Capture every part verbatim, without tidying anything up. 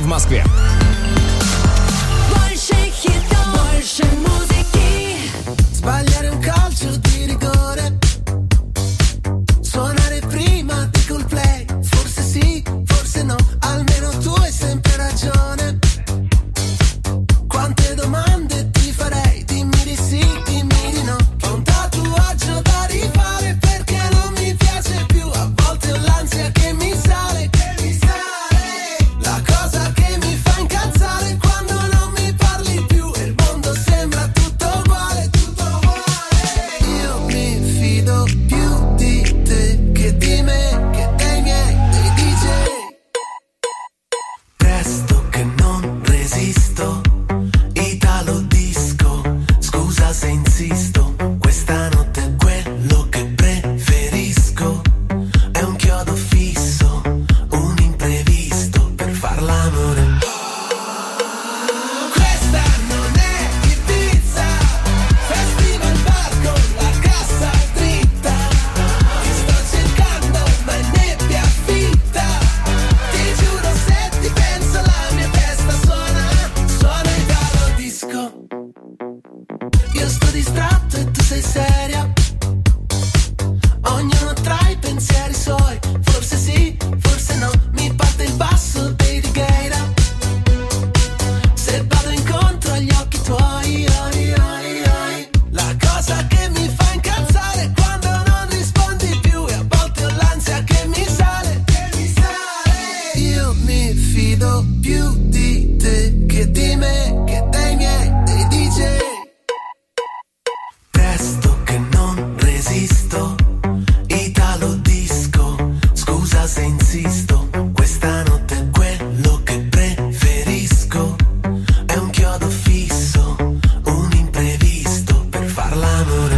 в Москве. Больше хитов, больше музыки. Sbagliare un calcio di rigore, suonare prima di col play. Forse sì, forse no, almeno tu hai sempre ragione. Quante domande ti farei, dimmi di sì, dimmi di no. Ho un tatuaggio da rifare perché non mi piace più. A volte ho l'ansia che mi sale, che mi sale. La cosa che mi fa incazzare quando non mi parli più e il mondo sembra tutto uguale, tutto uguale. Io mi fido più di te che di me, che dei miei, dei D J. Presto che non resisto, Italo disco, scusa se insisto, questa notte è quello che preferisco, è un chiodo fisso, un imprevisto per far l'amore. Questa non è Ibiza, festival bar con la cassa dritta, ti sto cercando ma è nebbia fitta, ti giuro se ti penso la mia testa suona, suona Italo disco. Io sto distratto e tu sei seria, ognuno tra i pensieri suoi, forse sì, forse no, mi parte il basso dei Righeira, se vado incontro agli occhi tuoi, ai, ai, ai. La cosa che mi fa incazzare è quando non rispondi più e a volte ho l'ansia che mi sale, che mi sale. Io mi fido più di te che di me, che dei miei, dei D J. Presto che non resisto, Italo disco, scusa se insisto, questa notte è quello che preferisco, è un chiodo fisso, un imprevisto per far l'amore.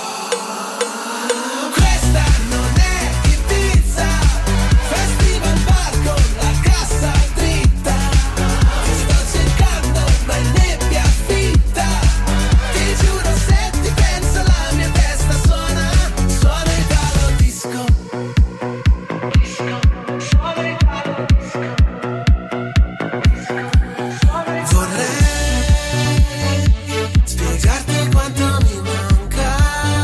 Questa non è Ibiza, festival bar con la cassa dritta, ti sto cercando ma è nebbia fitta, ti giuro se ti penso la mia testa suona, suona Italo disco. Suona Italo disco. Vorrei spiegarti quanto mi manca,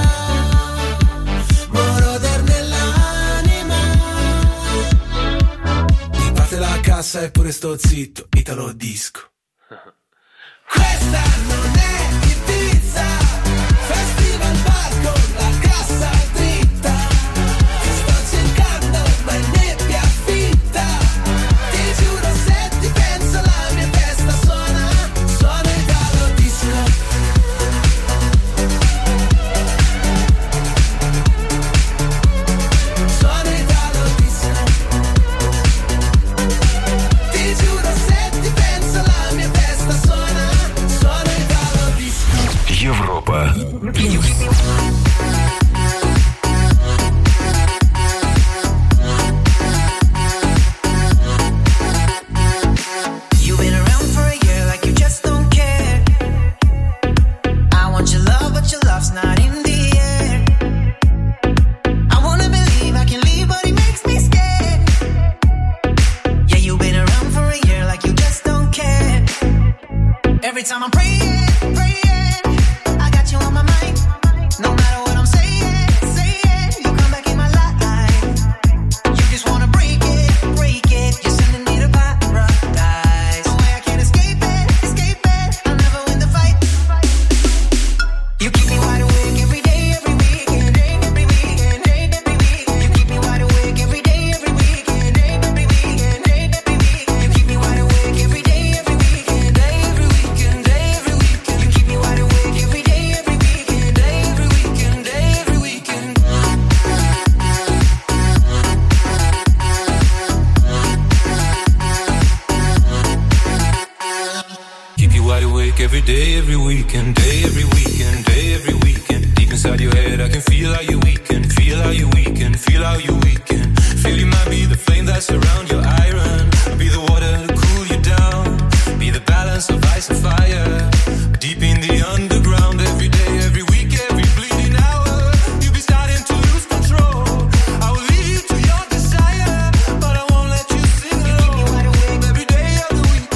moroder nell'anima. Mi parte la cassa eppure sto zitto, Italo disco. Questa non è Ibiza, festival bar con la cassa dritta, ti sto cercando ma è nebbia fitta, ti giuro se ti penso la mia testa suona, suona Italo disco. Suona Italo disco. Ti giuro se ti penso la mia testa suona, suona Italo disco. Европа Плюс. You've been around for a year like you just don't care. I want your love, but your love's not in the air. I wanna believe I can leave, but it makes me scared. Yeah, you've been around for a year like you just don't care. Every time I'm praying, praying, I got you on my mind. No matter what I'm saying, saying, you come back in my life. You just wanna break it, break it. You're sending me to paradise. No way I can't escape it, escape it. I'll never win the fight. You keep me wide awake every day, every weekend, day, every weekend, day, every weekend. You keep me wide awake every day, every weekend, day, every weekend, day, every weekend. You keep me wide awake every day, every weekend, day, every weekend, day, every weekend. You keep me wide awake every day, every weekend, day, every weekend, day, every weekend. Keep you wide awake every day, every weekend, day, every weekend, day, every weekend. Deep inside your head, I can feel how you weaken, feel how you weaken, feel how you weaken. Feel you might be the flame that surround your iron, be the water to cool you down, be the balance of ice and fire. Deep in the underground, every day, every week, every bleeding hour, you'll be starting to lose control. I will lead you to your desire, but I won't let you sing alone. Every day of the week.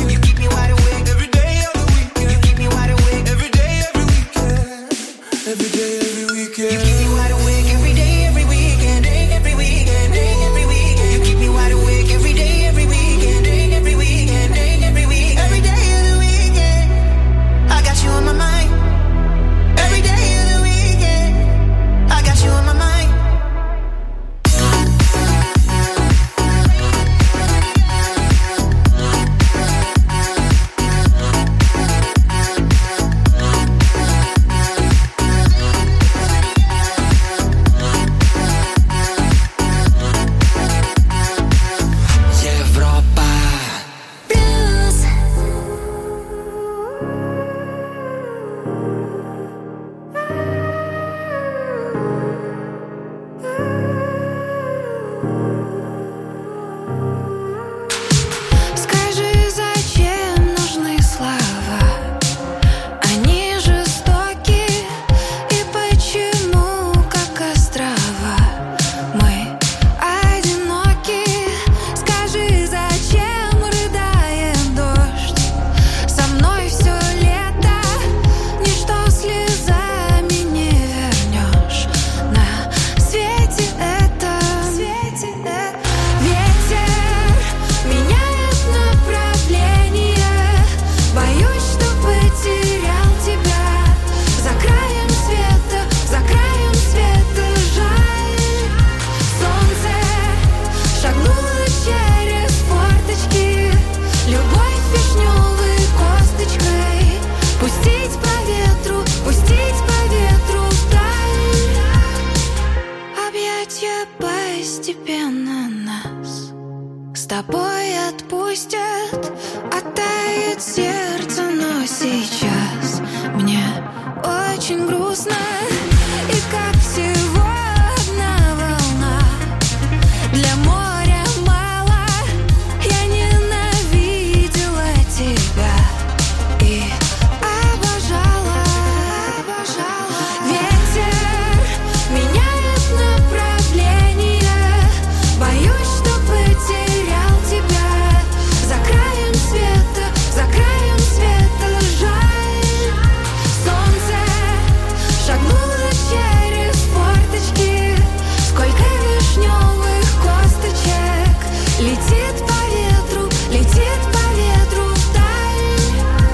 Объятья постепенно нас с тобой отпустят, оттает сердце, но сейчас мне очень грустно. И как всего одна волна, для моря мало. Я ненавидела тебя и обожала, обожала. Ветер меняет направление, боюсь, что потерял тебя. За краем света, за краем света жаль. Солнце шагнуло через форточки, сколько вишневых косточек. Летит по ветру, летит по ветру вдаль.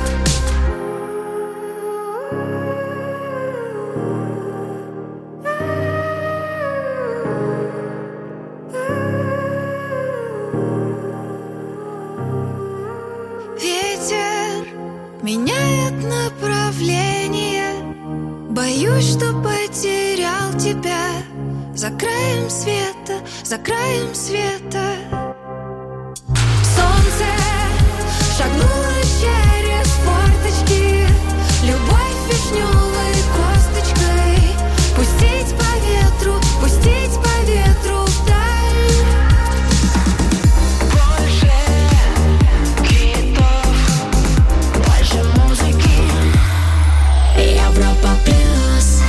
Ветер меняет направление, боюсь, что потерял тебя. За краем света, за краем света. Солнце шагнуло через форточки, любовь вишневой косточкой. Пустить по ветру, пустить по ветру вдаль. Больше китов, больше музыки. Европа плюс.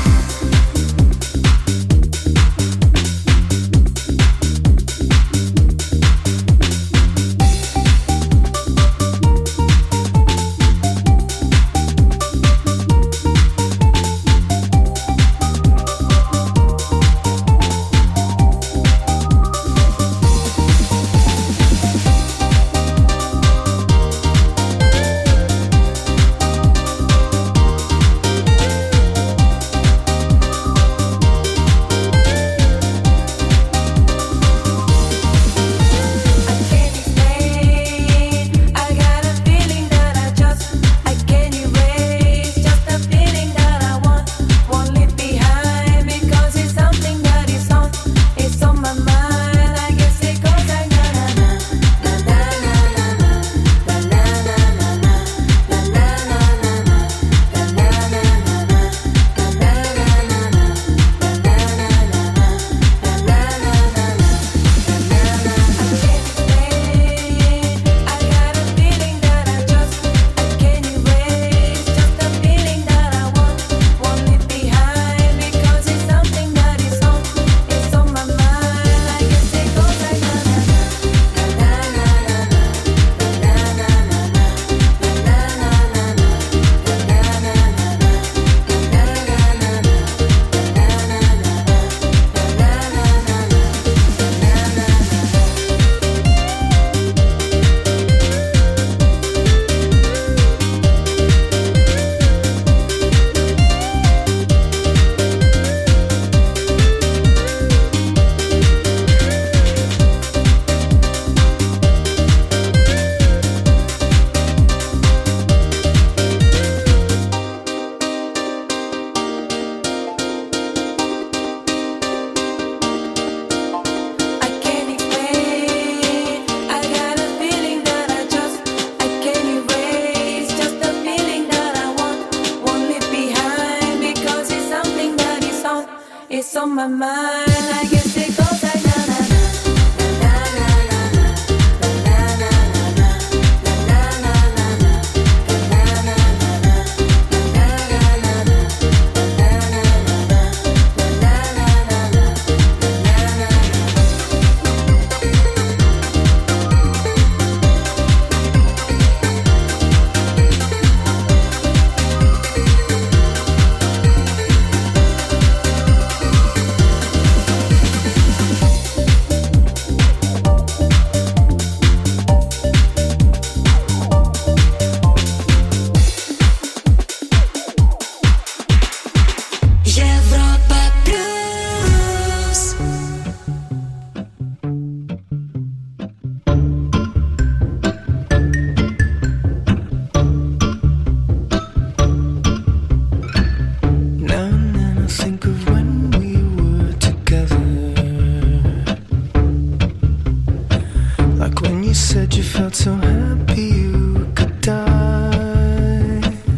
you said you felt so happy you could die.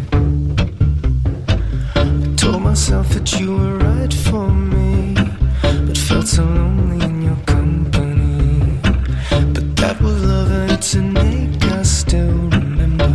I told myself that you were right for me, but felt so lonely in your company. But that was love and it's an ache I still remember.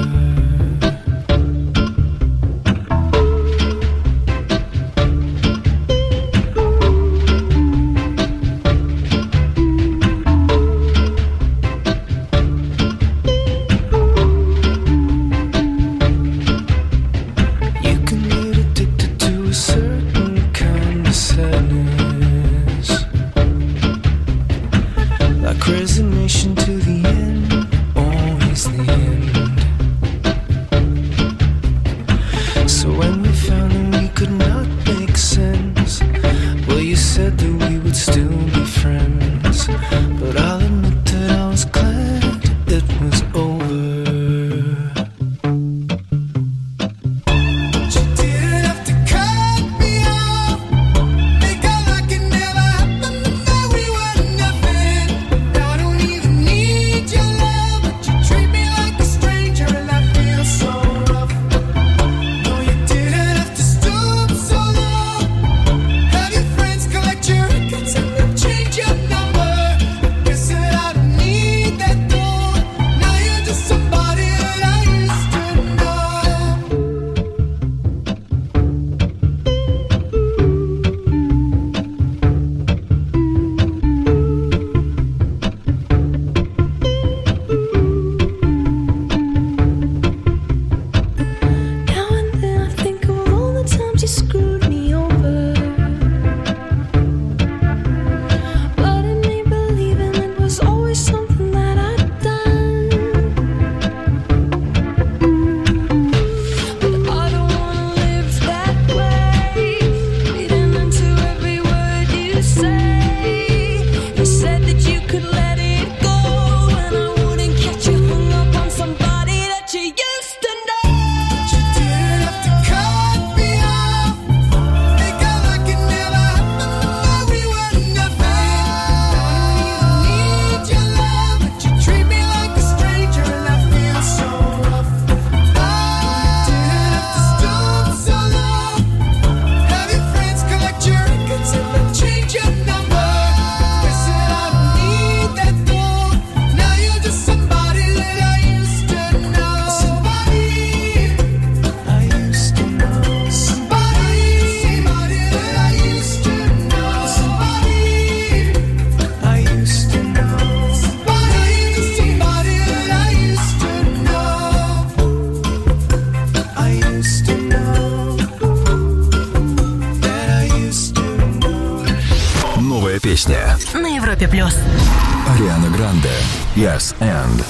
Resignation to the end, always the end. So when we found that we could not make sense, well, you said that we would still be friends. But I'll admit that I was glad it was over. Песня на Европе плюс. Ариана Гранде, Yes and.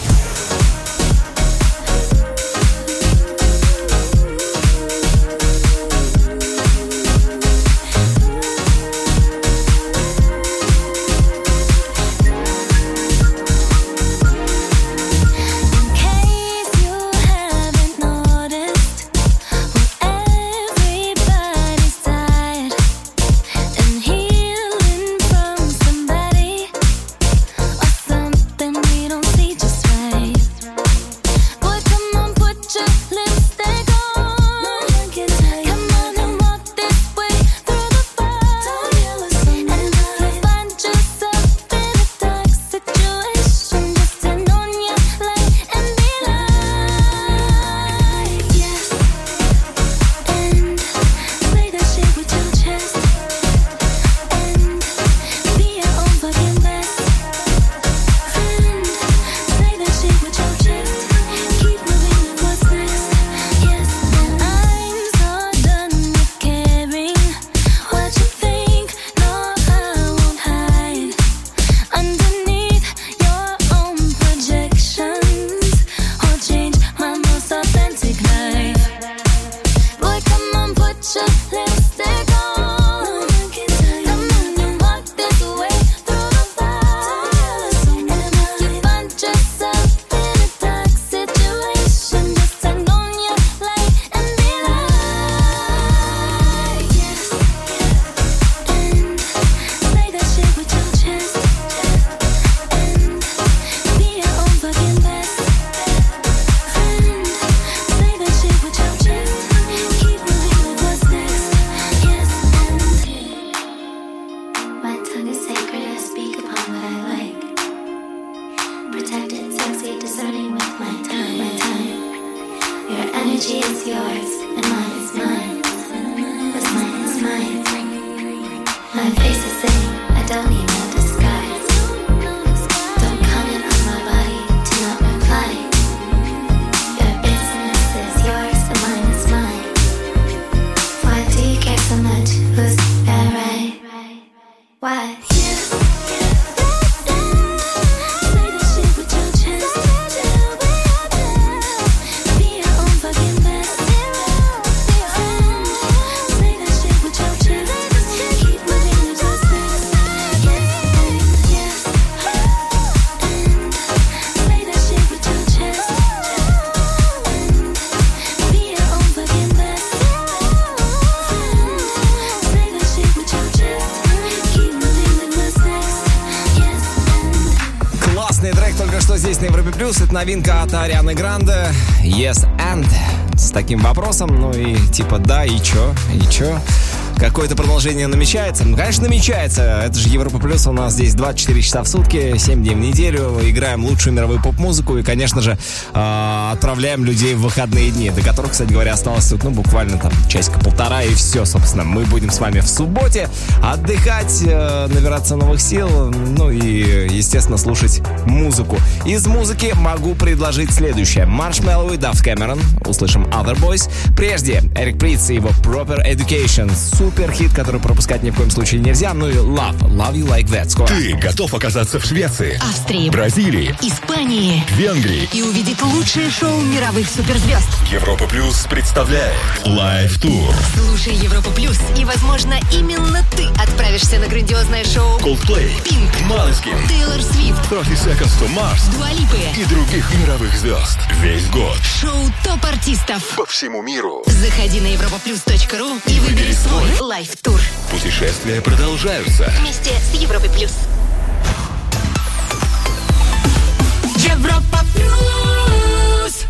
Something we don't see just right. is yours and mine is mine. What's mine is mine. My face is saying I don't need no disguise. Don't comment on my body, do not reply. Your business is yours and mine is mine. Why do you care so much? Who's that right? Why? Здесь на Европе Плюс. Это новинка от Арианы Гранде. Yes and. С таким вопросом. Ну и типа да, и чё? И чё? Какое-то продолжение намечается? Ну, конечно, намечается. Это же Европа Плюс. У нас здесь двадцать четыре часа в сутки, семь дней в неделю. Играем лучшую мировую поп-музыку. И, конечно же, э, отправляем людей в выходные дни, до которых, кстати говоря, осталось ну, буквально там часика-полтора. И все, собственно. Мы будем с вами в субботе отдыхать, э, набираться новых сил. Ну и, естественно, слушать музыку. Из музыки могу предложить следующее. Marshmello и Daft Cameron. Услышим Other Boys. Прежде Эрик Притц и его Proper Education. Супер хит, который пропускать ни в коем случае нельзя. Ну и Love, Love You Like That. Скоро. Ты готов оказаться в Швеции, Австрии, Бразилии, Испании, Венгрии и увидеть лучшие шоу мировых суперзвезд. Европа Плюс представляет Live Tour. Слушай Европу Плюс, и, возможно, именно ты отправишься на грандиозное шоу Coldplay, Pink, Måneskin, Taylor Swift, тридцать Seconds to Mars, Dua Lipa и других мировых звезд. Весь год шоу топ-артистов по всему миру. Заходи на европаплюс точка ру и выбери свой лайв-тур. Путешествия продолжаются. Вместе с Европой Плюс. Европа Плюс.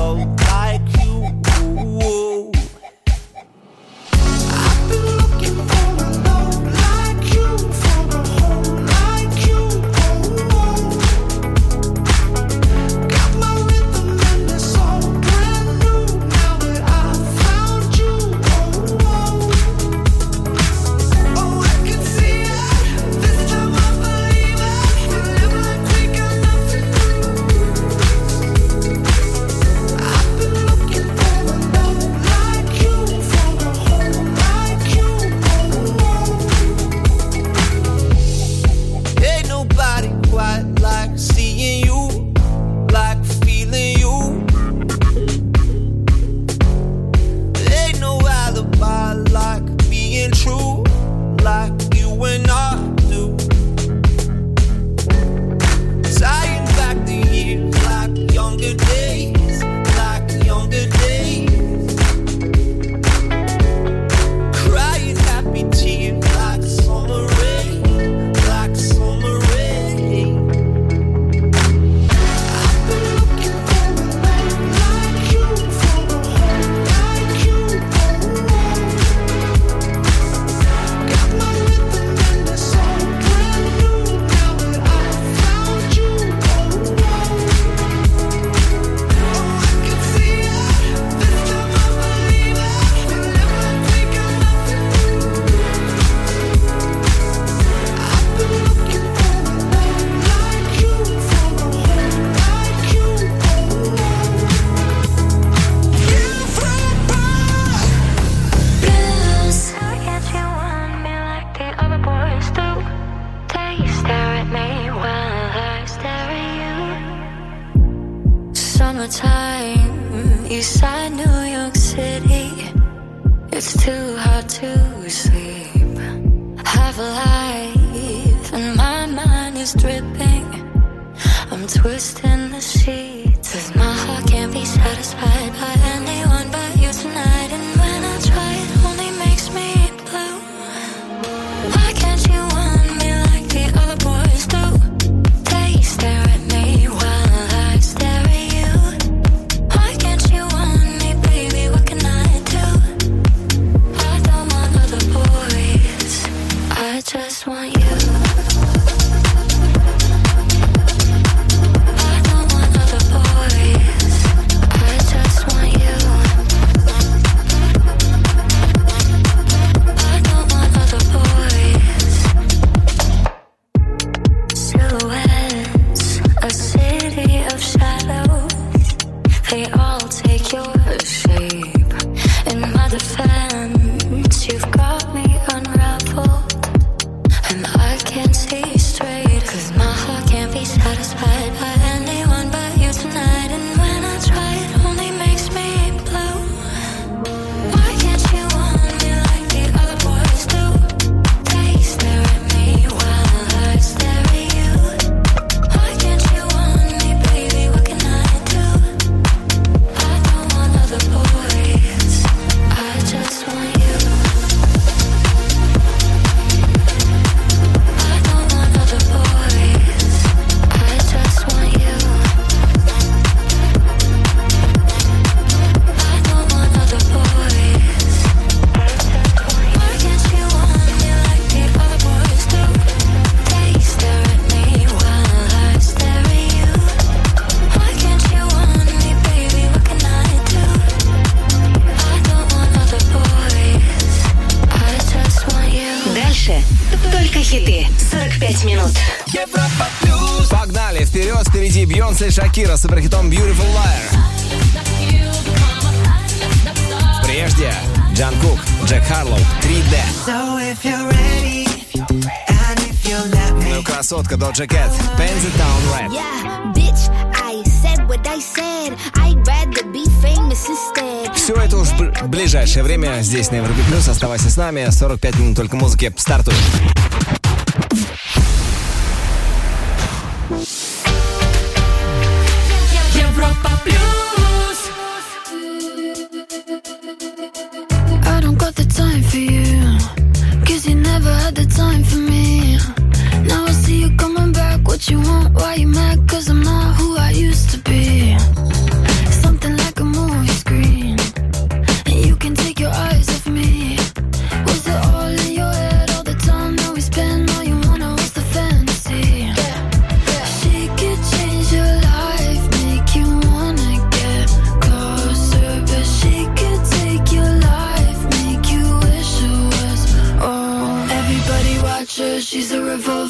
soul like you. I've been looking for a love like you, for a home like you. Got my rhythm and it's all brand new now that I found you. Oh, I can see it. This time I believe it. We live like we got nothing to lose. I've been looking for a love like you, for a home like you. Ain't nobody quite like seeing you, like feeling you. Ain't no alibi like being true, like you and I do. Tying back the years like younger days, like younger days. Crying happy tears like summer rain, like summer rain. I've been looking for a love like you, for a home like you. Got my rhythm and it's all brand new now that I found you. Oh, I can see it. This time I believe it. We live like we got nothing to lose. I've been looking for a love like you, for a home like you. Blues. Why can't you want me like the other boys do? They stare at me while I stare at you. Summertime, Eastside New York City. It's too hard to sleep. Half alive and my mind is dripping. I'm twisting the sheets 'cause my heart can't be satisfied by anyone but you tonight. And when I try, it only makes me blue. Why can't you want me like the other boys do? They stare at me while I stare at you. Why can't you want me, baby? What can I do? I don't want other boys. I just want you. I don't want other boys. I just want you. I don't want other boys. Silhouettes, a city of shadows. They all take your shape. In my defense, you've got me unraveled. And I can't see straight 'cause my heart can't be satisfied by anyone but you tonight. And when I try, it only makes me blue. Why can't you want me like the other boys do? They stare at me while I stare at you. Why can't you want me, baby? What can I do? I don't want other boys. I just want you. I don't want other boys. I just want you. I don't want other boys. Why can't you want me like the other boys do? They stare at me while I stare at you. Why can't you want me, baby? What can I do? I don't want other boys. I just want you. Дальше только хиты. сорок пять минут. Европа плюс. Погнали вперед, впереди Бейонсе и Шакира с суперхитом Beautiful Liar. Прежде Джанкук, Джек Харлоу, три дэ. So if you're ready, and if you let me. Ну, красотка Доджа Кэт, Pens It Down Red. Yeah, bitch, I said what I said. I'd rather be famous instead. Все это уж в ближайшее время здесь на Европе Плюс. Оставайся с нами, сорок пять минут только музыки стартует. Европа плюс. I don't got the time for you, 'cause you never had the time for me. Now I see you coming back, what you want, why you mad? 'Cause I'm not who I used to be. Something like a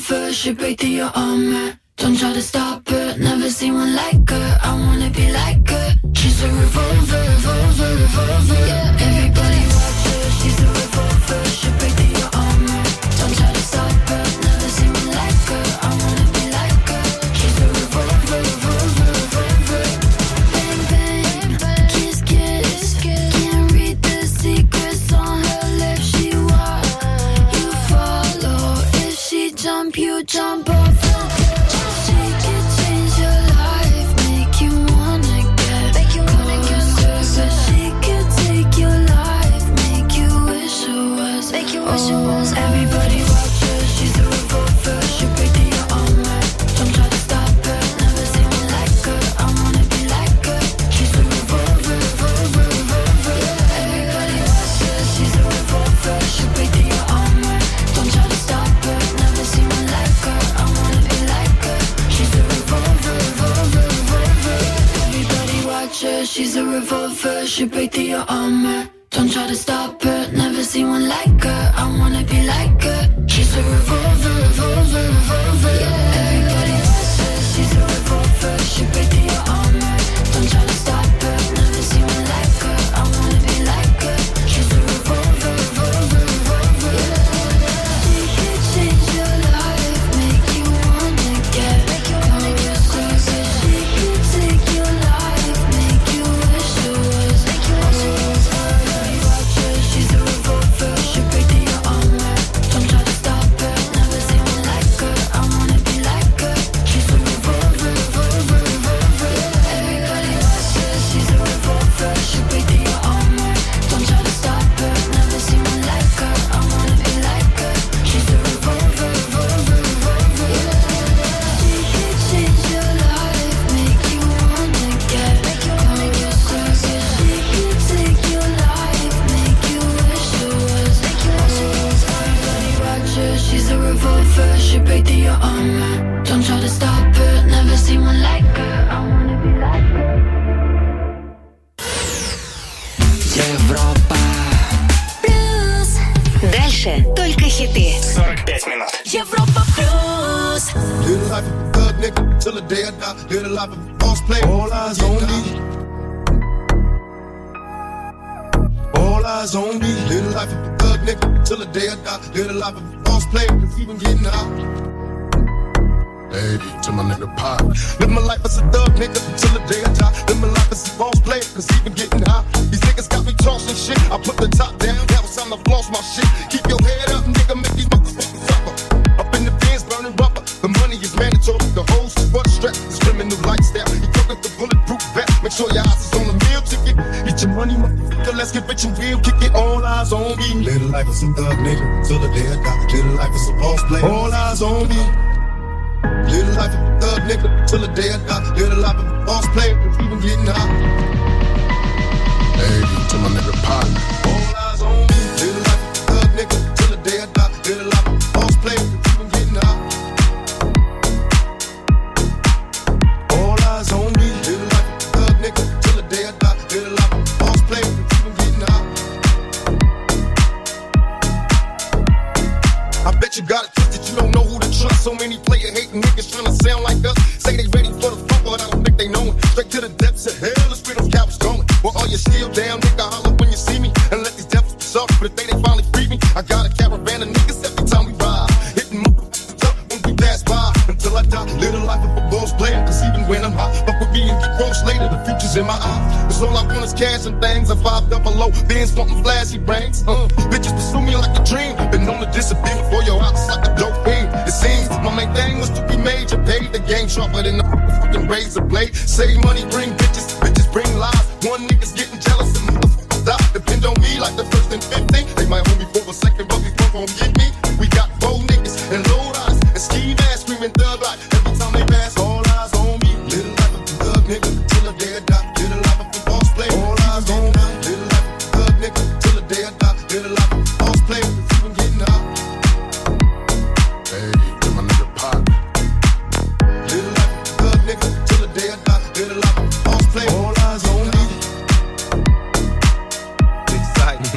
revolver, she break through your armor. Don't try to stop her, never seen one like her. I wanna be like her. She's a revolver, revolver, revolver. Yeah. Everybody watch her, she's a revolver, she break through your armor. Don't try to stop her, never seen one like her. I wanna be like her. She's a revolver, revolver, revolver. Bang, bang, kiss, kiss. Can't read the secrets on her lips. She walk, you follow. If she jump, you jump off. Everybody watch her, she's a revolver, she break through your armor. Don't try to stop her, never seen one like her. I wanna be like her. She's a revolver, revolver, revolver. Everybody watch her, she's a revolver, she break through your armor. Don't try to stop her, never seen one like her. I wanna be like her. She's a revolver, revolver, revolver. Everybody watch her, she's a revolver, she break through your armor. Don't try to stop her, never seen one like her. I wanna be like her. She's a revolver, revolver, revolver. Yeah. Everybody watch her, she's a revolver, she break through your armor. Don't try to stop her, never seen one like her. I wanna be like her. She's a revolver, revolver, revolver. Yeah. She could change your life, make you wanna get closer. She could take your life, make you wish it was. Everybody watch her, she's a revolver, she break through your armor. Don't try to stop her, never seen one like her. I wanna be like her. She's a revolver, revolver, revolver. Everybody watch her, she's a revolver, she break through your armor. Don't try to stop her, never seen one like her. I wanna be like her. She's a revolver, revolver, revolver. She could change your life, make you wanna get closer. She could take your life, make you wish it was. Everybody watch her, she's a revolver, she break through your armor. Don't try to stop her, never seen one like her. I wanna be like her. Европа. Плюс. Дальше только хиты. сорок пять минут. Европа плюс. Little life of a thug nigga till the day I die. Little life of a boss player. All eyes on me. All eyes on me. Little life of a thug nigga till the day I die. Little life of a boss player. It's even getting hot. Hey, to my nigga Pop. Live my life as a thug nigga till the day I die. Live my life as a boss player, cause even getting high. These niggas got me tossing shit. I put the top down, now it's time to floss my shit. Keep your head up, nigga, make these motherfuckers suffer. Up in the bins, burning rubber. The money is mandatory. The whole squad strap is criminal lifestyle. You cook up the bulletproof vest. Make sure your eyes is on the meal ticket. Get your money, motherfucker. Let's get rich and real. Kick it, all eyes on me. Little life as a thug nigga till the day I die. Little life as a boss player. All eyes on me. Little life of a thug nigga till the day I die. Little life of a boss player, even getting hot. Hey, to my nigga Pop. All eyes on me. Little life of a thug nigga till the day I die. Little life of a boss player, even getting hot. All eyes on me. Little life of a thug nigga till the day I die. Little life of a boss player, even getting hot. I bet you got it twisted, you don't know who to trust. So many player hating niggas trying to sound like us. Say they ready for the fuck, but I don't think they know it. Straight to the depths of hell, let's where those cowards going. Well, are you still down, nigga? Holler when you see me. And let these devils suffer, but the day they finally free me. I got a caravan of niggas every time we ride. Hitting motherfuckers up when we pass by. Until I die, little life of a boss player. Cause even when I'm hot, fuck with me and get crossed later. The future's in my eyes. Cause all I want is cash and things. I five double low, then something flashy brains. Uh, bitches pursue me like a dream. Been known to disappear before your eyes like a dope fiend. It seems my main thing was to be major. Paid the game sharper than the fucking razor blade. Save money, bring bitches, bitches bring lies. One nigga's getting jealous and motherfuckers die. Depend on me like the first and fifteenth. They might hold me for a second, but before gon' get me. We got four niggas and low riders and ski masks screaming thug like every time they pass. All eyes on me. Little life of a thug nigga till the day I die. Little life of a boss player. All eyes on me. Little life of a thug nigga till the day I die. Little life of a boss player. It's even getting hot. Hey, to my nigga Pop. Little life of a thug nigga till the day I die. Little life of a boss player. All eyes on me.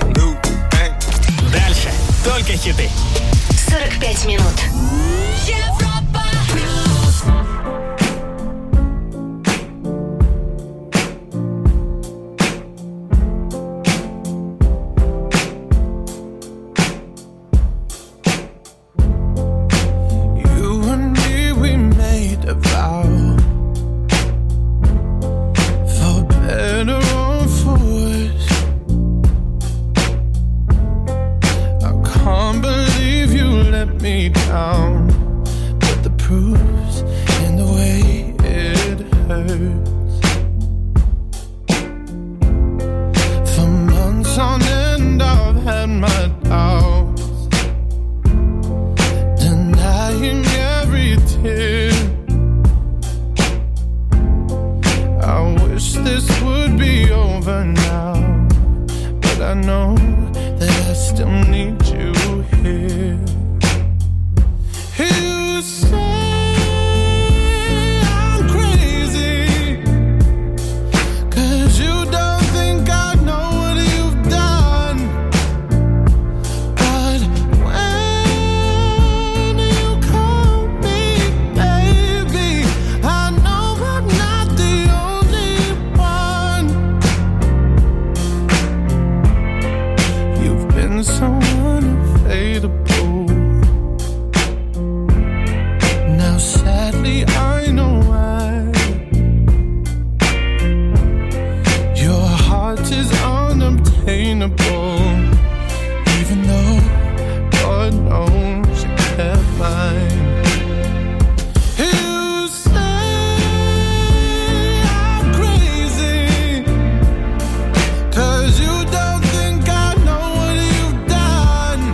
Дальше только хиты. сорок пять минут. Европа would be over now, but I know that I still need you here. You say I'm crazy, 'cause you don't think I know what you've done. But when you call me baby, I know I'm not the only one. You've been so unavailable. Now sadly I know why. Your heart is unobtainable, even though God knows you kept mine. You say I'm crazy, 'cause you don't think I know what you've done.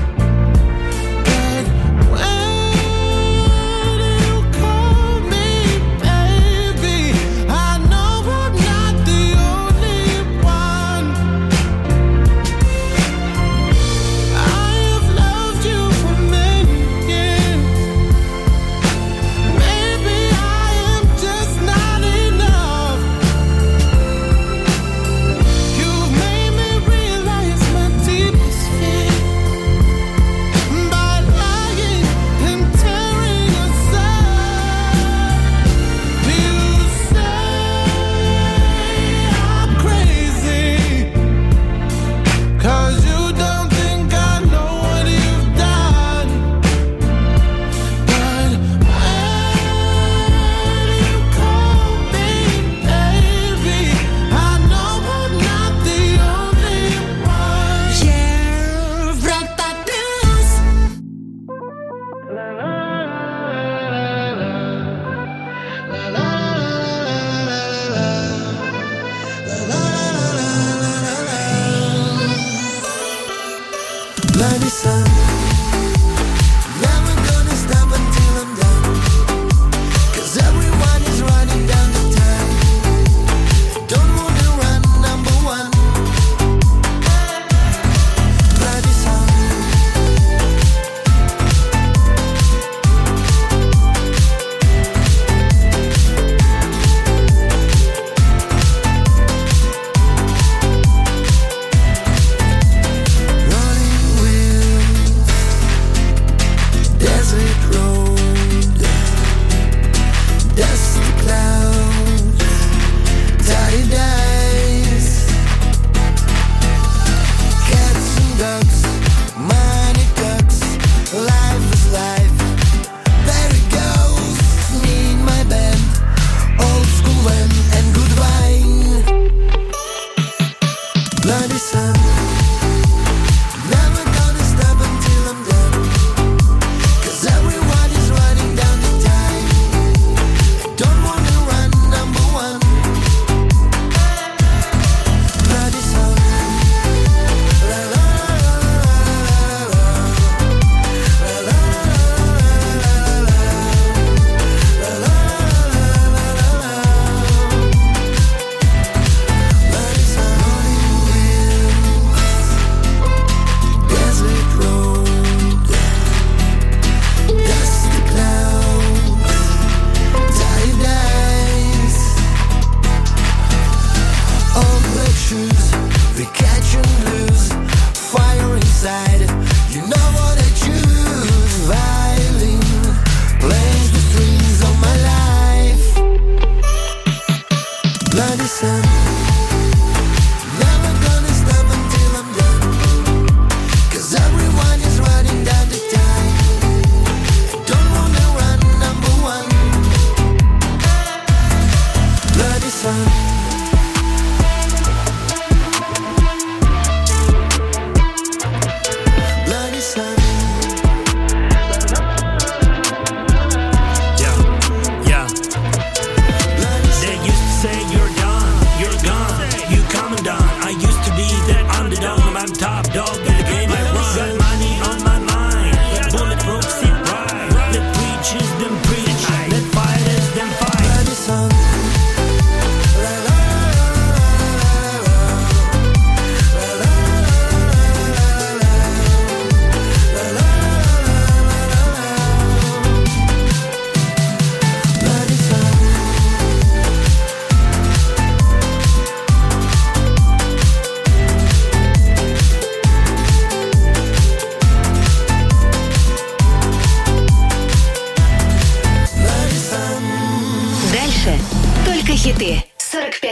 But when you call me baby, I know I'm not the only one. I have loved you for many years. Maybe I am just not enough. You've made me realize my deepest fear by lying and tearing us up. You say I'm crazy, 'cause you don't think I know what you've done. But when you call me baby, I know I'm not the only one. Европа плюс. Bloody sun, never gonna stop until I'm done. 'Cause everyone is running down the time. Don't wanna run, number one. Bloody sun. Running wheels, desert road, dusty clouds, tired eyes, cats and ducks, money ducks, life is life. There it goes, me and my band, old school went and goodbye. Bloody sun. Never gonna stop until I'm done. 'Cause everyone is running down the time. Don't wanna run, number one. Bloody sun. La la la la la la la la la la. Bloody sun. Desert road, dusty clouds, tired eyes, old black shoes, we catch and lose, fire inside, you know what I choose. Violin plays the strings of my life. Bloody sun. Never gonna stop until I'm done. 'Cause everyone is running down the time. Don't wanna run, number one. Bloody sun. Bloody sun. Yeah, yeah.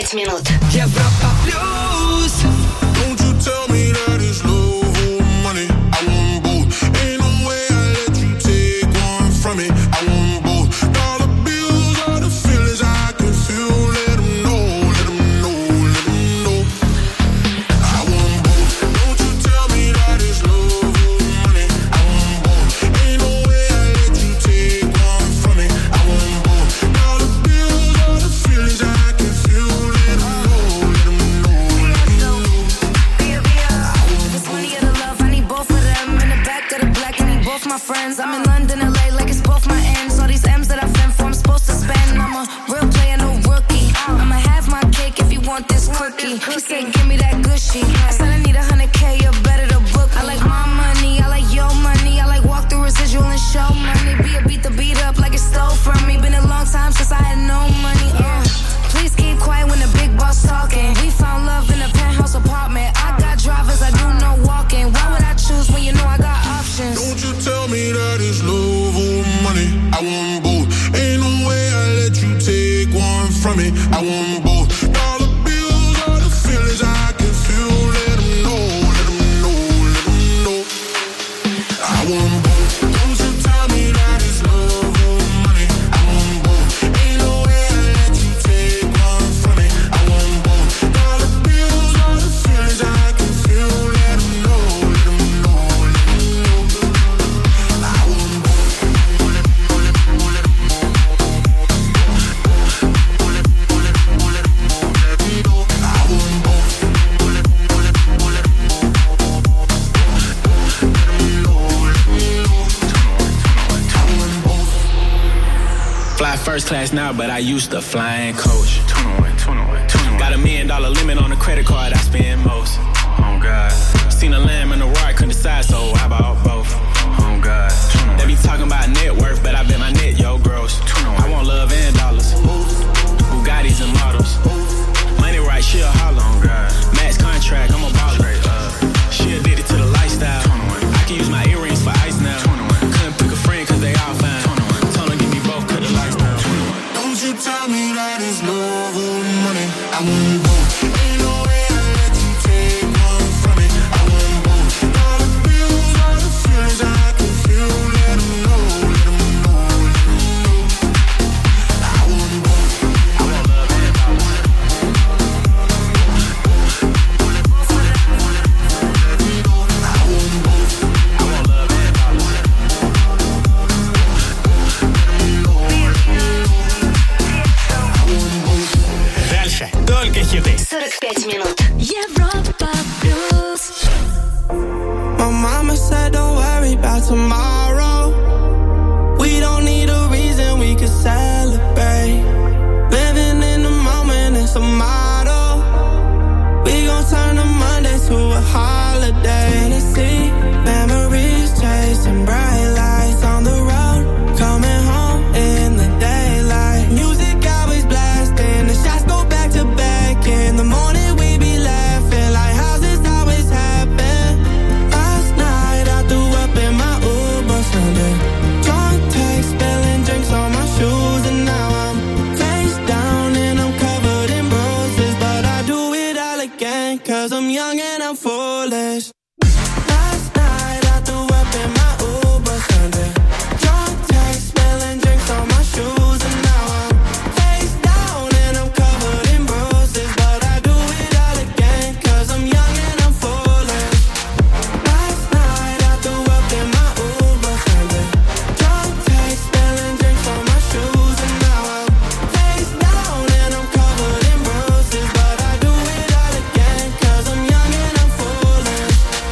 пять минут. Европа плюс. Don't you tell me that it's love or money. I want both. Ain't no way I let you take one from me. I want both. Dollar bills are the feelings I can feel. Let them know, let them know, let them know. I want both. Don't you tell me that it's love or money. I want both. Ain't no way I let you take one from me. I want both. Dollar bills are the feelings I can feel. Let them know, let them know, let them know. This money or the love, I need both of them. In the back of the black, I need both my friends. I'm in London, L A, like it's both my ends. All these M's that I fend for, I'm supposed to spend. I'm a real player, no rookie. I'ma have my cake if you want this cookie. He said, give me that gushy. I said, I need a hundred K, you're better to book. I like my money, I like your money. I like walk through residual and show money. Be a beat the beat up like it stole from me. Been a long time since I had no money. Uh. Please keep quiet when the big boss talking. We found love in a penthouse apartment. I got drivers, I do no walking. Why would I choose when you know I got options? Don't you tell me that it's love or money. I want both. Ain't no way I let you take one from me. I want both. Dollar bills are the feelings I can feel. Let them know, let them know, let them know. I want both. Don't you tell me that it's love or money. I want both. Ain't no way I let you take one from me. I want both. Dollar bills are the feelings I can feel. Let them know, let them know, let them know. I want both. Fly first class now, but I used to flying coach. Got a million dollar limit on the credit card I spend most. Oh God. Seen a lamb and a roar, I couldn't decide, so I bought both. Oh God. They be talking about net worth, but I bet my net, yo, gross. I want love and dollars. Bugattis and models. Money right, she a holler. Oh God. Max contract, I'm a baller. She addicted to the lifestyle. I can use my earrings for ice now. Couldn't pick a friend cause they all fine. Told her give me both, cut the lights down. Don't you tell me that it's love or money. I want both. Ain't no way I let you take one from me. I want both. Dollar bills are the feelings I can feel. Let them know, let them know, let them know. I want both. I want love and dollars. I want both. I want love and dollars. Дальше только хиты. сорок пять минут. Европа плюс. My mama said don't worry about tomorrow. We don't need a reason, we can celebrate. Living in the moment, it's a motto. We gon' turn a Monday to a holiday. Tennessee, memories chasing bright lights on the road. Coming home in the daylight. Music always blasting, the shots go back to back. In the morning we be laughing like how's this always happen? Last night I threw up in my Uber Sunday. Drunk text, spilling drinks on my shoes. And now I'm face down and I'm covered in bruises. But I do it all again cause I'm young and I'm foolish. Last night I threw up in my Uber Sunday. Drunk text, spilling drinks on my shoes. And now I'm face down and I'm covered in bruises. But I do it all again cause I'm young and I'm foolish. Last night I threw up in my Uber Sunday. Drunk text, spilling drinks on my shoes. And now I'm face down and I'm covered in bruises. But I do it all again cause I'm young and I'm foolish.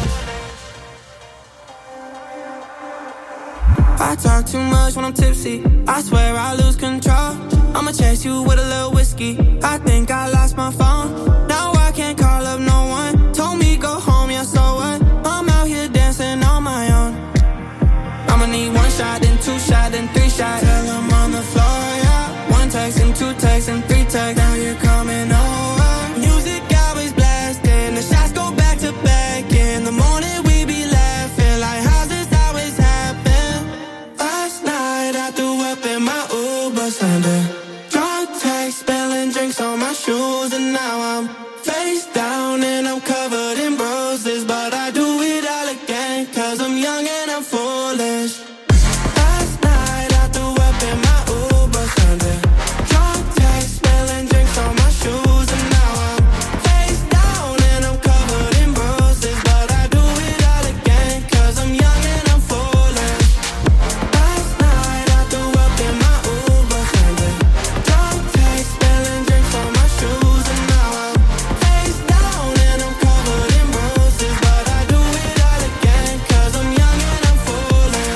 I talk too much when I'm tipsy. I swear I lose control. I'ma chase you with a little whiskey. I think I lost my phone. Now I can't call up no one. Told me go home, yeah, so what? I'm out here dancing on my own. I'ma need one shot, then two shot, then three shot. Till I'm on the floor, yeah. One text and two texts and three texts. Now you're coming over. Music always blasting. The shots go back to back. In the morning we be laughing like how's this always happen? Last night I threw up in my Uber Sunday. Drunk text, spilling drinks on my shoes. And now I'm face down and I'm covered in bruises, but I do it all again, cause I'm young and I'm foolish. Last night I threw up in my Uber Sunday. Drunk text, spilling drinks on my shoes, and now I'm face down and I'm covered in bruises, but I do it all again, cause I'm young and I'm foolish. Last night I threw up in my Uber Sunday. Drunk text, spilling drinks on my shoes, and now I'm face down and I'm covered in bruises, but I do it all again, cause I'm young and I'm foolish.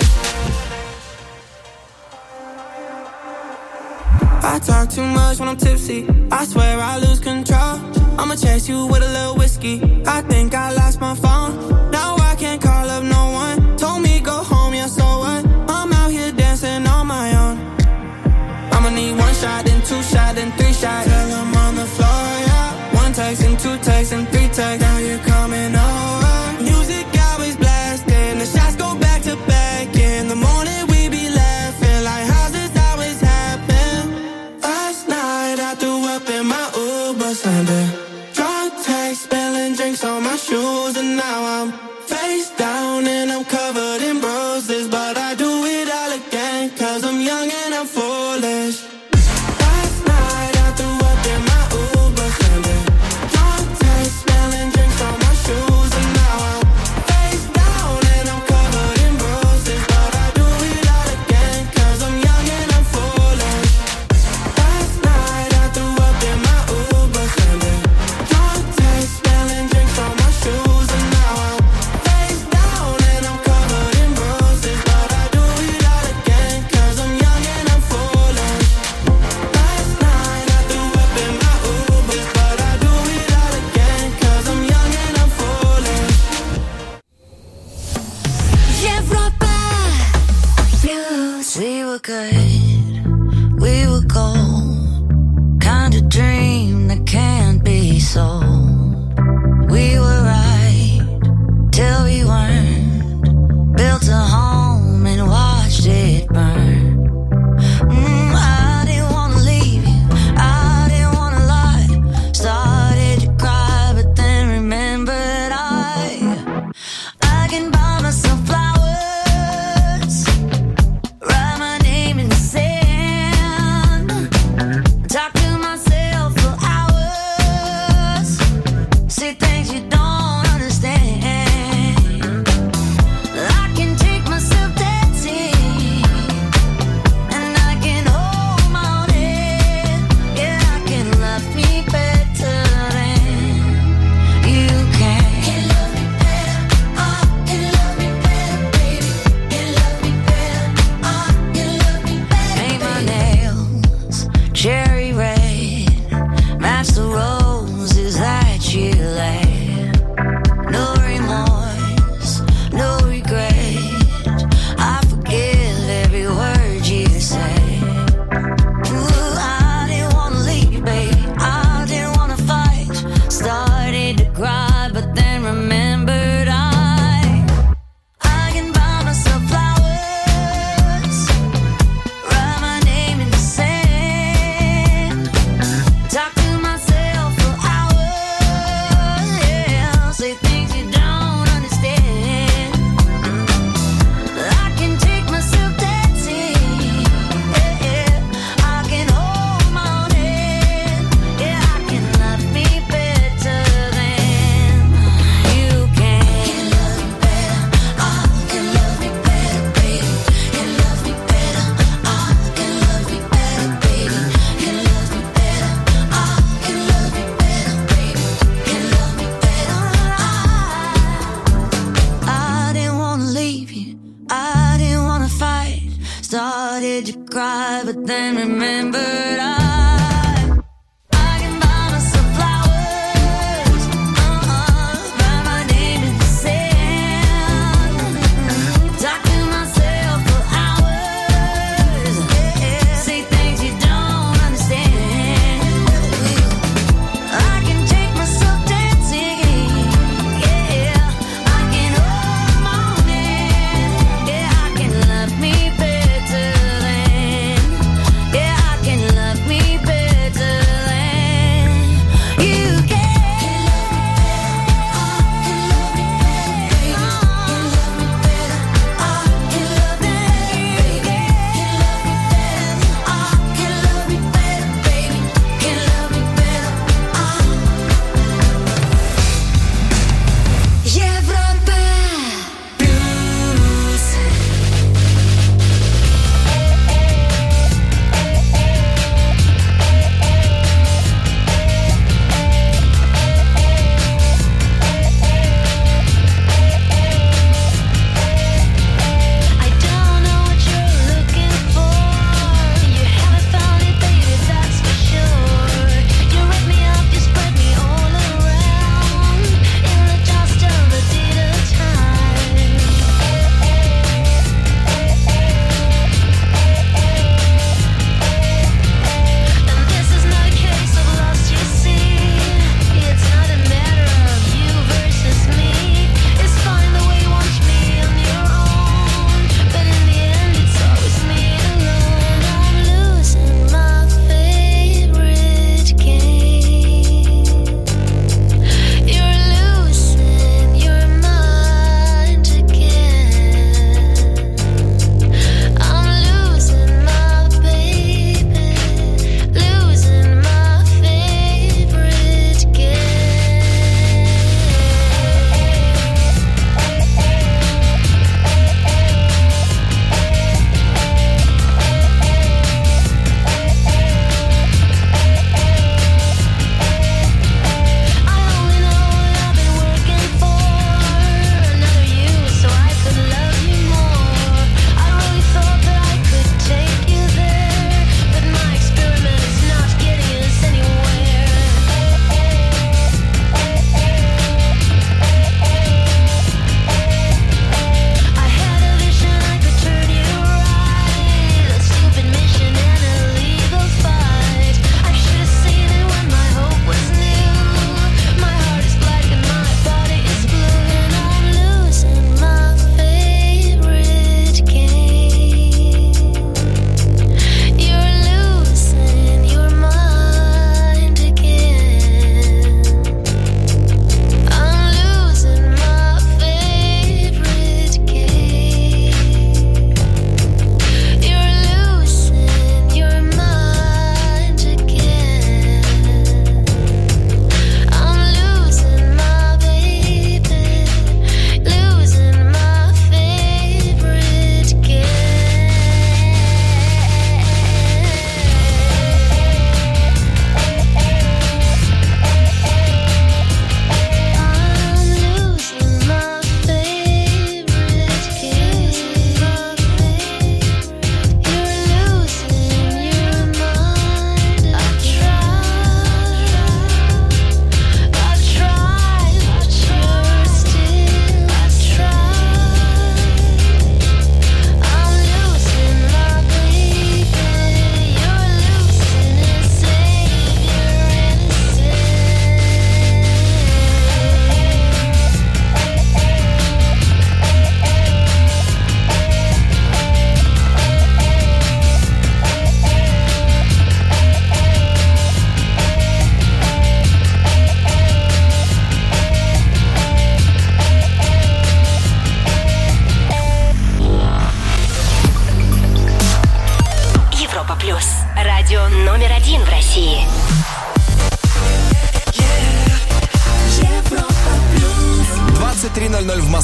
I talk too much when I'm tipsy, I swear I lose control. I'ma chase you with a little whiskey, I think I lost my phone. Now I can't call up no one, told me go home, yeah, so what? I'm out here dancing on my own. I'ma need one shot, then two shot, then three shots, till I'm on the floor, yeah. One text and two texts and three texts, now you're coming over. Music always blasting, the shots go back to back. In the morning we be laughing like how's this always happen? Last night I threw up in my Uber Sunday. Drunk text, spilling drinks on my shoes, and now I'm face down and I'm covered in bruises, but I do it all again, cause I'm young and I'm foolish. Last night I threw up in my Uber Sunday. Drunk text, spilling drinks on my shoes, and now I'm face down and I'm covered in bruises, but I do it all again, cause I'm young and I'm foolish. Last night I threw up in my Uber Sunday. Drunk text, spilling drinks on my shoes, and now I'm face down and I'm covered in bruises.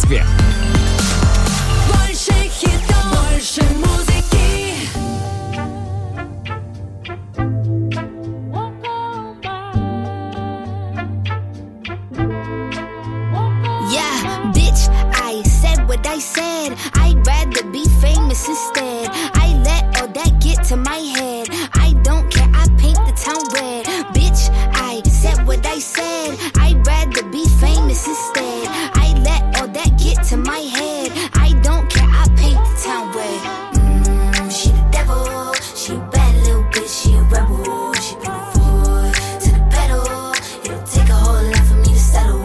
Москве. Больше хитов, больше музыки. Yeah, bitch, I said what I said. I'd rather be famous instead. I let all that get to my head. I don't care, I paint the town red. Bitch, I said what I said. I'd rather be famous instead. I let all that get to my head. I don't care, I paint the town red. Mm, she the devil, she a bad little bitch, she a rebel. She put her foot to the pedal. It'll take a whole lot for me to settle.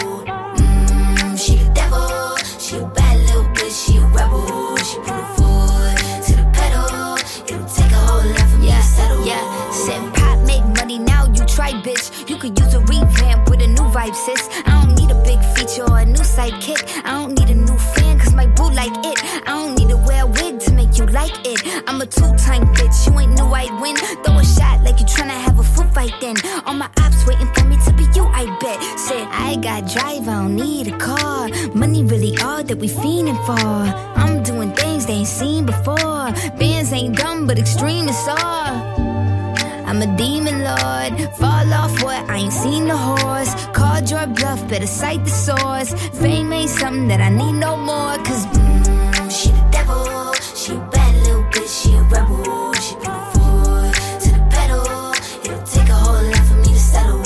She the devil, she a bad little bitch, she a rebel. She put her foot to the pedal. It'll take a whole lot for me yeah, to settle. Yeah, said pop make money, now you try, bitch. You could use a revamp with a new vibe, sis. I don't need a big feature or a new sidekick. I don't need a new fan, cause my boo like it. I don't need to wear a wig to make you like it. I'm a two-time bitch, you ain't knew I'd win. Throw a shot like you tryna have a foot fight then. All my ops waiting for me to be you, I bet. Said I got drive, I don't need a car. Money really all that we fiending for. I'm doing things they ain't seen before. Bands ain't dumb, but extreme is all. I'm a demon lord. Fall off what? I ain't seen the horse. Called your bluff, better cite the source. Fame ain't something that I need no more. Cause mm, she the devil. She a bad little bitch, she a rebel. She put her foot to the pedal. It'll take a whole lot for me to settle.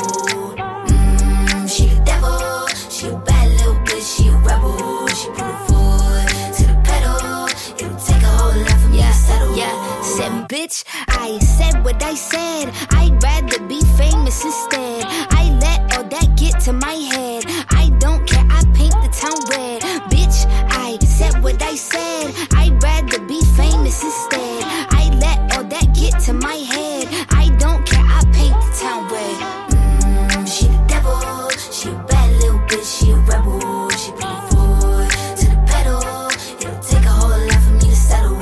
Mm, she the devil. She a bad little bitch, she a rebel. She put her foot to the pedal. It'll take a whole lot for me yeah, to settle. Yeah, said bitch, I said what I said. I'd rather be famous instead. I let all that get to my head. I don't care, I paint the town red. Bitch, I said what I said. I'd rather be famous instead. I let all that get to my head. I don't care, I paint the town red. Mm, she the devil. She a bad little bitch, she a rebel. She put her foot to the pedal. It'll take a whole lot for me to settle.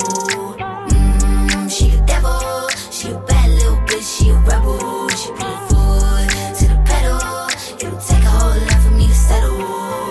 Mm, she the devil. She a bad little bitch, she a rebel. She put her foot to the pedal. It'll take a whole lot for me to settle.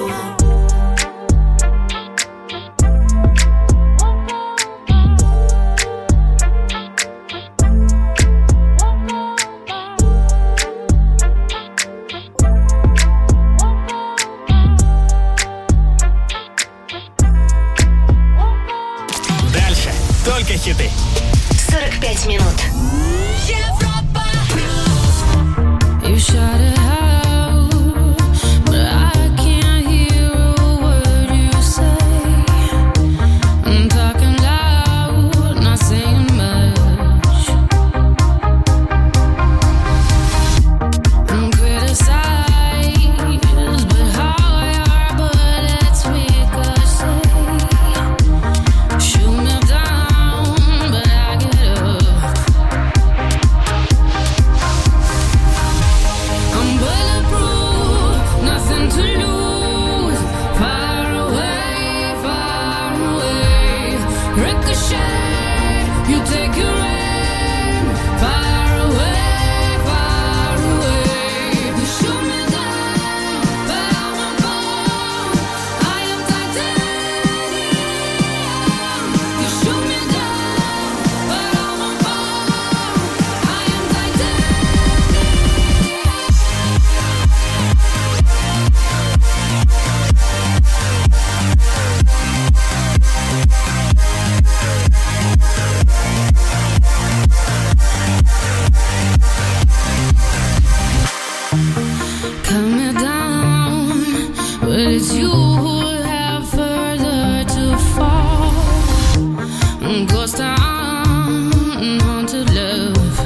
Дальше только хиты. сорок пять минут. Европа You shout it out, but I can't hear a word you say. I'm talking loud, not saying much. I'm criticized, but how your bullets ricochet. Shoot me down, but I get up. I'm bulletproof, nothing to lose. Far away, far away. Ricochet, you take your aim. Far away, far away. You shoot me down, but I won't fall. I am titanium. You shoot me down, but I won't fall. I am titanium. Cut me down, but it's you who have further to fall. Ghost town, haunted love.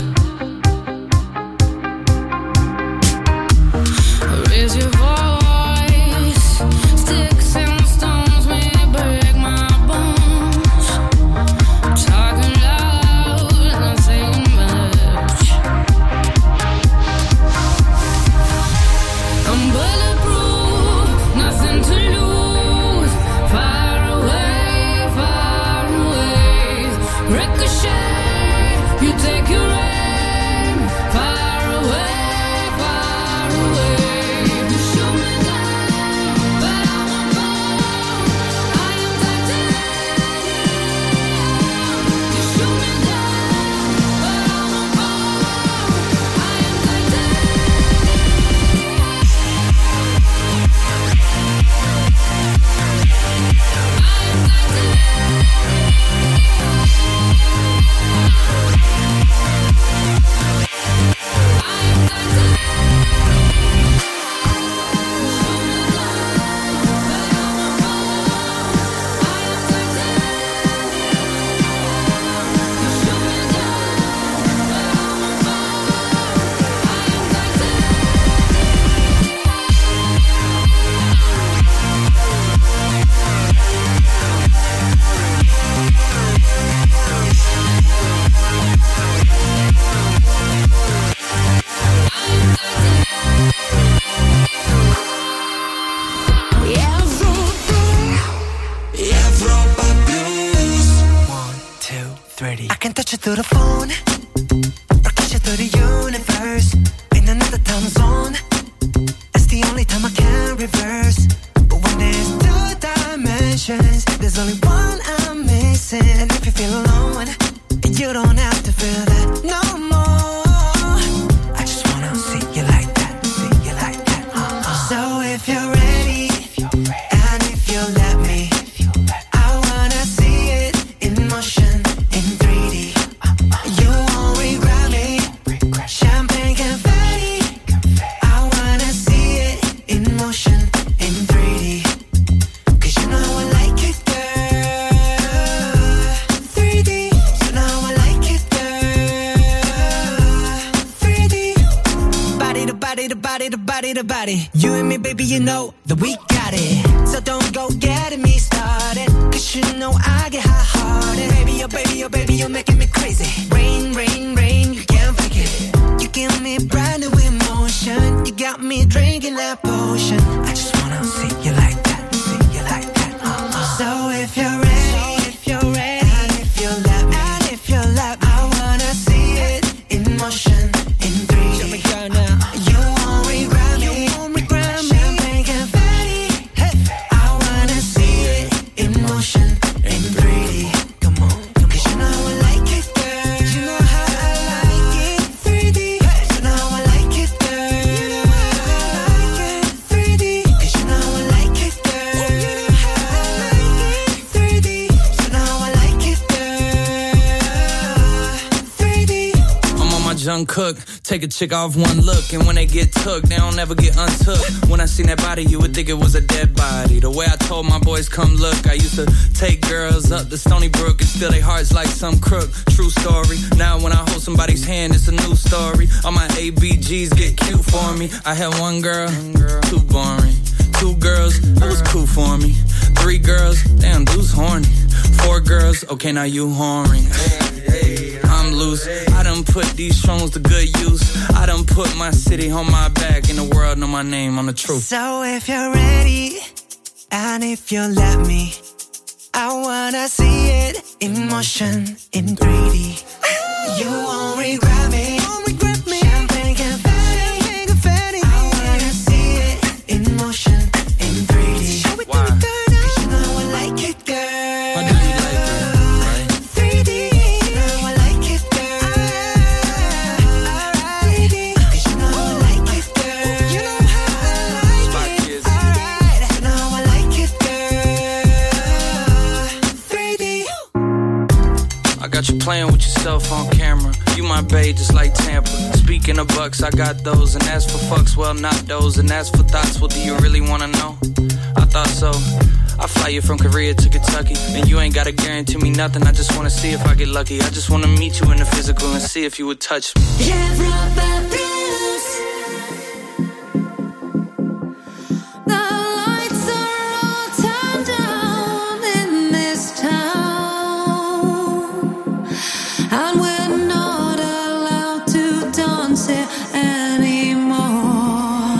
Raise your voice, sticks and stones may break my bones. Talking loud, not saying much. I'm bulletproof, nothing to lose. Far away, far away. Ricochet, you take your aim. Far away, far away. You shoot me down, but I won't fall. can't touch it through the phone or catch it through the universe. In another time zone, that's the only time I can reverse. But when there's two dimensions, there's only one I'm missing. And if you feel alone, you don't have to feel that no more. I just wanna see you like that, see you like that. Uh-uh. So if you're ready, and if you let me, I wanna see it in motion, in three D. You won't regret me. Champagne confetti. I wanna see it in motion, in three D. Cause you know I like it, girl. three D. You know I like it, girl. three D. Body to body to body to body to body. You and me, baby, you know that we got it. So don't go getting me started. Cause you know I get hot-hearted. Baby, oh baby, oh baby, you're making me crazy. Rain, rain, rain, you can't fake it. You give me brand new emotion. You got me drinking that potion. I just wanna see you like that, see you like that. Uh-uh. So if you're ready, if you're ready, and if you let me, and if you let me, I wanna see it in motion, in three D. Show me girl now. You won't regret me. You won't regret me. Champagne confetti. Hey, I wanna see it in motion, in three D. Come on, come on. Cause you know I like it, girl. You know how I like it, three D. You know I like it, girl. You know how I like it, three D. Cause you know I like it, girl. You know how I like it, three D. You know I like it, girl. three D. I'm on my Jung Cook. Take a chick off one look, and when they get took, they don't ever get untook. When I seen that body, you would think it was a dead body. The way I told my boys, come look, I used to take girls up to Stony Brook and steal their hearts like some crook. True story. Now when I hold somebody's hand, it's a new story. All my A B Gs get cute for me. I had one girl, too boring. Two girls, that was cool for me. Three girls, damn, dude's horny. Four girls, okay, now you horny. I'm loose. I done put these songs to good use. I done put my city on my back, and the world know my name, I'm the truth. So if you're ready, and if you let me, I wanna see it in motion, in three D. You won't regret me. Champagne confetti. I wanna see it in motion, in three D. Why? Cause you know I like it, girl. Why do you like it, right? three D. You know I like it, girl. Alright. three D. Cause you know I like it, girl. You know how I like it. Alright. You know I like it, girl. three D. I got you playing with yourself on camera. You my babe, just like Tampa. Speaking of bucks, I got those. And as for fucks, well, not those. And as for thoughts, well, do you really wanna know? I thought so. I fly you from Korea to Kentucky, and you ain't gotta guarantee me nothing. I just wanna see if I get lucky. I just wanna meet you in the physical and see if you would touch me. Европа плюс. The lights are all turned down in this town, and we're not allowed to dance here anymore.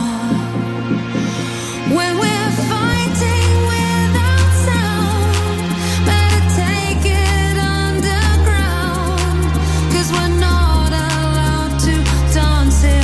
When we're fighting without sound, better take it underground. 'Cause we're not allowed to dance here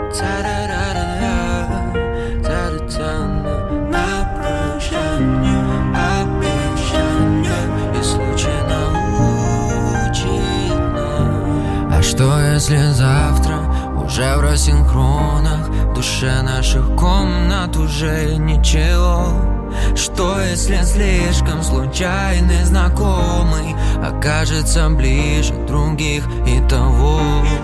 А что если завтра уже в рассинхронах, в душе наших комнат уже ничего? Что если слишком случайный знакомый окажется ближе других и того?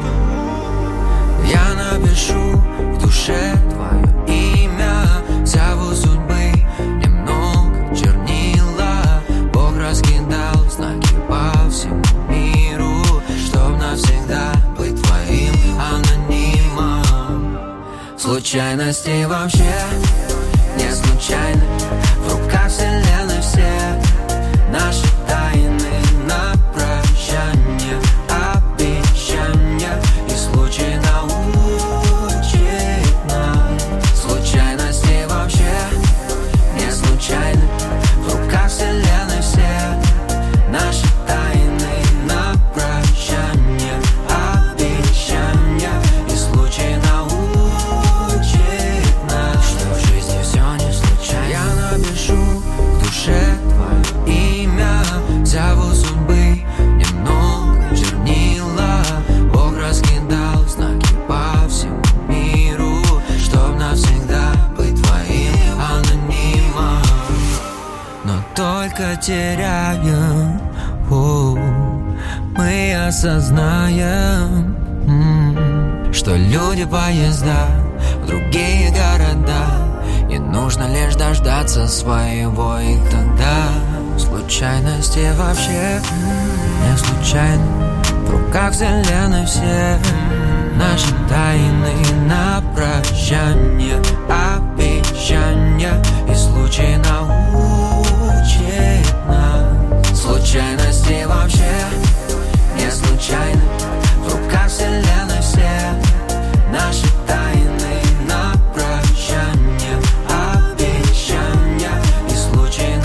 Я напишу в душе твое имя, взяв у судьбы немного чернила. Бог раскидал знаки по всему миру, чтоб навсегда быть твоим анонимом. Случайности вообще не случайны, в руках вселенной все наши тайны на прощание, обещания и случай научит нас. Случайности вообще не случайны, в руках вселенной все наши тайны на прощание, обещания и случай научит нас, что в жизни все не случайно. Я напишу в душе твое имя, взяв у судьбы немного чернила. Бог раскидал знаки по всему миру, чтоб навсегда быть твоим анонимом. Но только теряем, о, мы осознаем, м, что люди поезда в другие города. Не нужно лишь дождаться своего, и тогда случайности вообще не случайны, в руках вселенной все наши тайны на прощание, обещания и случай научит нас. Случайности вообще не случайны, в руках вселенной все наши тайны на прощание, обещания и случай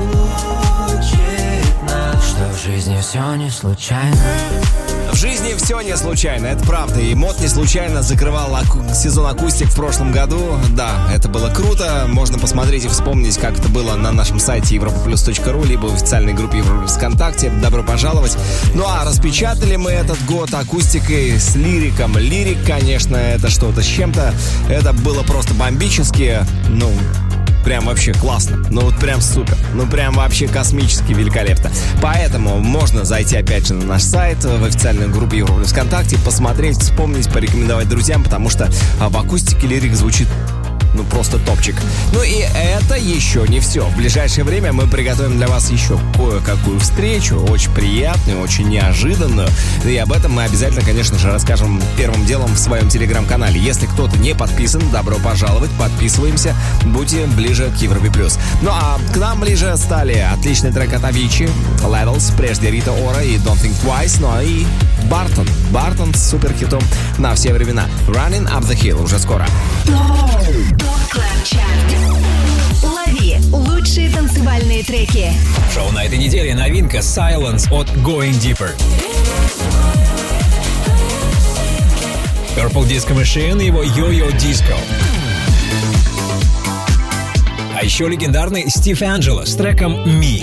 научит нас, что в жизни все не случайно. В жизни все не случайно, это правда. И МОД не случайно закрывал аку- сезон акустик в прошлом году. Да, это было круто. Можно посмотреть и вспомнить, как это было на нашем сайте европа плюс точка ру, либо в официальной группе Европа ВКонтакте. Добро пожаловать. Ну а распечатали мы этот год акустикой с лириком. Лирик, конечно, это что-то с чем-то. Это было просто бомбически. Ну... Прям вообще классно, ну вот прям супер, ну прям вообще космически великолепно. Поэтому можно зайти опять же на наш сайт, в официальную группу Европа ВКонтакте, посмотреть, вспомнить, порекомендовать друзьям, потому что в акустике лирик звучит ну просто топчик. Ну и это еще не все. В ближайшее время мы приготовим для вас еще кое-какую встречу, очень приятную, очень неожиданную. И об этом мы обязательно, конечно же, расскажем первым делом в своем телеграм-канале. Если кто-то не подписан, добро пожаловать, подписываемся, будьте ближе к Европе плюс. Ну а к нам ближе стали отличный трек от Avicii, Levels, прежде Рита Ора и Don't Think Twice, ну и Бартон. Бартон с суперхитом на все времена. Running Up The Hill уже скоро. Лови лучшие танцевальные треки. Шоу на этой неделе новинка Silence от Going Deeper. Purple Disco Machine и его Yo-Yo Disco. А еще легендарный Стив Анджело с треком Me.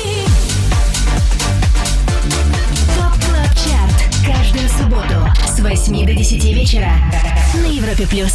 Топ Клаб Чарт. Каждую субботу с восьми до десяти вечера на Европе плюс.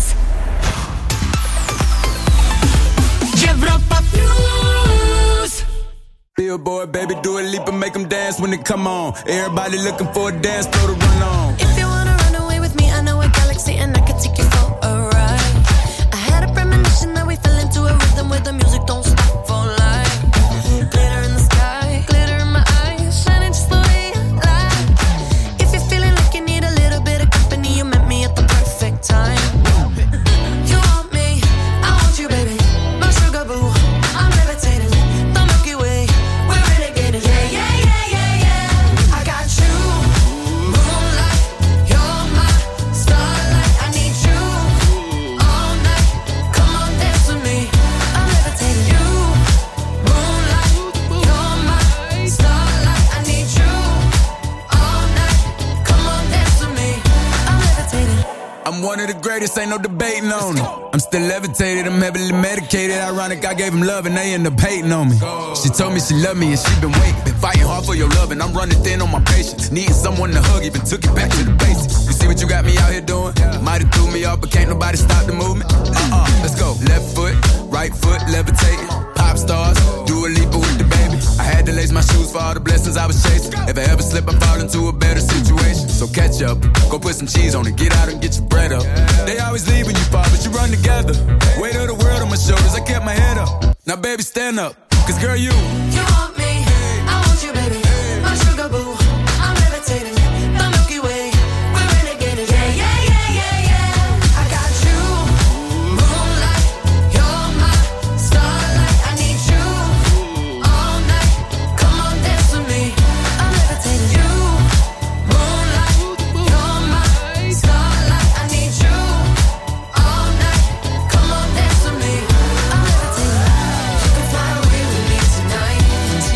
Европа плюс. Billboard, baby, do a leap and make them dance when they come on. Everybody looking for a dance floor to run on. If you wanna run away with me, I know a galaxy and I can take you for a ride. I had a premonition that we fell into a rhythm where the music don't stop for life. Glitter in the sky, glitter in my eyes, shining just the way I like. If you're feeling like you need a little bit of company, you met me at the perfect time. You want me, I want you, baby. My sugar boo, I'm levitating. The Milky Way, we're renegading. Yeah, yeah, yeah, yeah, yeah. I got you, moonlight. greatest, ain't no debating on it. I'm still levitated, I'm heavily medicated. Ironic, I gave him love and they end up hating on me. She told me she loved me and she been waiting. Been fighting hard for your love and I'm running thin on my patience. Needing someone to hug, even took it back to the basics. You see what you got me out here doing? Might have threw me off, but can't nobody stop the movement. Uh-uh, let's go. Left foot, right foot, levitating. Pop stars, do a leap with the baby. I had to lace my shoes for all the blessings I was chasing. If I ever slip, I fall into a better situation. So catch up, go put some cheese on it, get out and get your bread up. They always leave when you fall, but you run together. Weight of the world on my shoulders, I kept my head up. Now baby, stand up, cause girl, you You want me, I want you, baby. My sugar boo, I'm levitating. The Milky Way, we're renegading. Yeah, yeah, yeah, yeah, yeah. I got you, moonlight. You're my starlight. I need you all night. Come on, dance with me. I'm levitating. You, moonlight. You're my starlight. I need you all night. Come on, dance with me. I'm levitating. You can fly away with me tonight.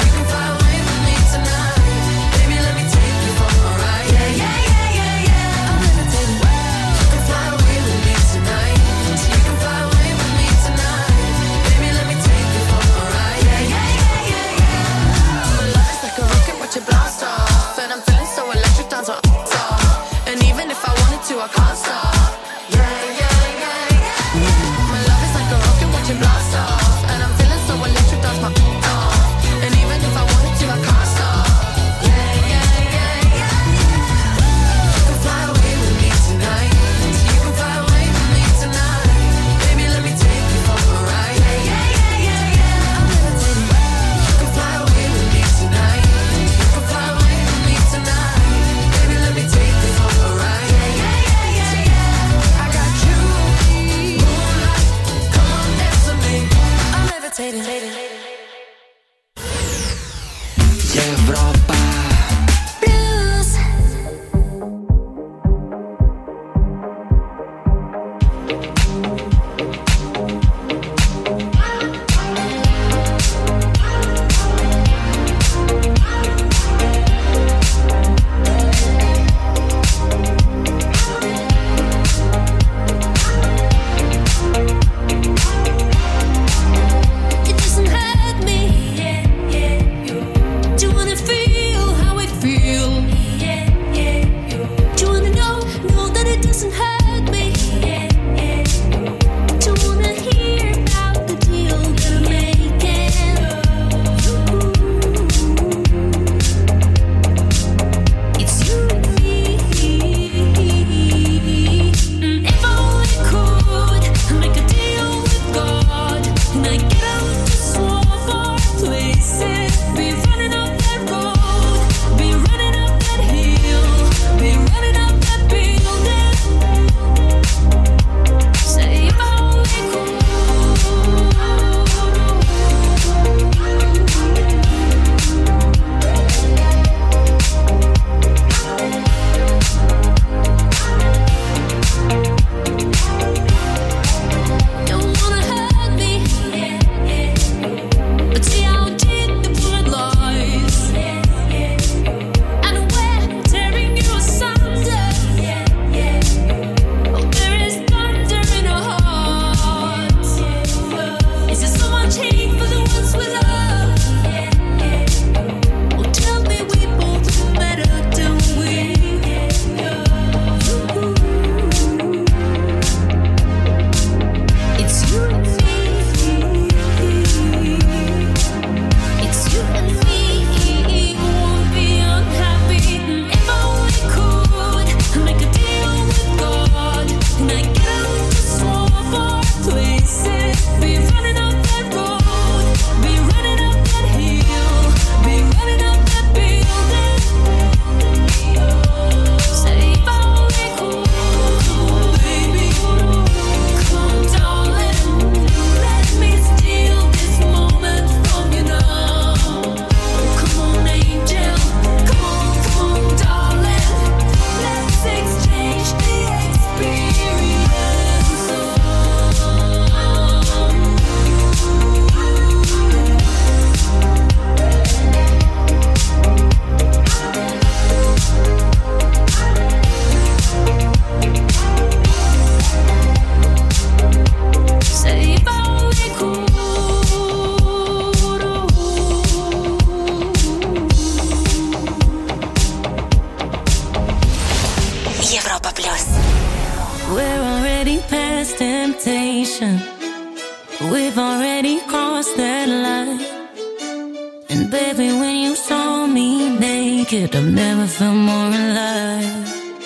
last temptation. We've already crossed that line. And baby, when you saw me naked, I've never felt more alive.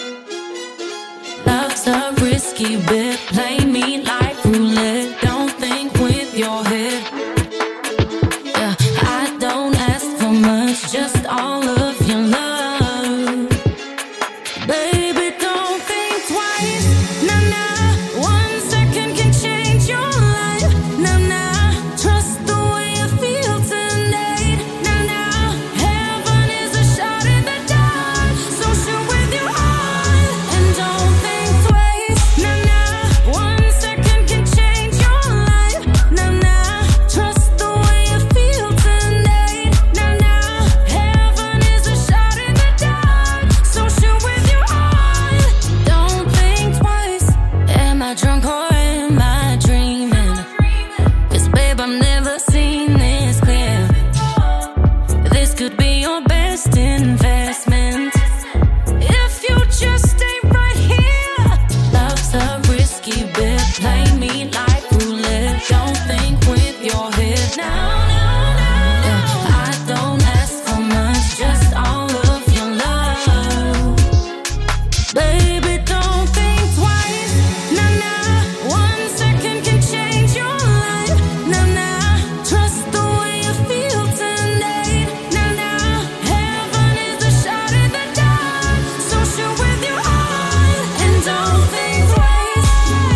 Love's a risky bet, play me like roulette. Don't think with your head. Yeah, I don't ask for much, just all of your love. Baby, don't think twice. Nah, nah, one second can change your life. Nah, nah, trust the way you feel tonight. Nah, nah, heaven is a shot in the dark, so shoot with your heart and don't think twice. Nah, nah, one second can change your life. Nah, nah, trust the way you feel tonight. Nah, nah, heaven is a shot in the dark, so shoot with your heart. Don't think twice. Am I drunk or am I dreaming? 'Cause babe, I've never seen this clear. This could be your best investment if you just stay right here. Love's a risky bet, play me like roulette. Don't think with your head. No, no, no. Yeah, I don't ask for much, just all of your love. Baby, don't think twice. Nah, nah, one second can change your life. Nah, nah, trust the way you feel tonight. Nah, nah, heaven is a shot in the dark, so shoot with your heart and don't think twice.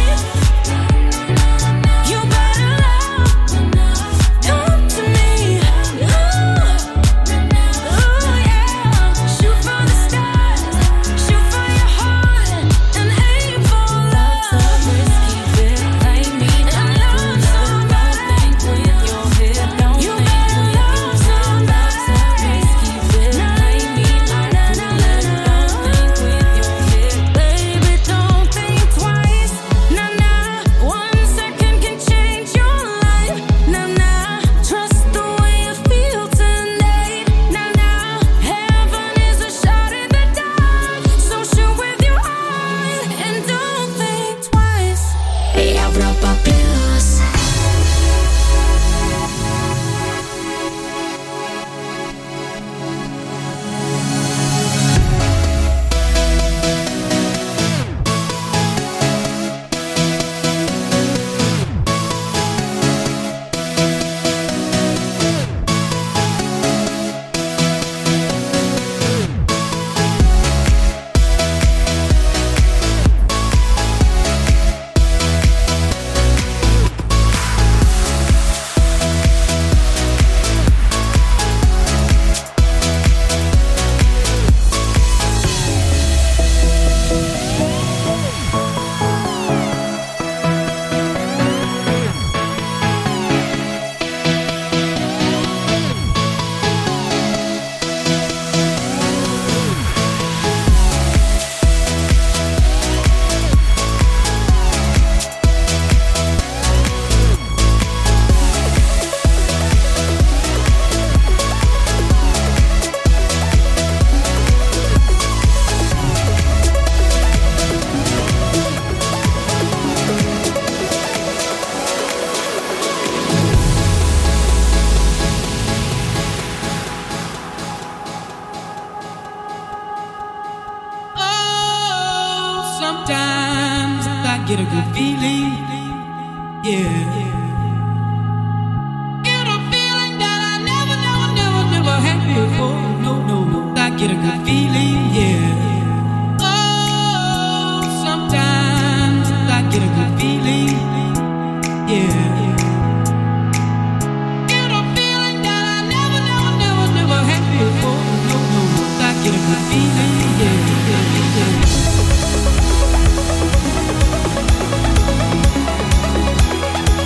You better love, come to me. Ooh, ooh, yeah. Shoot for the stars, shoot for your heart, and aim for love. Love's a risky bet, play me like roulette. Don't think with your head, don't you think with your head. Love's a risky bet, play me like roulette. Don't think with your head, baby, don't think twice. Nah, nah, one second can change your life. Nah, nah, trust the way you feel tonight. Nah, nah, heaven is a shot in the dark, so shoot with your heart and don't think twice. Европа плюс. Oh, sometimes I get a good feeling, yeah. Get a feeling that I never, never, never, never had before. No, no, no, I get a good feeling, yeah. Oh, sometimes I get a good feeling, yeah. Get a feeling that I never, never, never, never had before. No, no, no, I get a good feeling, yeah, yeah, yeah.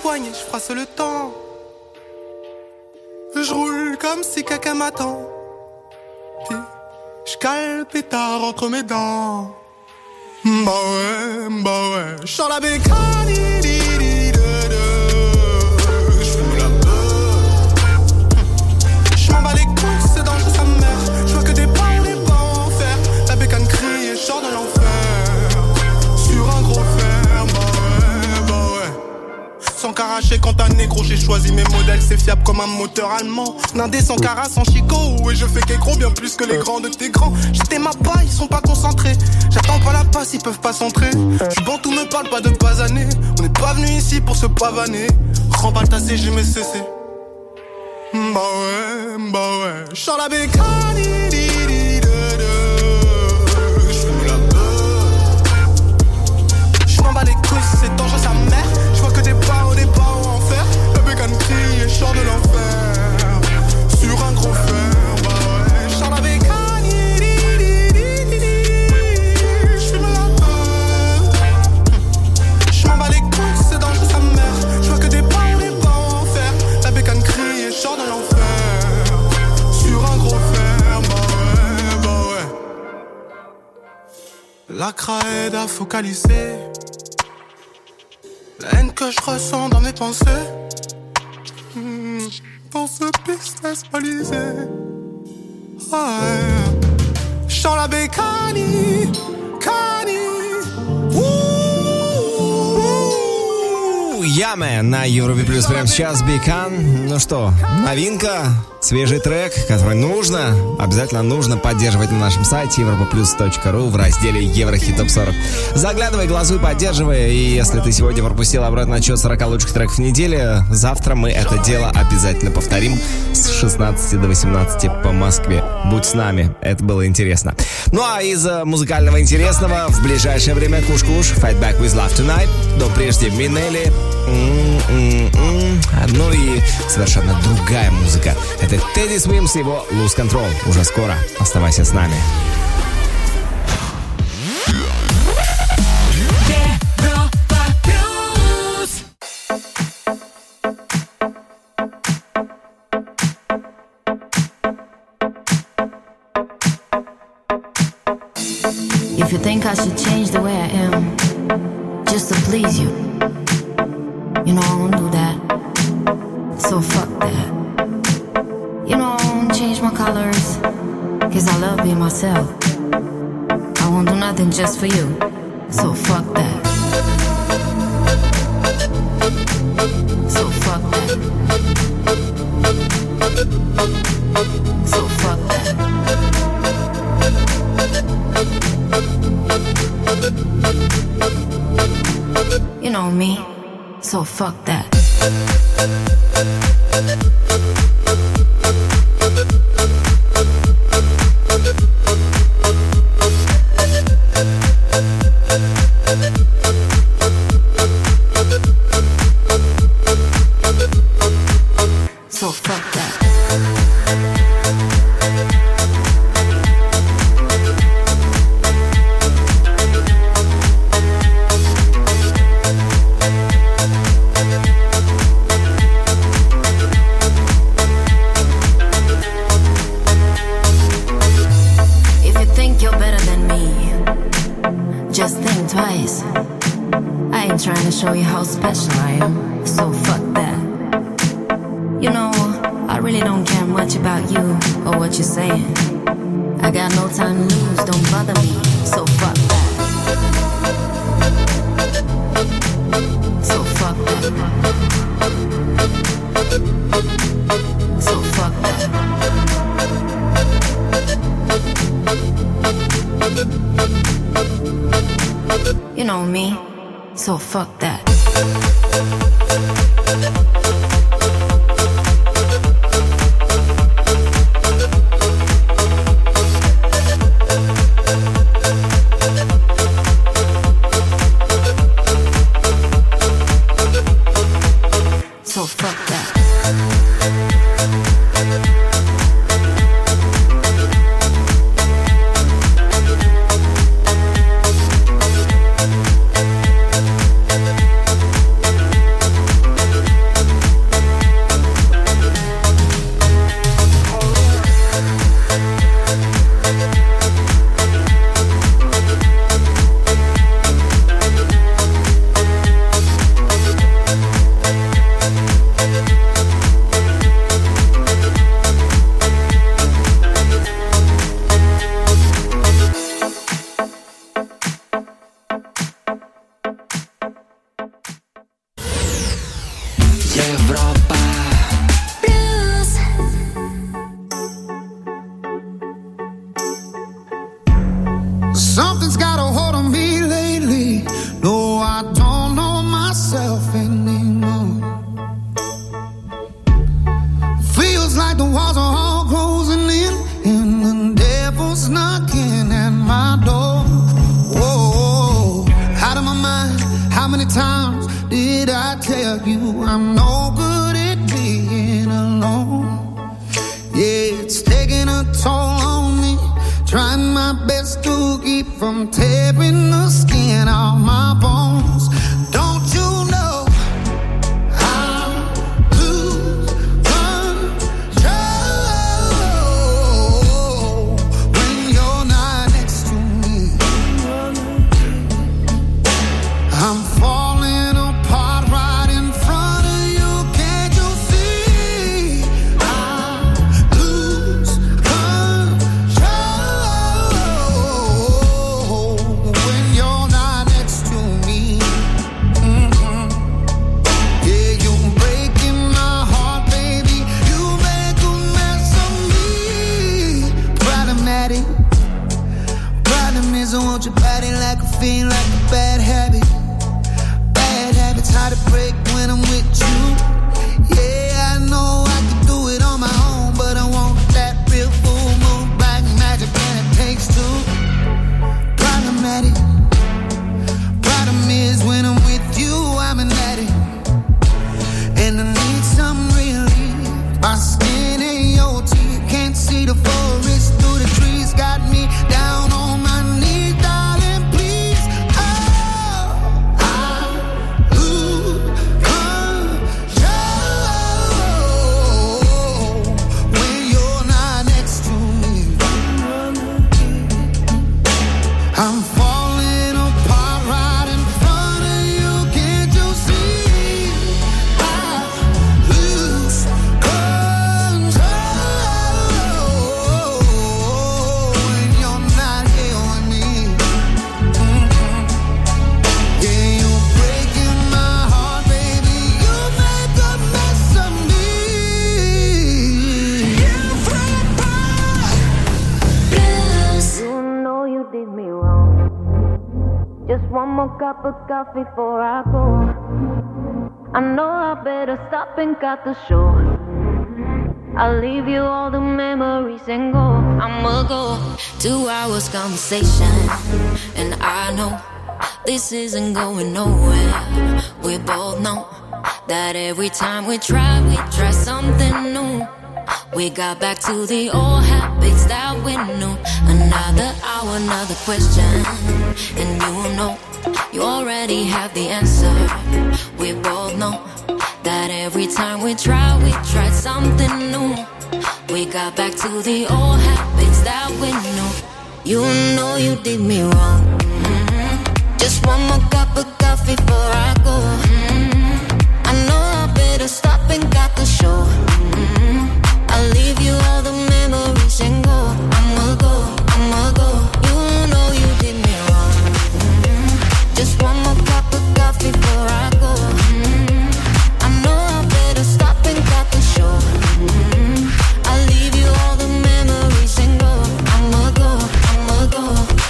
poignets, je froisse le temps. Je roule comme si quelqu'un m'attend. Puis je cale le pétard entre mes dents. Bah ouais, bah ouais. Je sors la bécane. J'fume la peur. Je m'en bats les couilles, c'est dangereux sa mère. Je vois que des pas, des pas en fer. La bécane crie et je sors de l'enfer. Sur un gros fer, bah ouais, bah ouais. Sans caracher quand un négro, j'ai choisi mes modèles. C'est fiable comme un moteur allemand. Nindé sans cara, sans chicot. Et je fais qu'écro bien plus que les grands de tes grands. J'étais ma paille, ils sont pas concentrés. J'attends pas la passe, ils peuvent pas s'entrer. J'suis bon, tout me parle pas de basaner. On n'est pas venu ici pour se pavaner. Remballe ta C G, mais C C. Bah ouais, bah ouais. J'sors la bécane. J'fume la peur. J'm'en bats les couilles, c'est dangereux sa mère. J'vois que des pas, des pas en enfer. La bécane crie et j'sors de l'enfer. Sur un gros fer, bah ouais. J'sors la bécane. La craie à focaliser la haine que je ressens dans mes pensées. Mmh, pour ce business balisé. Ouais. J'sors la bécane, cani. Яме на Европе Плюс прямо сейчас, Бикан. Ну что, новинка, свежий трек, который нужно, обязательно нужно поддерживать на нашем сайте европа плюс точка ру в разделе Еврохит Топ сорок. Заглядывай, глазуй, поддерживай. И если ты сегодня пропустил обратный отчет сорок лучших треков недели, завтра мы это дело обязательно повторим с шестнадцати до восемнадцати по Москве. Будь с нами, это было интересно. Ну а из музыкального интересного в ближайшее время Куш-Куш, Fight Back with Love Tonight, но прежде Минели. М-м-м. Ну и совершенно другая музыка. Это Teddy Swims и его Lose Control. Уже скоро. Оставайся с нами. If you think I should change the way I am just to please you, you know I won't do that. So fuck that. You know I won't change my colors, cause I love being myself. I won't do nothing just for you. So fuck that. So fuck that. So fuck that. You know me, so fuck that. So fuck that. Show you how special I am, so fuck that. You know, I really don't care much about you or what you're saying. I got no time to lose, don't bother me, so fuck that. So fuck that. So fuck that. You know me, so fuck that. So fuck that. Европа. Something's got a hold on me lately. No, I don't know myself anymore. Feels like the walls are all closing in, and the devil's knocking at my door. Whoa, out of my mind. How many times did I tell you I'm no good at being alone? Yeah, it's taking a toll on me. Trying my best to keep from tearing the skin off my bones. Don't you know I lose control when you're not next to me? I'm falling apart right in front of you. Can't you see? I lose control when you're not next to me. Mm-hmm. Yeah, you're breaking my heart, baby. You make a mess of me. Problematic. Problem is I want your body like a fiend, like a bad habit. Bad habits hard to break when I'm with you. Yeah, I know I can do it on my own, but I want that real full moon, black magic, and it takes two. Problematic. Problem is when I'm with you, I'm an addict, and I need some relief. My skin ain't your teeth, can't see the forest through the trees. Got me down on my knees, darling, please. Oh, I lose control when you're not next to me. I'm falling apart right in front of you. Can't you see? I lose control when you're not here with me. Mm-hmm. Yeah, you're breaking my heart, baby. You make a mess of me. You know you did me wrong. Just one more cup of coffee before I go. I know I better stop and cut the show. I'll leave you all the memories and go. I'ma go. Two hours conversation, and I know this isn't going nowhere. We both know that every time we try, we try something new. We got back to the old habits that we knew. Another hour, another question, and you know you already have the answer. We both know that every time we try, we try something new. We got back to the old habits that we knew. You know you did me wrong. Mm-hmm. Just one more cup of coffee before I go. Mm-hmm. I know I better stop and cut the show. Mm-hmm. I'll leave you all the memories and go. I'ma go, I'ma go. You know you did me wrong. Mm-hmm. Just one more cup of coffee before I go. Mm-hmm. I know I better stop and cut the show. Mm-hmm. I'll leave you all the memories and go. I'ma go, I'ma go.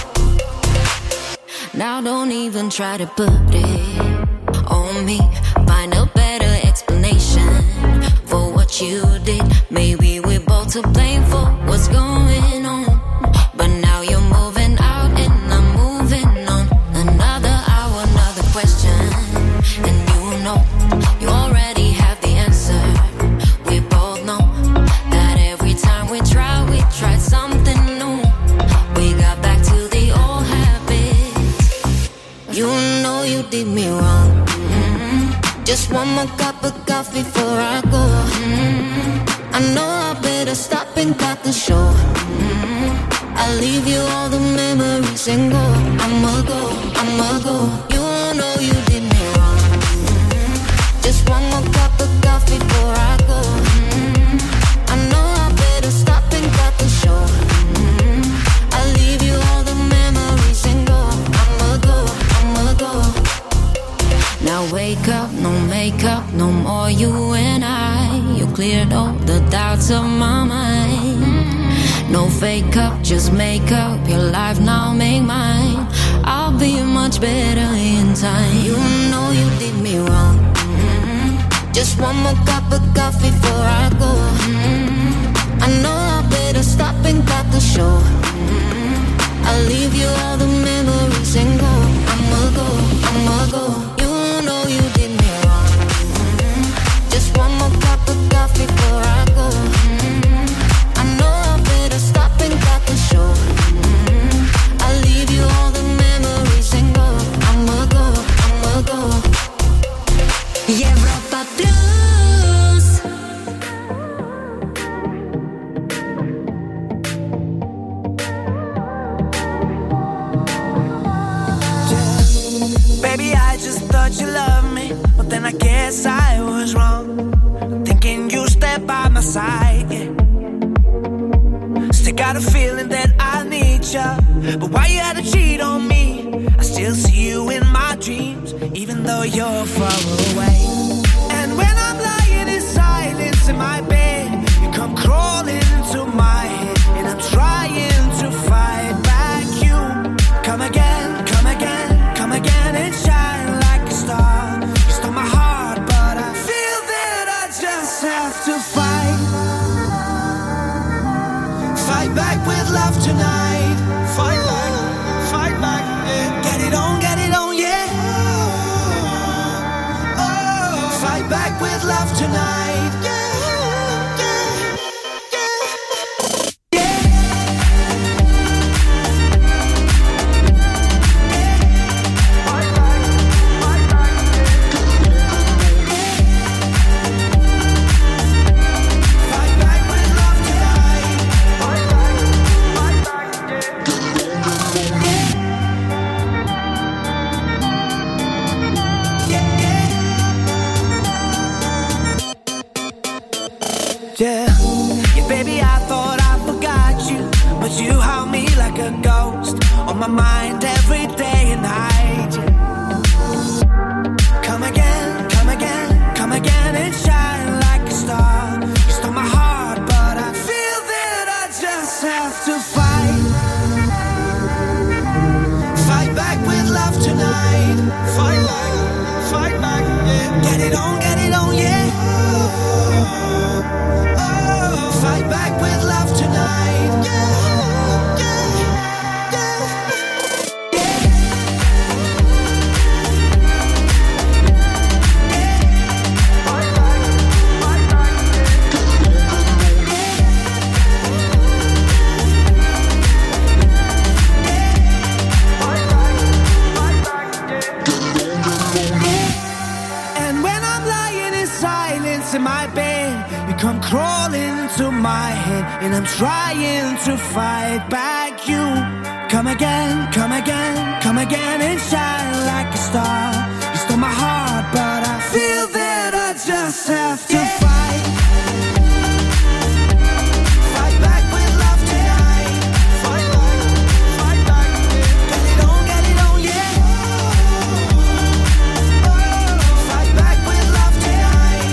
Now don't even try to put it on me. Find a better explanation for what you did. Maybe we're both to blame for what's going on. But now you're moving out and I'm moving on. Another hour, another question, and you know you already have the answer. We both know that every time we try, we try something new. We got back to the old habits. You know you did me wrong. Mm-hmm. Just one more cup of coffee before I go. Mm-hmm. I know I better stop and cut the show. Mm-hmm. I'll leave you all the memories and go. I'ma go, I'ma go. You know you did me wrong. Mm-hmm. Just one more cup of coffee before I go. Mm-hmm. I know I better stop and cut the show. Mm-hmm. I'll leave you all the memories and go. I'ma go, I'ma go. Now wake up, no makeup, no No more you and I. You cleared all the doubts of my mind. No fake up, just make up your life now, make mine. I'll be much better in time. You know you did me wrong. Mm-hmm. Just one more cup of coffee before I go. Mm-hmm. I know I better stop and cut the show. Mm-hmm. I'll leave you all the memories and go. I'ma go, I'ma go. You know you did me wrong. Mm-hmm. Just one more cup of coffee before I go. Mm-hmm. I know I better stop and cut the show. Mm-hmm. I'll leave you all the memories and go. I'ma go, I'ma go. Европа плюс. Baby, I just thought you loved me, but then I guess I was wrong. Thinking you stepped by my side, yeah. Still got a feeling that I need you, but why you had to cheat on me? I still see you in my dreams, even though you're far away. And when I'm lying in silence in my bed, you come crawling into my head, and I'm trying to fight back you. Come again, come again, come again and shine like a star. You stole my heart, but I feel that I just have to fight. Fight back with love tonight. Fight back, fight back, yeah. Get it on, get it on, yeah. Oh, fight back with love tonight. Yeah, yeah, yeah, yeah. Fight back, fight back, fight back with love tonight. Fight back, fight back, yeah, yeah, baby, I thought I forgot you, but you haunt me like a ghost on my mind every day and night. Yeah. Come again, come again, come again and shine like a star. You stole my heart, but I feel that I just have to fight. Fight back with love tonight. Fight back, fight back, yeah. Get it on, get it on, yeah. Oh, fight back with love tonight. Yeah, yeah, yeah, yeah. Fight back, fight back, yeah. And when I'm lying in silence in my bed, you come crawling into my head, and I'm trying to fight back you. Come again, come again, come again and shine like a star. You stole my heart, but I feel that I just have to fight. Fight back with love tonight. Fight back, fight back, yeah. Get it on, get it on, yeah. Oh, fight back with love tonight.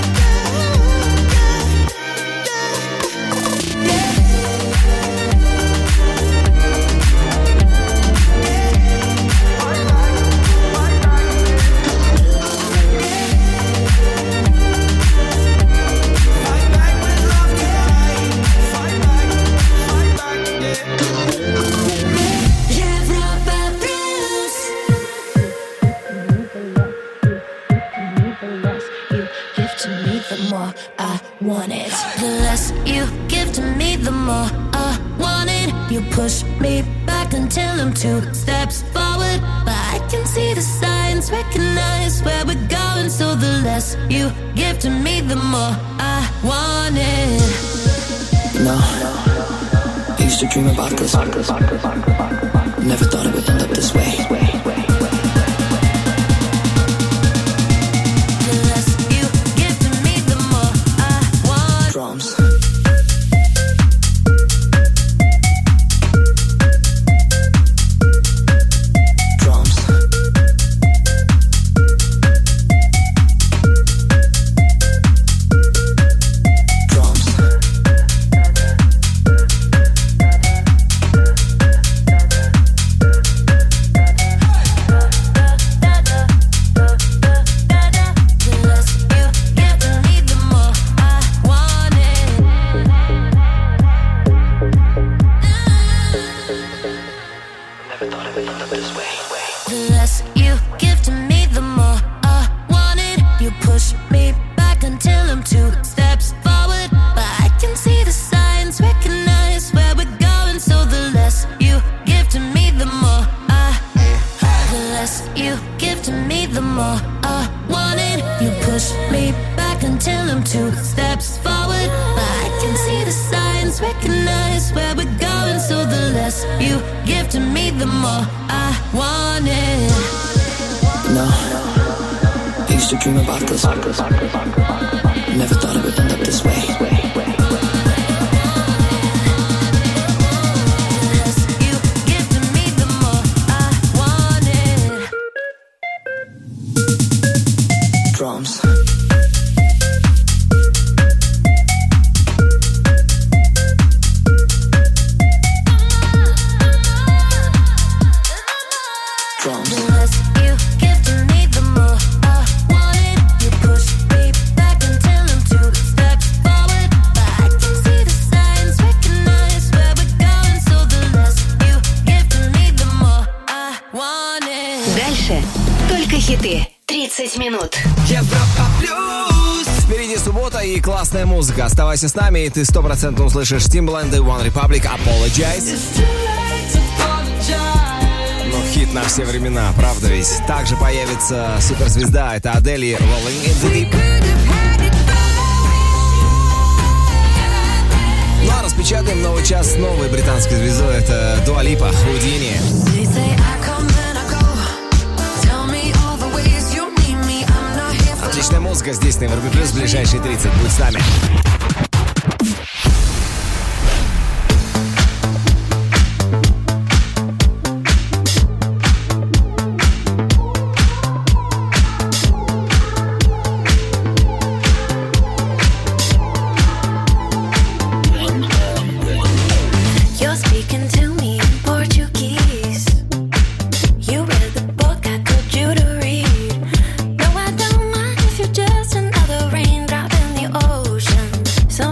Want it. The less you give to me, the more I want it. You push me back until I'm two steps forward, but I can see the signs, recognize where we're going. So the less you give to me, the more I want it. No, I used to dream about this. Never thought it would end up this way. Drums. until I'm two steps forward. But I can see the signs, recognize where we're going. So the less you give to me, the more I want it. No, I used to dream about this. Never thought it would end up this way. Drums. Хиты. тридцать минут. Европа плюс. Впереди суббота и классная музыка. Оставайся с нами, и ты стопроцентно услышишь Timbaland и One Republic Apologize. Ну, хит на все времена, правда ведь? Также появится суперзвезда, это Адель и Rolling in the Deep. Ну а распечатаем новый час с новой британской звездой, это Дуа Липа, Houdini. Отличная музыка здесь на Европе Плюс, ближайшие тридцать. Будь с нами. So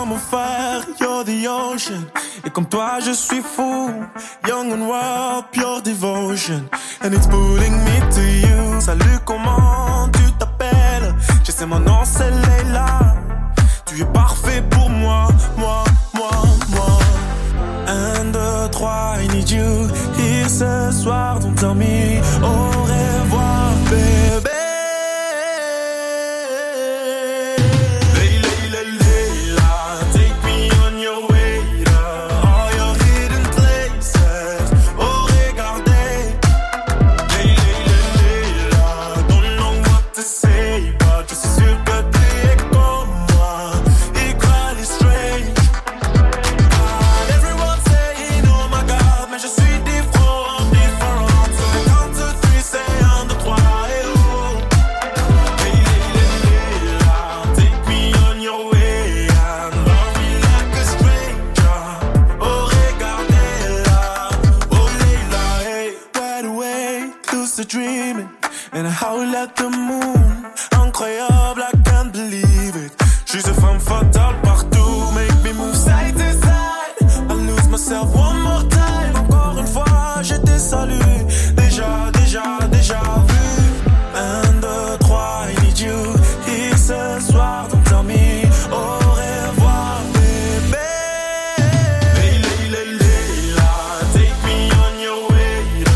mon frère, you're the ocean. Et comme toi je suis fou, young and wild, pure devotion. And it's pulling me to you. Salut, comment tu t'appelles? Je sais mon nom c'est Leila. Tu es parfait pour moi, moi, moi, moi. Un, deux, trois, I need you. Here ce soir, don't tell me au revoir, bébé. Dreaming and I howl at the moon. Incroyable, I can't believe it. She's a femme fatale partout. Make me move side to side. I lose myself one more time. Encore une fois, je te salue. Déjà, déjà, déjà vu. Un, deux, trois, I need you. Here ce soir, don't tell me au revoir, bébé. Leila, Leila, take me on your way.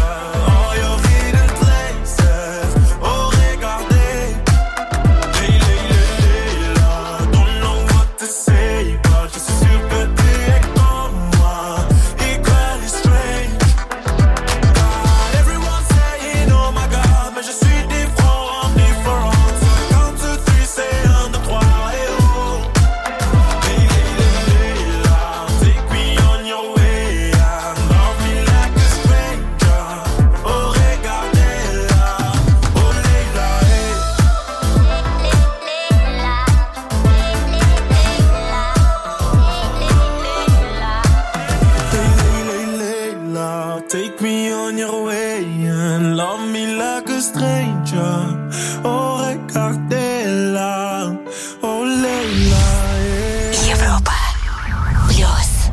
Take me on your way and love me like a stranger. Oh, regardez-la, oh, Leila. Yeah. Европа Плюс.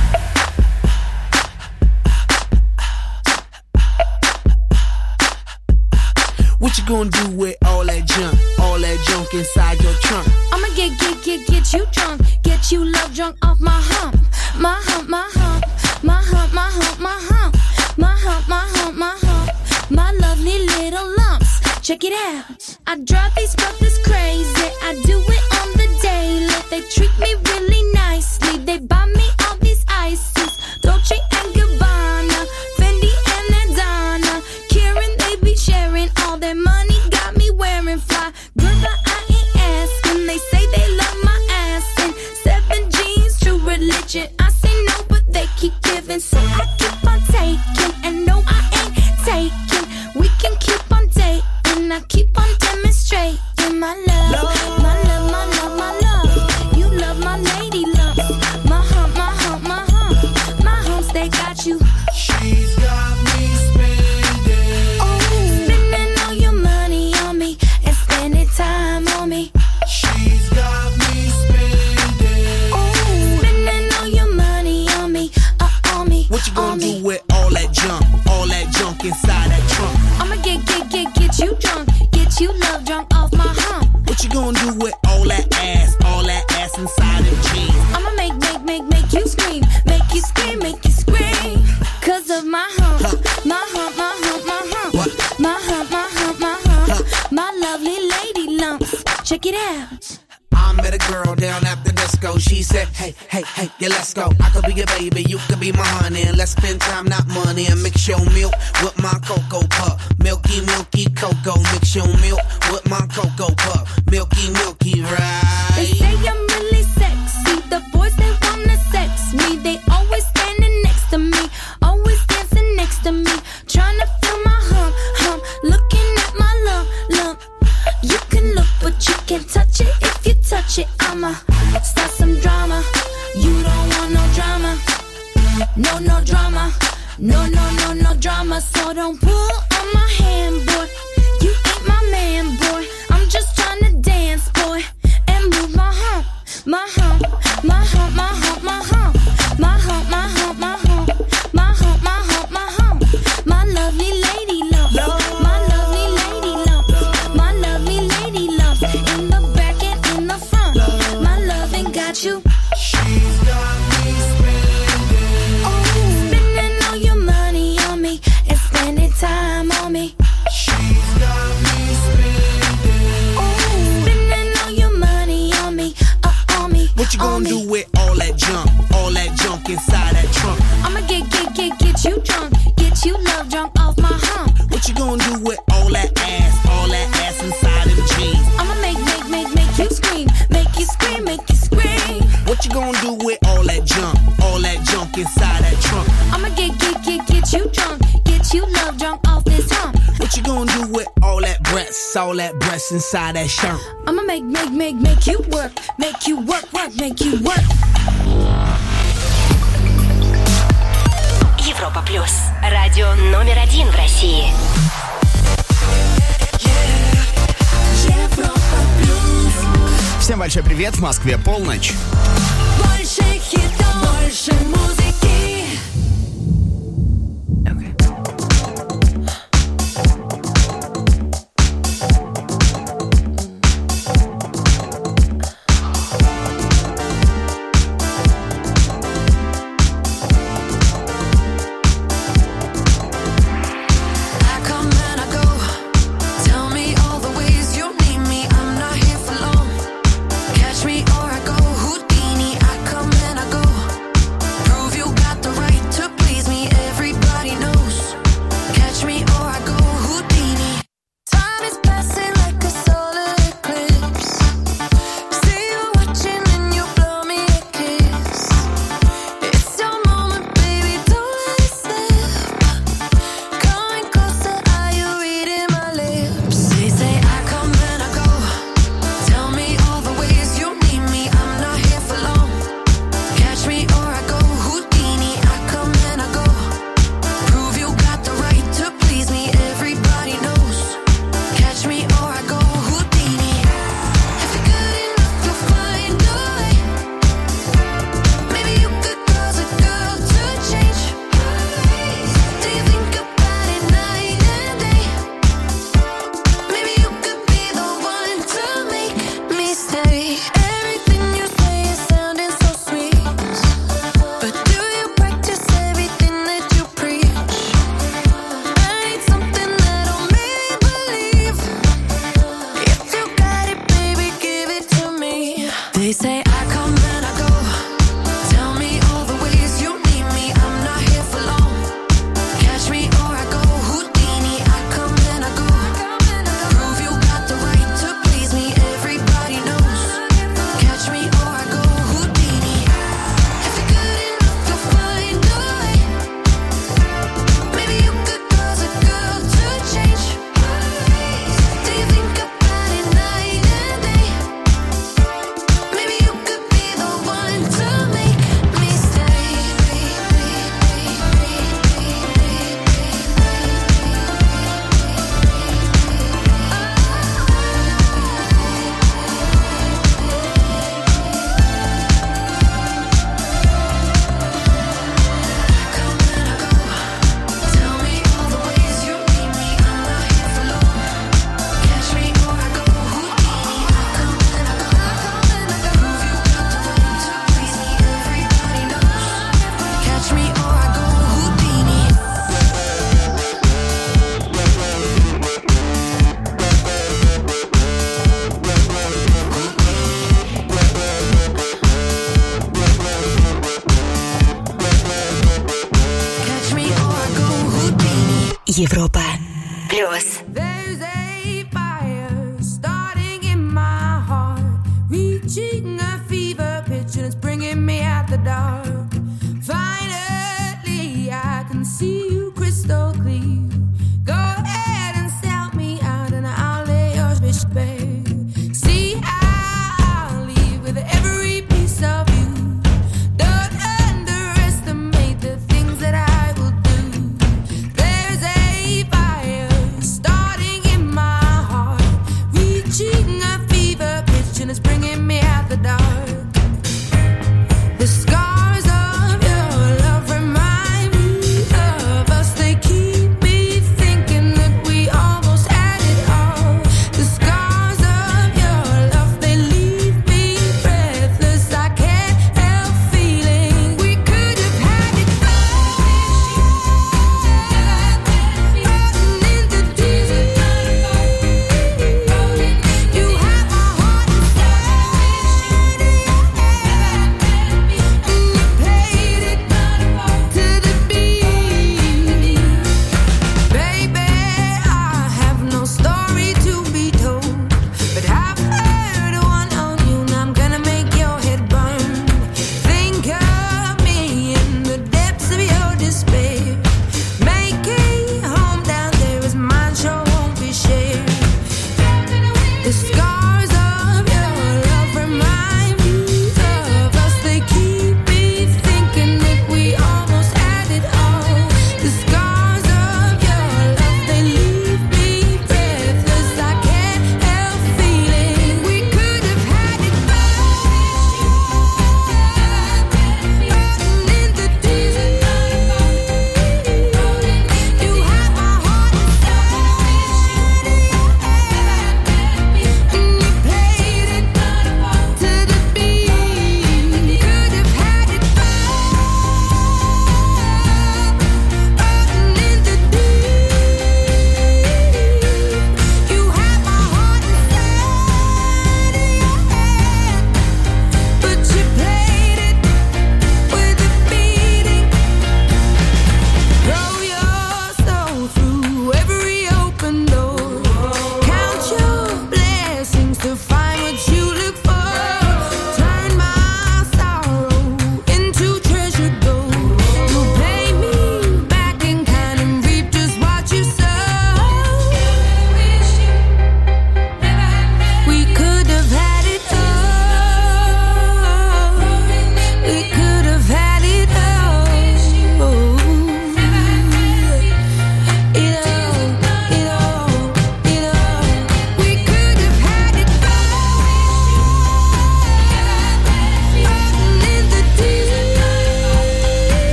What you gonna do with all that junk, all that junk inside your trunk? I'ma get, get, get, get you drunk, get you love drunk off my hump, my hump, my hump, my hump, my hump, my hump. My hump, my hump, my hump, my lovely little lumps. Check it out. I drive these brothers crazy. I do it on the daily. They treat me really nicely. They buy me all these ices. Dolce and Gabbana, Fendi and Adana. Karen, they be sharing all their money. Got me wearing fly. Girl, but I ain't asking. They say they love my ass. And seven jeans, true religion. I say no, but they keep giving. So I keep on taking. And no, I ain't taking. We can keep on dating. I keep on demonstrating my love, my love, my love, my love. You love my lady lumps. My hump, my hump, my hump. My humps, they got you. She's got me spending. Oh, spending all your money on me and spending time on me. She's got me spending. Oh, spending all your money on me, uh, on me. What you gonna do with all that junk, all that junk inside that trunk? I'ma get, get, get, get you drunk, get you love drunk off my hump. What you gonna do with all that ass, all that ass inside them jeans? I'ma make, make, make, make you scream, make you scream, make you scream. Cause of my hump, huh. my hump, my hump, my hump. What? My hump, my hump, my hump. Huh. My lovely lady lumps. Check it out. I met a girl down at the disco. She said, hey, hey, hey, yeah, let's go. I could be your baby, you could be my honey. And let's spend time, not money. And mix your milk with my cocoa pup. Milky, milky cocoa. Mix your milk with my cocoa pup. Milky, milky, right? They say I'm really sexy. The boys, they wanna sex me. They always standing next to me. Always dancing next to me. Trying to feel my hump, hump. Looking at my lump, lump. You can look, but you can't touch it. If you touch it, I'ma start some drama. You don't want no drama. No, no drama. No, no, no, no drama. So don't pull on my hand, boy. You ain't my man, boy. I'm just trying to dance, boy. And move my hump, my hump, my hump, my hump, my hump, my hump, my hump, my hump, my hump, my hump, my hump, my lovely lady lump, my lovely lady lump, my lovely lady lump, in the back and in the front, my loving got you. She's got me spending. Oh, spending all your money on me and spending time on me. She's got me spending. Oh, spending all your money on me, uh, on me. What you gonna on do me. with all that junk, all that junk inside that trunk? I'ma get, get, get, get you drunk, get you love drunk off my hump. What you gonna do with all that ass, all that ass inside them jeans? I'ma make, make, make, make you scream, make you scream, make you scream. What you gonna do with all that junk, all that junk inside that trunk? I'ma get, get, get, get you drunk, get you love drunk off this hump. What you gonna do with all that breasts, all that breasts inside that shirt? I'ma make, make, make, make you work, make you work, work, make you work. Европа плюс. Радио номер один в России. Европа плюс. Всем большой привет, в Москве полночь. Больше хитов, больше музыки. Европа плюс. There's a fire starting in my heart, reaching a fever pitch and it's bringing me out the dark. Finally, I can see you crystal clear. Go ahead and sell me out and I'll lay your bitch bare. See, I'll leave with every piece of you. Don't underestimate the things that I will do. There's a fire starting in my heart, reaching a fever pitch and it's bringing me out the dark. The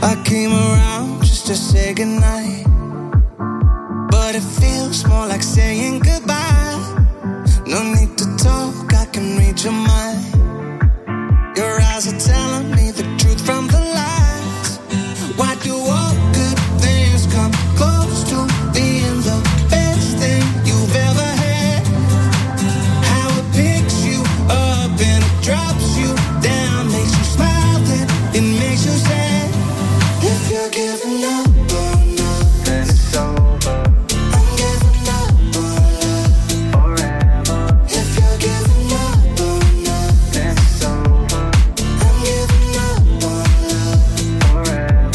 I came around just to say goodnight, but it feels more like saying goodbye. No need to talk, I can read your mind. Your eyes are telling me the truth from the lies. Why do all good things come close to being the best thing you've ever had? How it picks you up and it drops you down, makes you smile, then it makes you sad. If you're giving up on love, then it's over. I'm giving up on love forever. If you're giving up on love, then it's over. I'm giving up on love forever.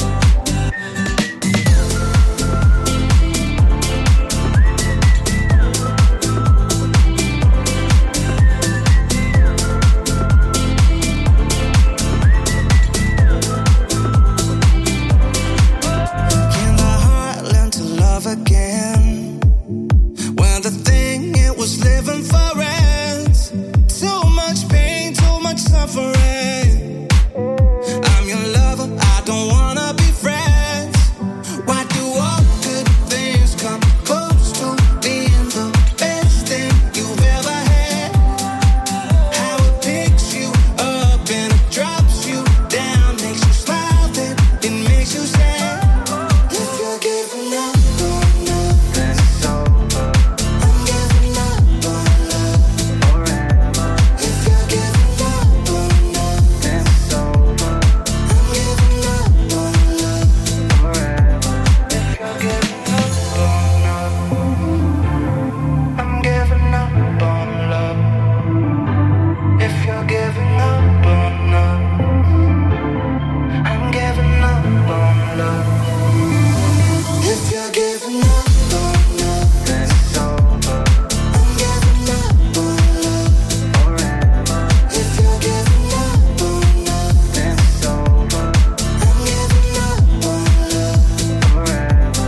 Can the heart learn to love again when the thing it was living for ends? Too much pain, too much suffering. I'm your lover, I don't wanna be friends. Why do all good things come close to being the best thing you've ever had? How it picks you up and it drops you down, makes you smile, then it makes you sad. If you're giving up on love, then it's over. I'm giving up on love forever. If you're giving up on love, then it's over. I'm giving up on love forever. If you're giving up on love, I'm giving up on love. If you're giving up on love, I'm giving up on love. If you're giving up on love, then it's over. I'm giving up on love forever. If you're giving up on love, then it's over. I'm giving up on love forever.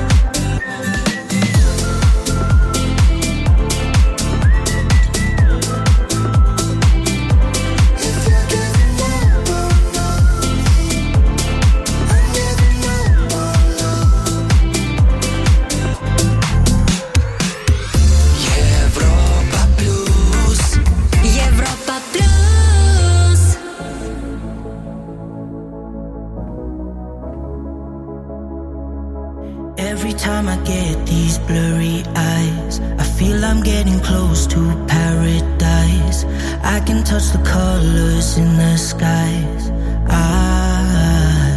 If you're giving up on love, I'm giving up on love. Европа плюс. Европа плюс. Every time I get these blurry eyes, I feel I'm getting close to paradise. I can touch the colors in the skies. I,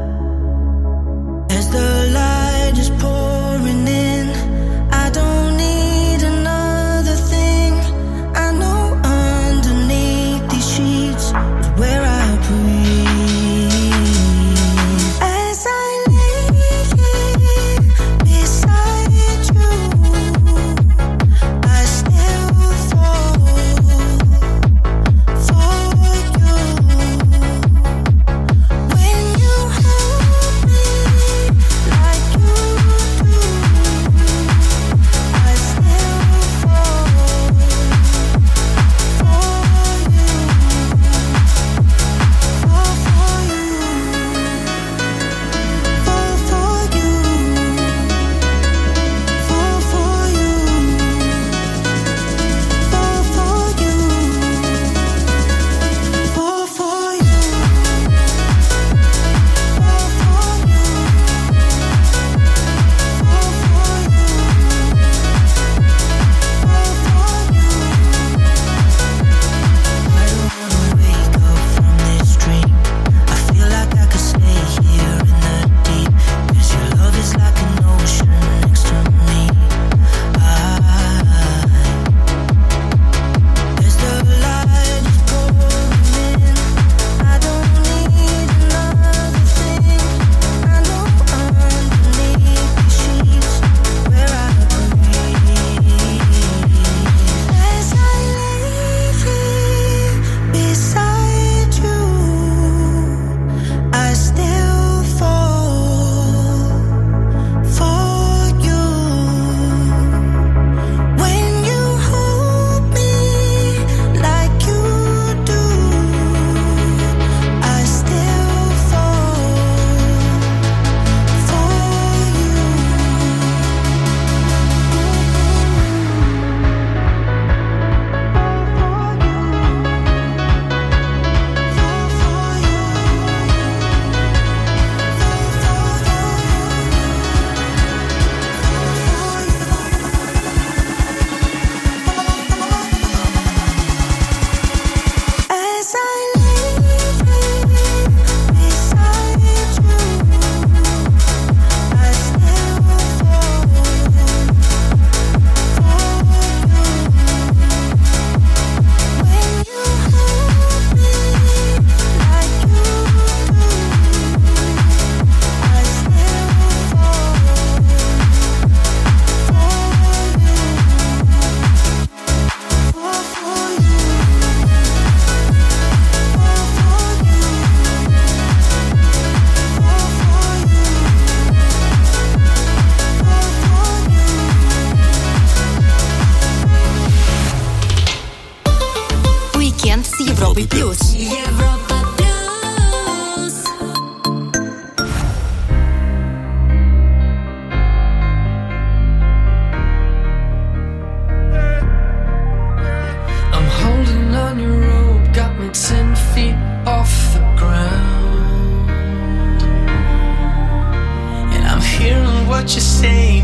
as the light is pouring in, I don't need another thing. I know underneath these sheets is where I breathe. As I lay beside you, I still fall for you.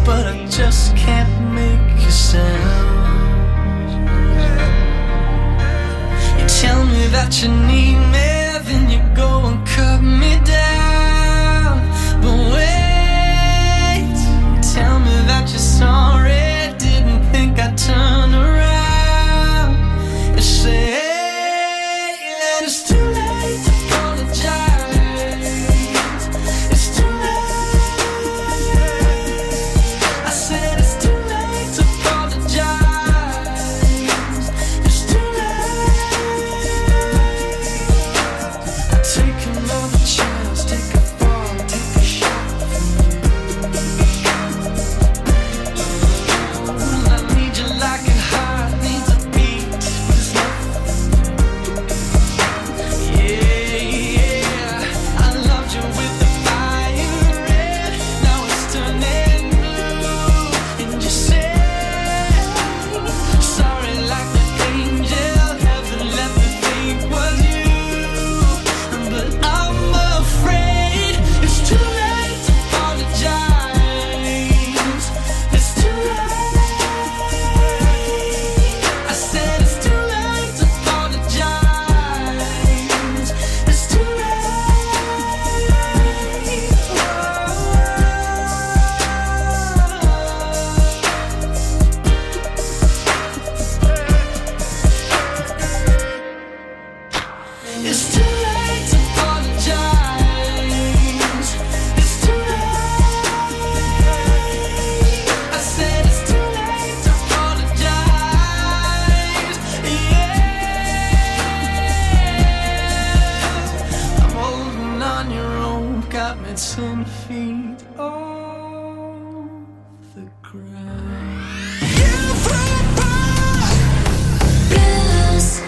but I just can't make a sound. You tell me that you need me, then you go and cut me down. But wait, you tell me that you're sorry, didn't think I'd turn around. You say that it's too late to apologize. It's too late. I said it's too late to apologize. It's too late. Take another chance, take a fall, take a shot from you. Well, I need you like a heart needs a beat. There's nothing. Yeah, yeah. I loved you with the fire red. Now it's turning blue. And you say sorry like an angel. Heaven let me think was you. But I'm afraid it's too late to apologize. It's too late. I said it's too late to apologize. It's too late. It's too late to apologize. It's too late. I said it's too late to apologize. Yeah. I'm holding on your rope, got me ten feet off the ground. Blues.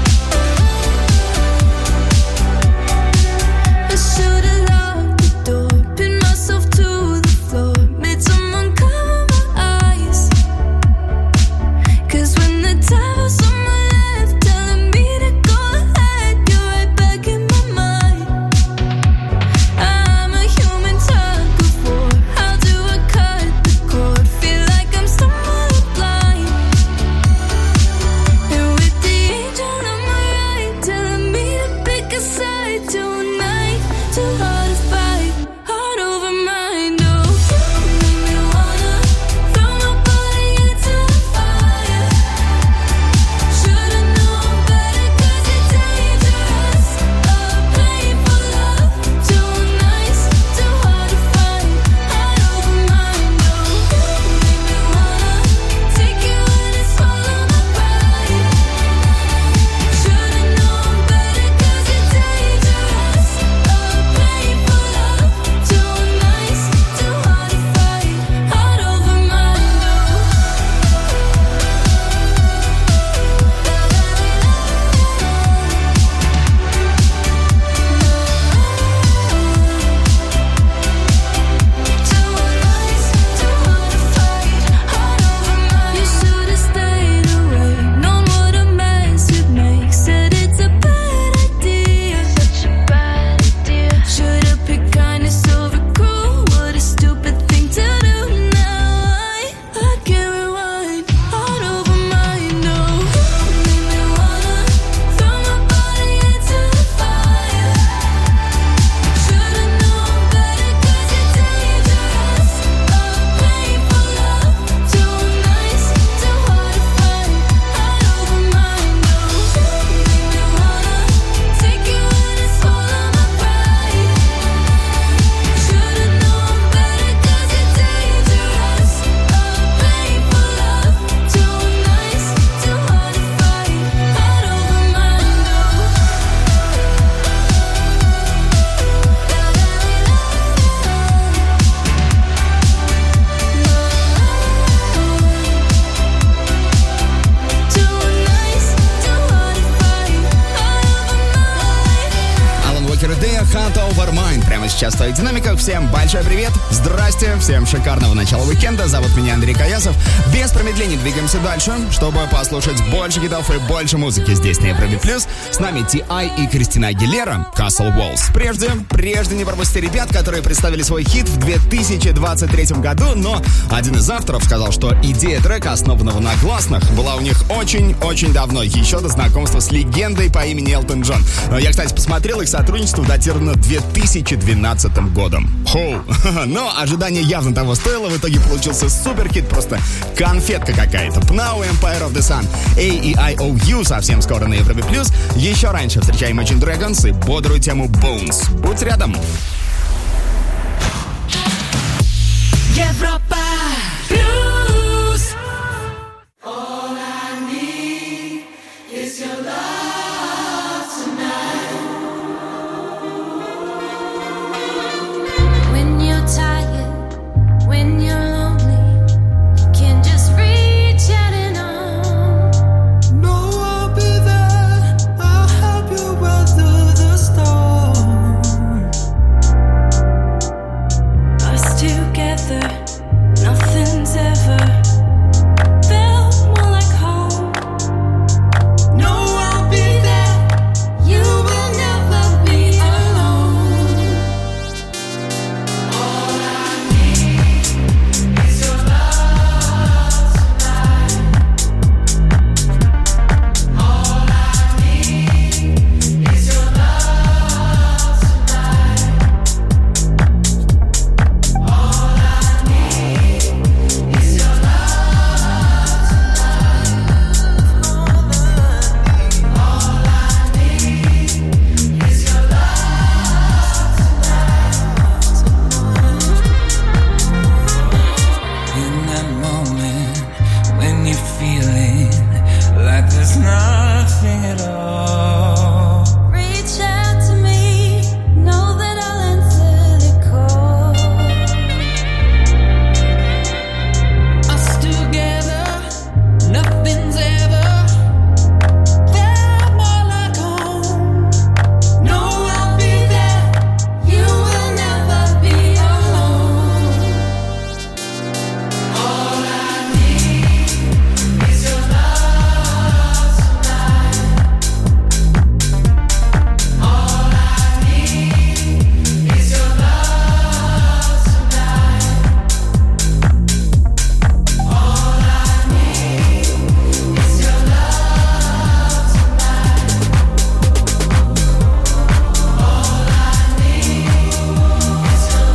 I should've locked the door. Day Hunt Over Mine прямо сейчас в твоих динамиках. Всем большой привет, здрасте, всем шикарного начала уикенда. Зовут меня Андрей Каясов. Без промедлений двигаемся дальше, чтобы послушать больше хитов и больше музыки здесь на Европе Плюс. С нами Ти Ай и Кристина Агилера, Castle Walls. Прежде, прежде не пропусти ребят, которые представили свой хит в две тысячи двадцать третьем году, но один из авторов сказал, что идея трека, основанного на гласных, была у них очень-очень давно, еще до знакомства с легендой по имени Элтон Джон. Я, кстати, посмотрел, их сотрудничество датировано две тысячи двенадцатым годом. Хоу! Но ожидание явно того стоило, в итоге получился суперхит, просто конфетка какая-то. Pnau, Empire of the Sun, эй и ай оу ю совсем скоро на Европе Плюс. Еще раньше встречаем Imagine Dragons и бодрую тему Bones. Будь рядом! Европа Плюс. All I need is your love tonight. When you're tired, when you're lonely, you can just reach out and on. No, I'll be there. I'll help you weather the storm. Us together, nothing's ever felt more like home. No, I'll be there. You will never be alone. All I need is your love tonight. All I need is your love tonight. All I need is your love In that moment when you're feeling like there's nothing at all. Reach out to me, know that I'll answer the call. Us together, nothing's ever felt more like home. No, I'll be there. You will never be alone. All I need is your love tonight. All I need is your love tonight. All I need is your love tonight. All I need is your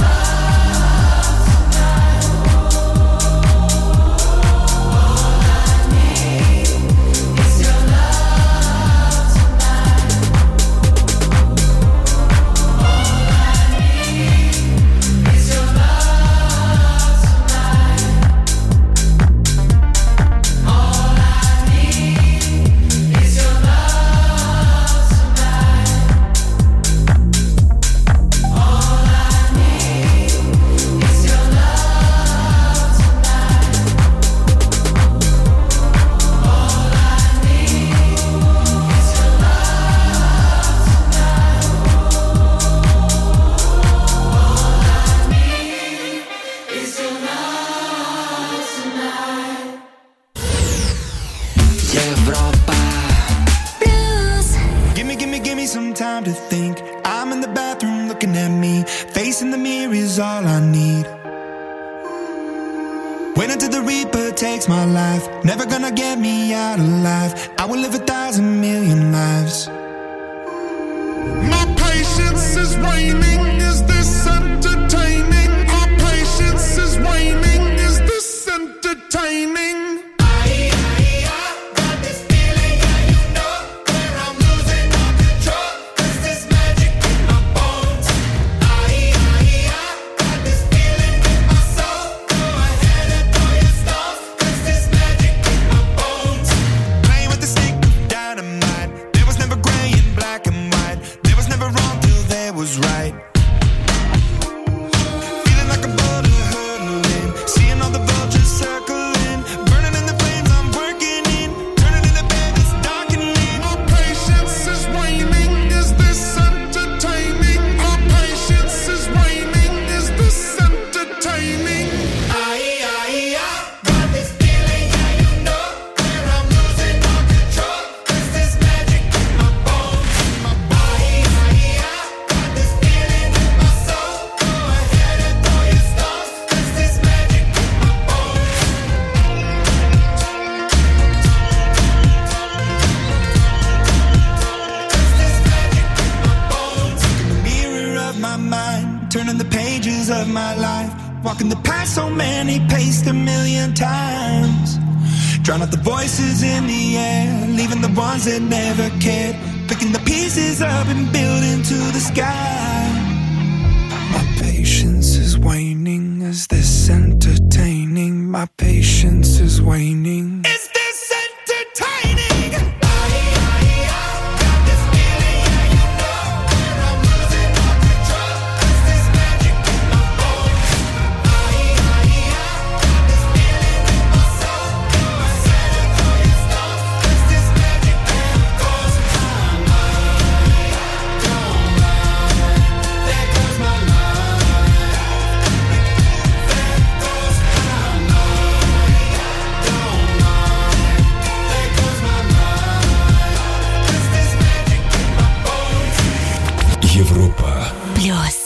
Европа. Gimme, gimme, gimme some time to think. I'm in the bathroom looking at me. Facing the mirror is all I need. Wait until the Reaper takes my life. Never gonna get me out alive. I will live a thousand million lives. My patience is waning. Is this entertaining? My patience is waning. Is this entertaining? Was right. turning the pages of my life, walking the path so many paced a million times. Drown out the voices in the air, leaving the ones that never cared, picking the pieces up and building to the sky. My patience is waning, is this entertaining? My patience is waning. Is this entertaining? Европа Плюс.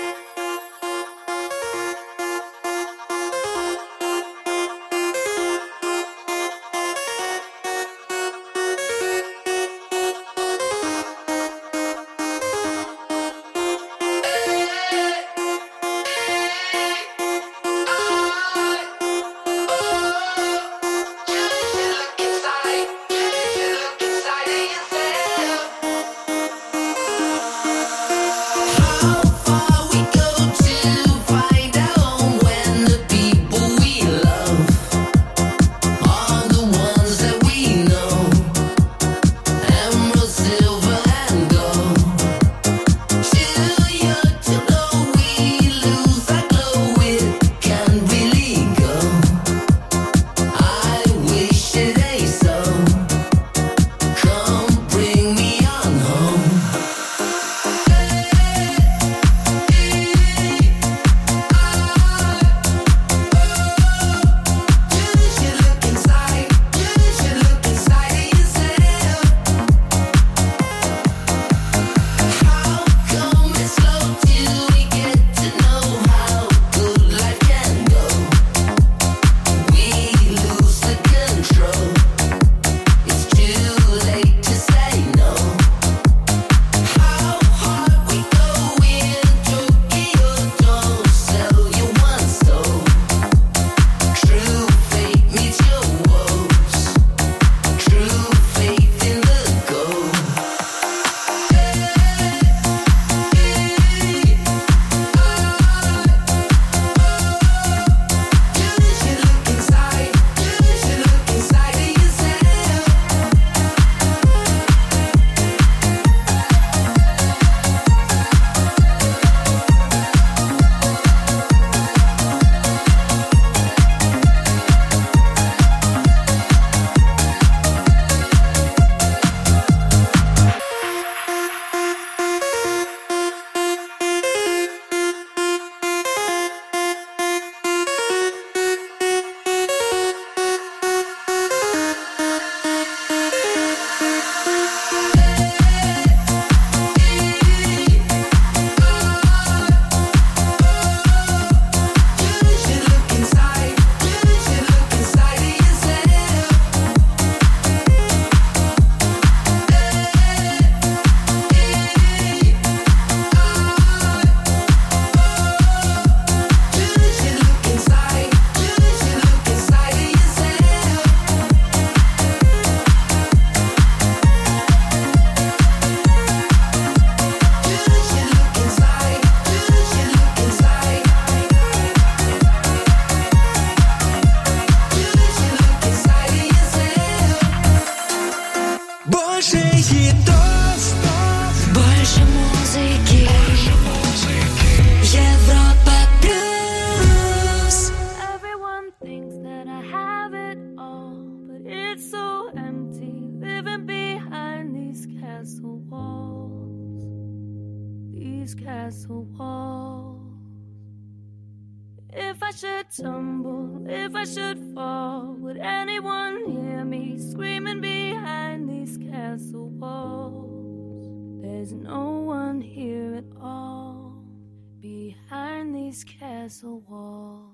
castle walls. If I should tumble, if I should fall, would anyone hear me screaming behind these castle walls? There's no one here at all behind these castle walls.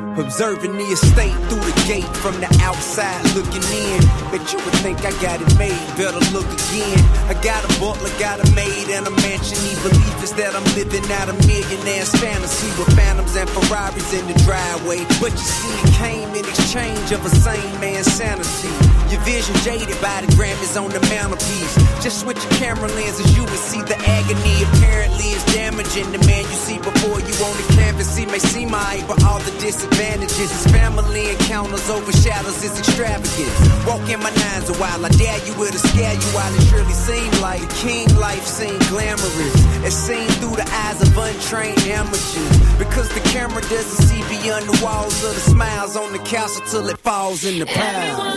Observing the estate through the gate from the outside looking in. Bet you would think I got it made, better look again. I got a butler, got a maid, and a mansion. The belief is that I'm living out a millionaire's fantasy with phantoms and Ferraris in the driveway. But you see, it came in exchange of a sane man's sanity. Your vision jaded by the Grammys on the mantelpiece. Just switch your camera lenses, you will see the agony. Apparently it's damaging the man you see before you on the canvas. He may seem alright, but all the disadvantages his family encounters overshadows his extravagance. Walk in my nines a while, I dare you with a scare you while it surely seemed like the king life seemed glamorous. It's seen through the eyes of untrained amateurs. Because the camera doesn't see beyond the walls of the smiles on the castle till it falls in the pile.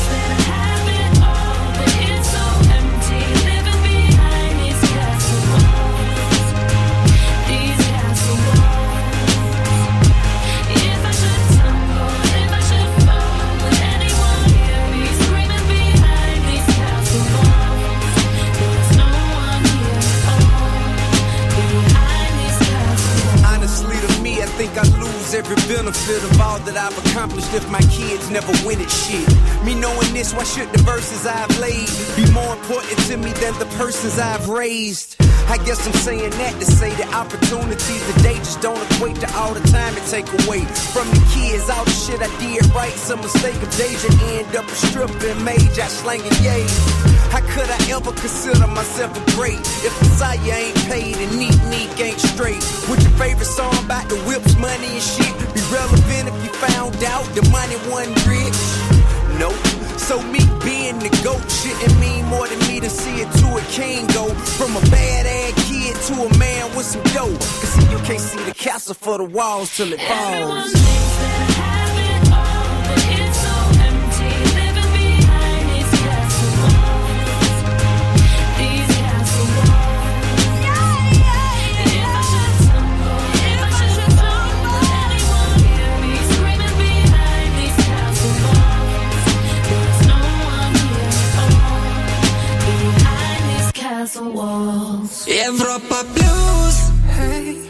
I think I lose every benefit of all that I've accomplished if my kids never win at shit. Me knowing this, why should the verses I've laid be more important to me than the persons I've raised? I guess I'm saying that to say the opportunities today just don't equate to all the time it take away from the kids. All the shit I did right, some mistake of Deja end up a stripping major, slanging yays. How could I ever consider myself a great if Messiah ain't paid and Neek Neek ain't straight? Would your favorite song about the whips, money and shit be relevant if you found out the money wasn't rich? Nope. So me being the GOAT shouldn't mean more to me than see it to a king go from a bad ass kid to a man with some dough. Cause see, you can't see the castle for the walls till it falls. Everyone thinks that I have it all, but it's so empty. Living behind these castle walls. These castle walls. Yeah, yeah, yeah. If I should stumble, if I should stumble, anyone hear me screaming behind these castle walls? There's no one here at all behind these castle walls. Европа Blues. Hey.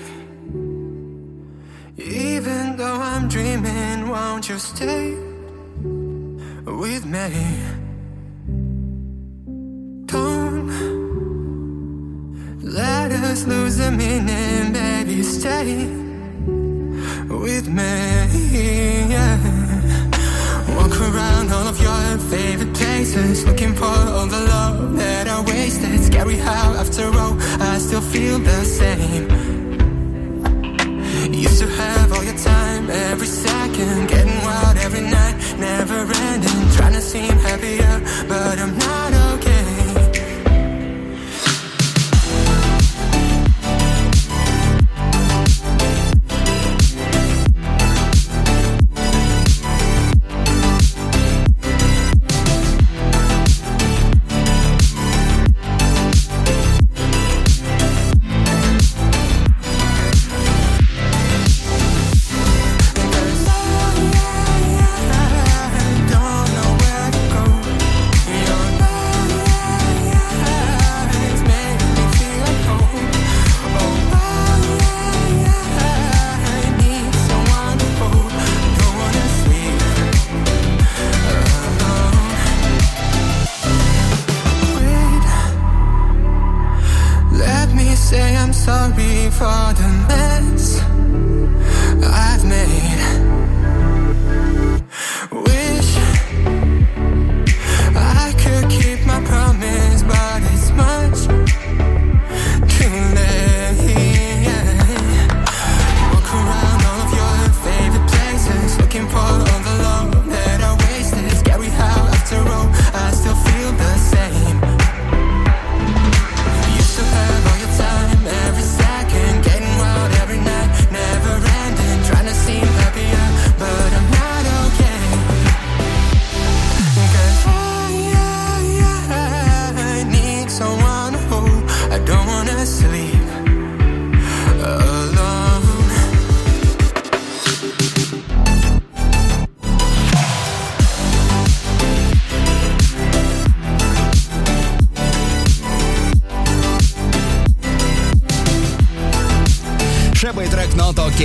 Even though I'm dreaming, won't you stay with me? Don't let us lose the meaning, baby, stay with me, yeah. Walk around all of your favorite places, looking for all the love that I wasted. Scary how after all I still feel the same. Used to have all your time, every second, getting wild every night, never ending, trying to seem happier, but I'm not okay.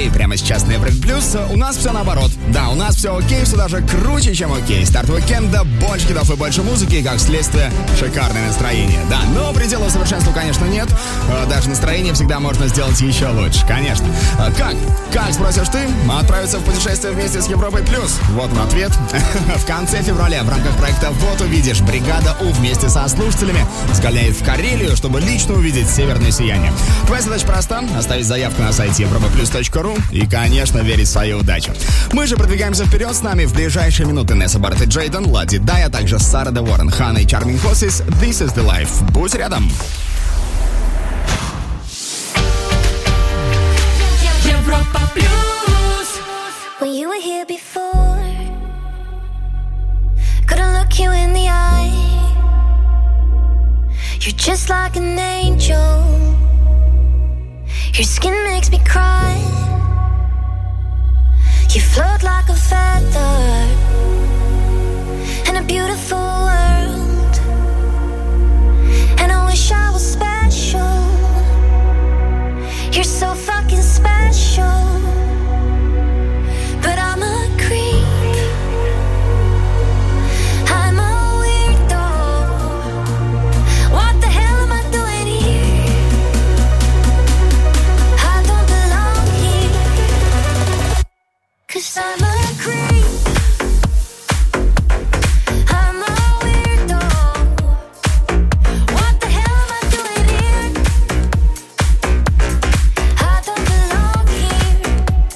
окей. Прямо сейчас на Европе Плюс у нас все наоборот. Да, у нас все окей, все даже круче, чем окей. Старт уикенда, больше хитов и больше музыки, как следствие, шикарное настроение. Да, но пределов совершенства, конечно, нет. Даже настроение всегда можно сделать еще лучше, конечно. Как? Как, спросишь ты? Отправиться в путешествие вместе с Европой Плюс? Вот он ответ. В конце февраля в рамках проекта «Вот увидишь» бригада У вместе со слушателями сгоняет в Карелию, чтобы лично увидеть северное сияние. Твоя задача проста — оставить заявку на сайте европа плюс точка ру и, конечно, верить в свою удачу. Мы же продвигаемся вперед. С нами в ближайшие минуты Несса Барретт и Джейден, Лади Дай, а также Сара Де Уоррен, Ханна и Чарминг Хорсис. This is the life. Будь рядом. Европа Плюс. When you were here before, couldn't look you in the eye. You're just like an angel. Your skin makes me cry. You float like a feather in a beautiful world. And I wish I was special. You're so fucking special. But I'm a creep. I'm a weirdo. What the hell am I doing here? I don't belong here. 'Cause I'm a creep. I'm a weirdo. What the hell am I doing here? I don't belong here.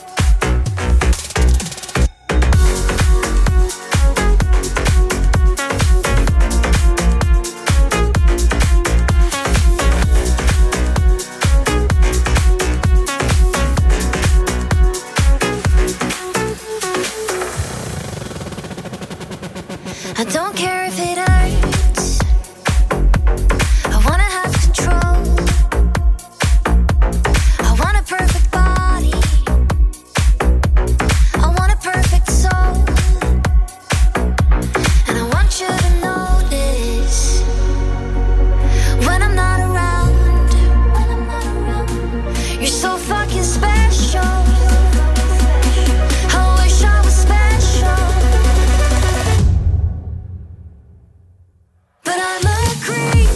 I don't care if it hurts. I wanna have control. I want a perfect body. I want a perfect soul. And I want you to notice when I'm not around. You're so fucking special. I wish I was special. But I'm a creep.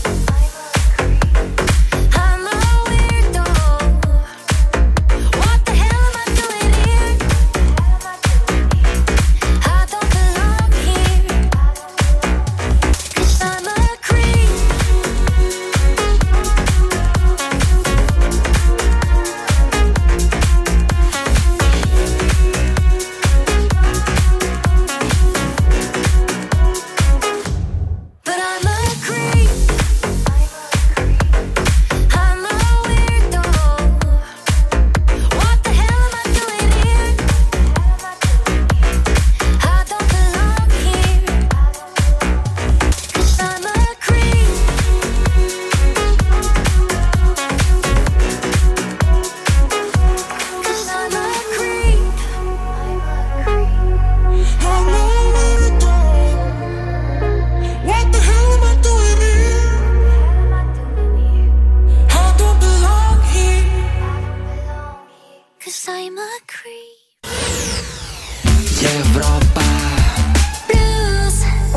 I'm a weirdo. What the hell am I doing here? I don't belong here. 'Cause I'm a creep. But I'm a creep. I'm a weirdo. What the hell am I doing here? I don't belong here. 'Cause I'm a creep. 'Cause I'm a creep. I'm a weirdo. What the hell am I doing here? I don't belong here. 'Cause I'm a creep. Европа Blues.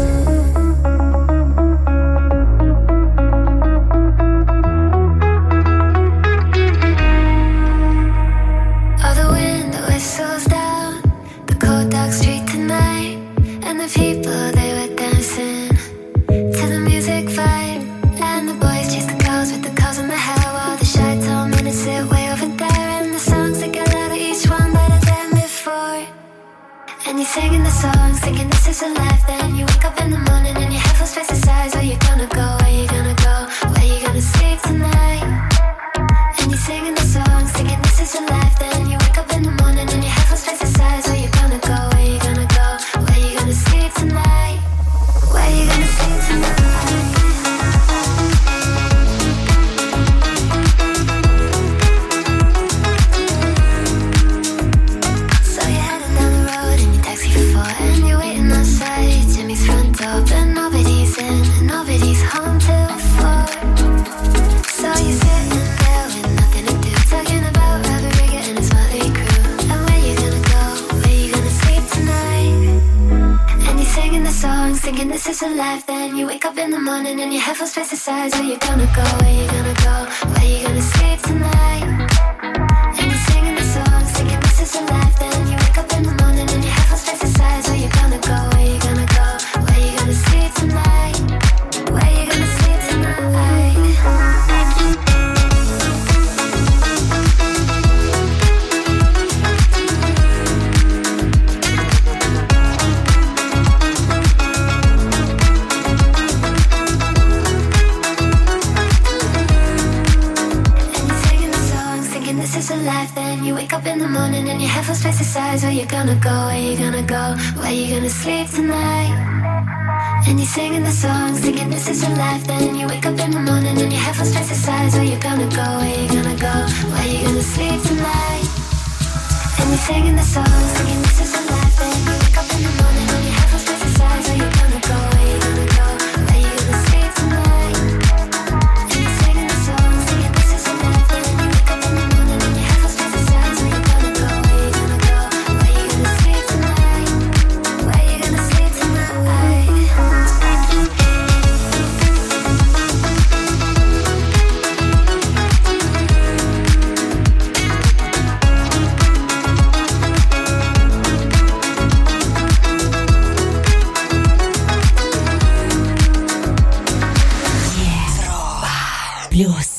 Oh, the window whistles down the cold dark street tonight, and the people they were dancing to the music vibe, and the boys chase the girls with the curls in the hair, while the shy tall minutes sit way over there, and the songs they get louder, each one better than before. And you're singing the songs, thinking this is a life. Then you wake up in the morning and your head feels face aside. Where you gonna go? Where you gonna go? Where you gonna sleep tonight? And you're singing the songs, thinking this is a life. Then you wake up in the morning and your head feels face aside. Where you gonna go? Where you gonna go? Where you gonna sleep tonight? Where you gonna sleep tonight? So you're heading down the road in your taxi for four, and you're waiting outside Jimmy's front door, but nobody's in and nobody's home till four. thinking this is a life. Then you wake up in the morning and your head feels pesticides. Where you gonna go, where you gonna go, where you gonna sleep tonight? And you're singing the songs, thinking this is a life. Then you wake up in the morning and your head feels pesticides. Where you gonna go, where you gonna go, where you gonna sleep tonight? Where you gonna sleep tonight? This is a life, then you wake up in the morning and your head feels pesticides. Where you gonna go, where you gonna go, where you gonna sleep tonight? And you're singing the songs, thinking this is a life. Then you wake up in the morning and your head feels pesticides. Where you gonna go, where you gonna go, where you gonna sleep tonight? And you're singing the songs, thinking this is a life. Then you wake up in the morning and your head feels pesticides. Where you gonna go, where you gonna go, where you gonna sleep tonight? And you're singing the songs, thinking this is a life. Then you wake up in the morning and your head feels pesticides. Where you gonna go, where you gonna go, where you gonna sleep tonight? Where you gonna sleep tonight? Плюс.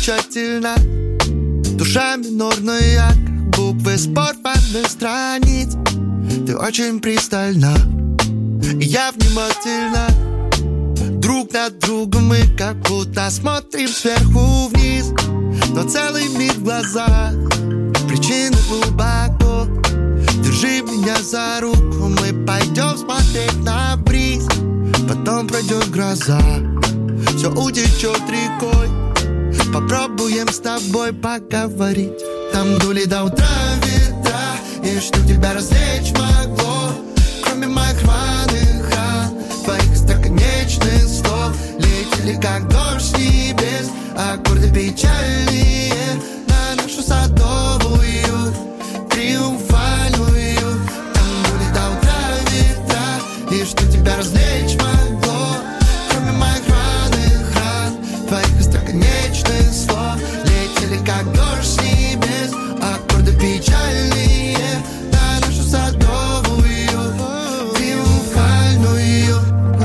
замечательно. Душа минорная, буквы с порванных страниц. Ты очень пристальна, и я внимательно. Друг на друга мы как будто смотрим сверху вниз. Но целый мир в глазах, причина глубоко. Держи меня за руку, мы пойдем смотреть на бриз. Потом пройдет гроза, все утечет рекой. Попробуем с тобой поговорить. Там дули до утра ветра, и что тебя развлечь могло, кроме моих рваных ран, твоих остроконечных слов. Летели как дождь с небес, аккорды печальные на нашу садовую триумфальную. Там дули до утра ветра, и что тебя развлечь могло, кроме моих рваных ран, твоих остроконечных слов. Летели как дождь с небес, аккорды печальные на нашу садовую триумфальную.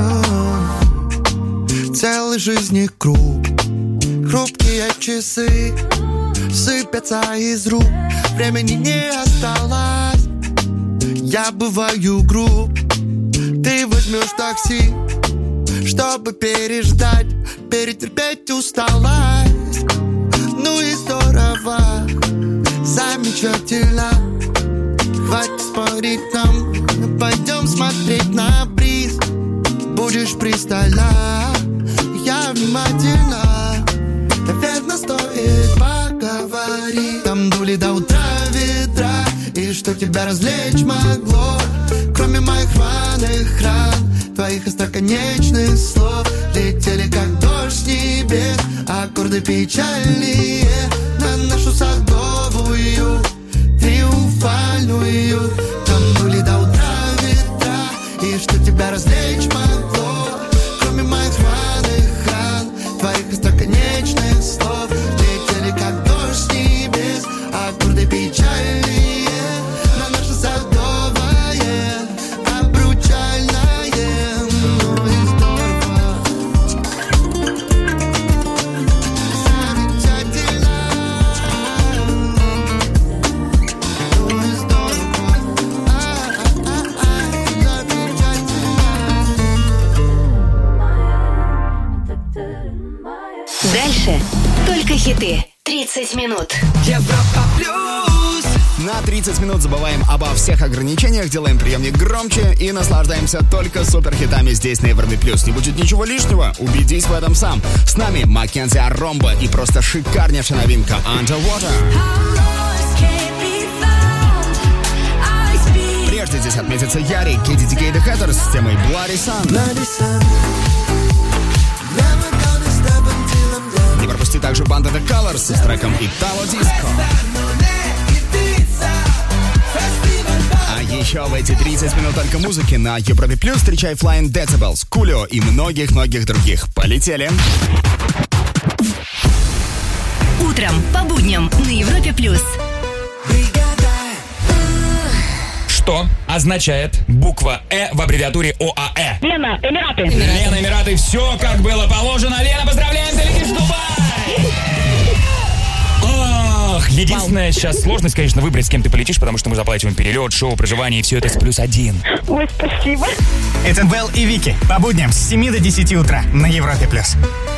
Целый жизни круг, хрупкие часы сыпятся из рук, времени не осталось. Я бываю груб, ты возьмешь такси, чтобы переждать, перетерпеть усталость. Ну и здорово, замечательно. Хватит спорить нам, пойдем смотреть на бриз. Будешь пристально, я внимательно. Наверное, стоит поговорить. Там дули до утра ветра, и что тебя развлечь могло, кроме моих рваных ран, твоих остроконечных слов. Летели как дождь с небес, аккорды печальные на нашу садовую триумфальную. Там дули до утра ветра, и что тебя развлечь могло, кроме моих рваных ран, твоих остроконечных слов. Летели как дождь с небес, аккорды печальные на наше садовое обручальное. Ну и здорово, замечательно. Ну и здорово, а-а-а-а, замечательно. Дальше только хиты. тридцать минут. Европа плюс. На тридцать минут забываем обо всех ограничениях, делаем приемник громче и наслаждаемся только суперхитами здесь на Европе плюс. Не будет ничего лишнего, убедись в этом сам. С нами Маккензи Аромба и просто шикарнейшая новинка Underwater. Прежде здесь отметится Яри, Кэти Ди Кей The Hatters с темой Bloody Sun. Не пропусти также банда The Colors с треком Italo Disco. А еще в эти тридцать минут только музыки на Европе Плюс встречай Flying Decibels, Кулио и многих-многих других. Полетели! Утром по будням на Европе Плюс. Что означает буква «Э» в аббревиатуре ОАЭ? Лена, Эмираты. Лена, Эмираты, все как было положено. Лена, поздравляем, ты летишь в Дубай! Ох, единственная сейчас сложность, конечно, выбрать, с кем ты полетишь, потому что мы заплатим перелет, шоу, проживание, и все это с плюс один. Ой, спасибо. Это Вэл и Вики. По будням с семи до десяти утра на Европе Плюс.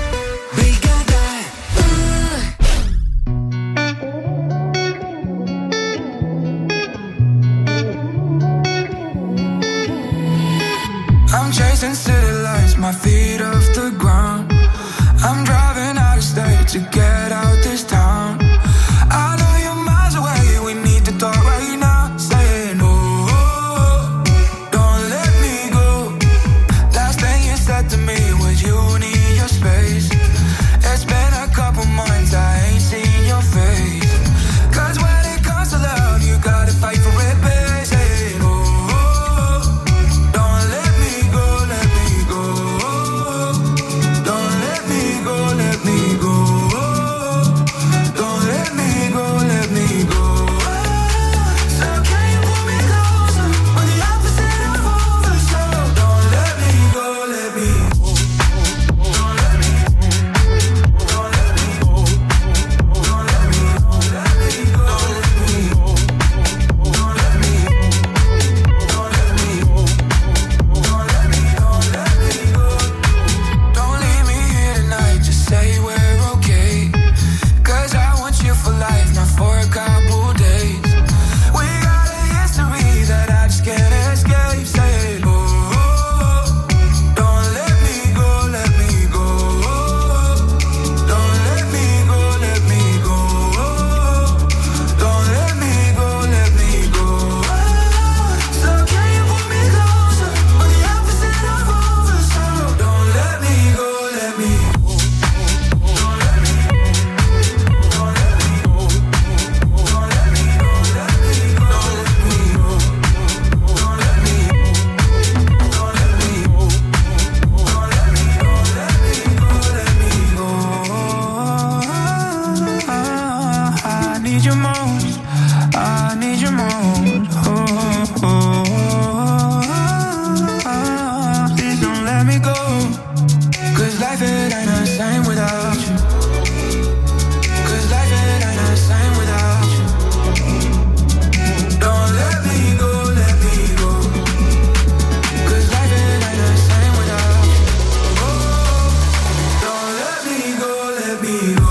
I'm chasing city lights, my feet off the ground. I'm driving out of state to get out this town. I know you're miles away, we need to talk right now. Saying, oh, don't let me go. Last thing you said to me was you need your space. It's been a couple months, I ain't seen your face. Cause when it comes to love, you gotta fight for it, babe. Saying, oh, don't let me go, let me go. for a couple days. We got a history that I just can't escape. Say, oh, oh, oh, don't let me go, let me go. Don't let me go, let me go. Don't let me go, let me go. So can you pull me closer on the opposite of over? So don't let me go, let me go. I need you most, I need you most. Oh, oh, oh. Please don't let me go, 'cause life it ain't the same without you. 'Cause life it ain't the same without you. Don't let me go, let me go. 'Cause life it ain't the same without you. Oh, don't let me go, let me go.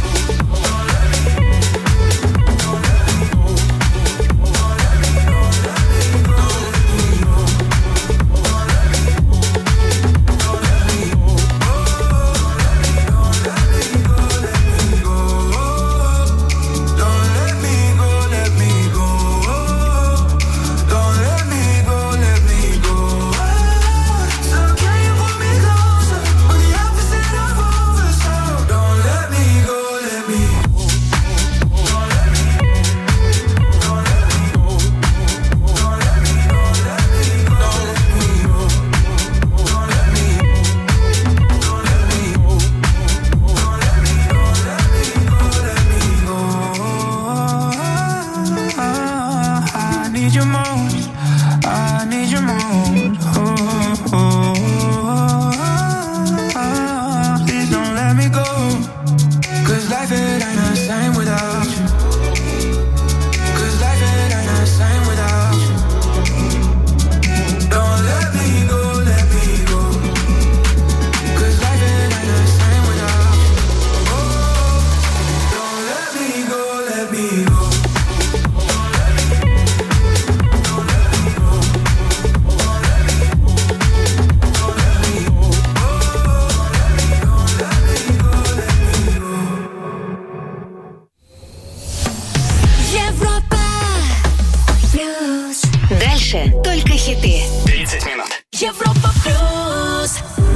I need you most, I need you most. Oh, oh, oh. Please don't let me go, 'cause life it ain't the same without you. 'Cause life it ain't the same without you. Don't let me go, let me go. 'Cause life it ain't the same without you. Oh, don't let me go, let me go. Европа плюс. Дальше только хиты. тридцать минут. Европа плюс.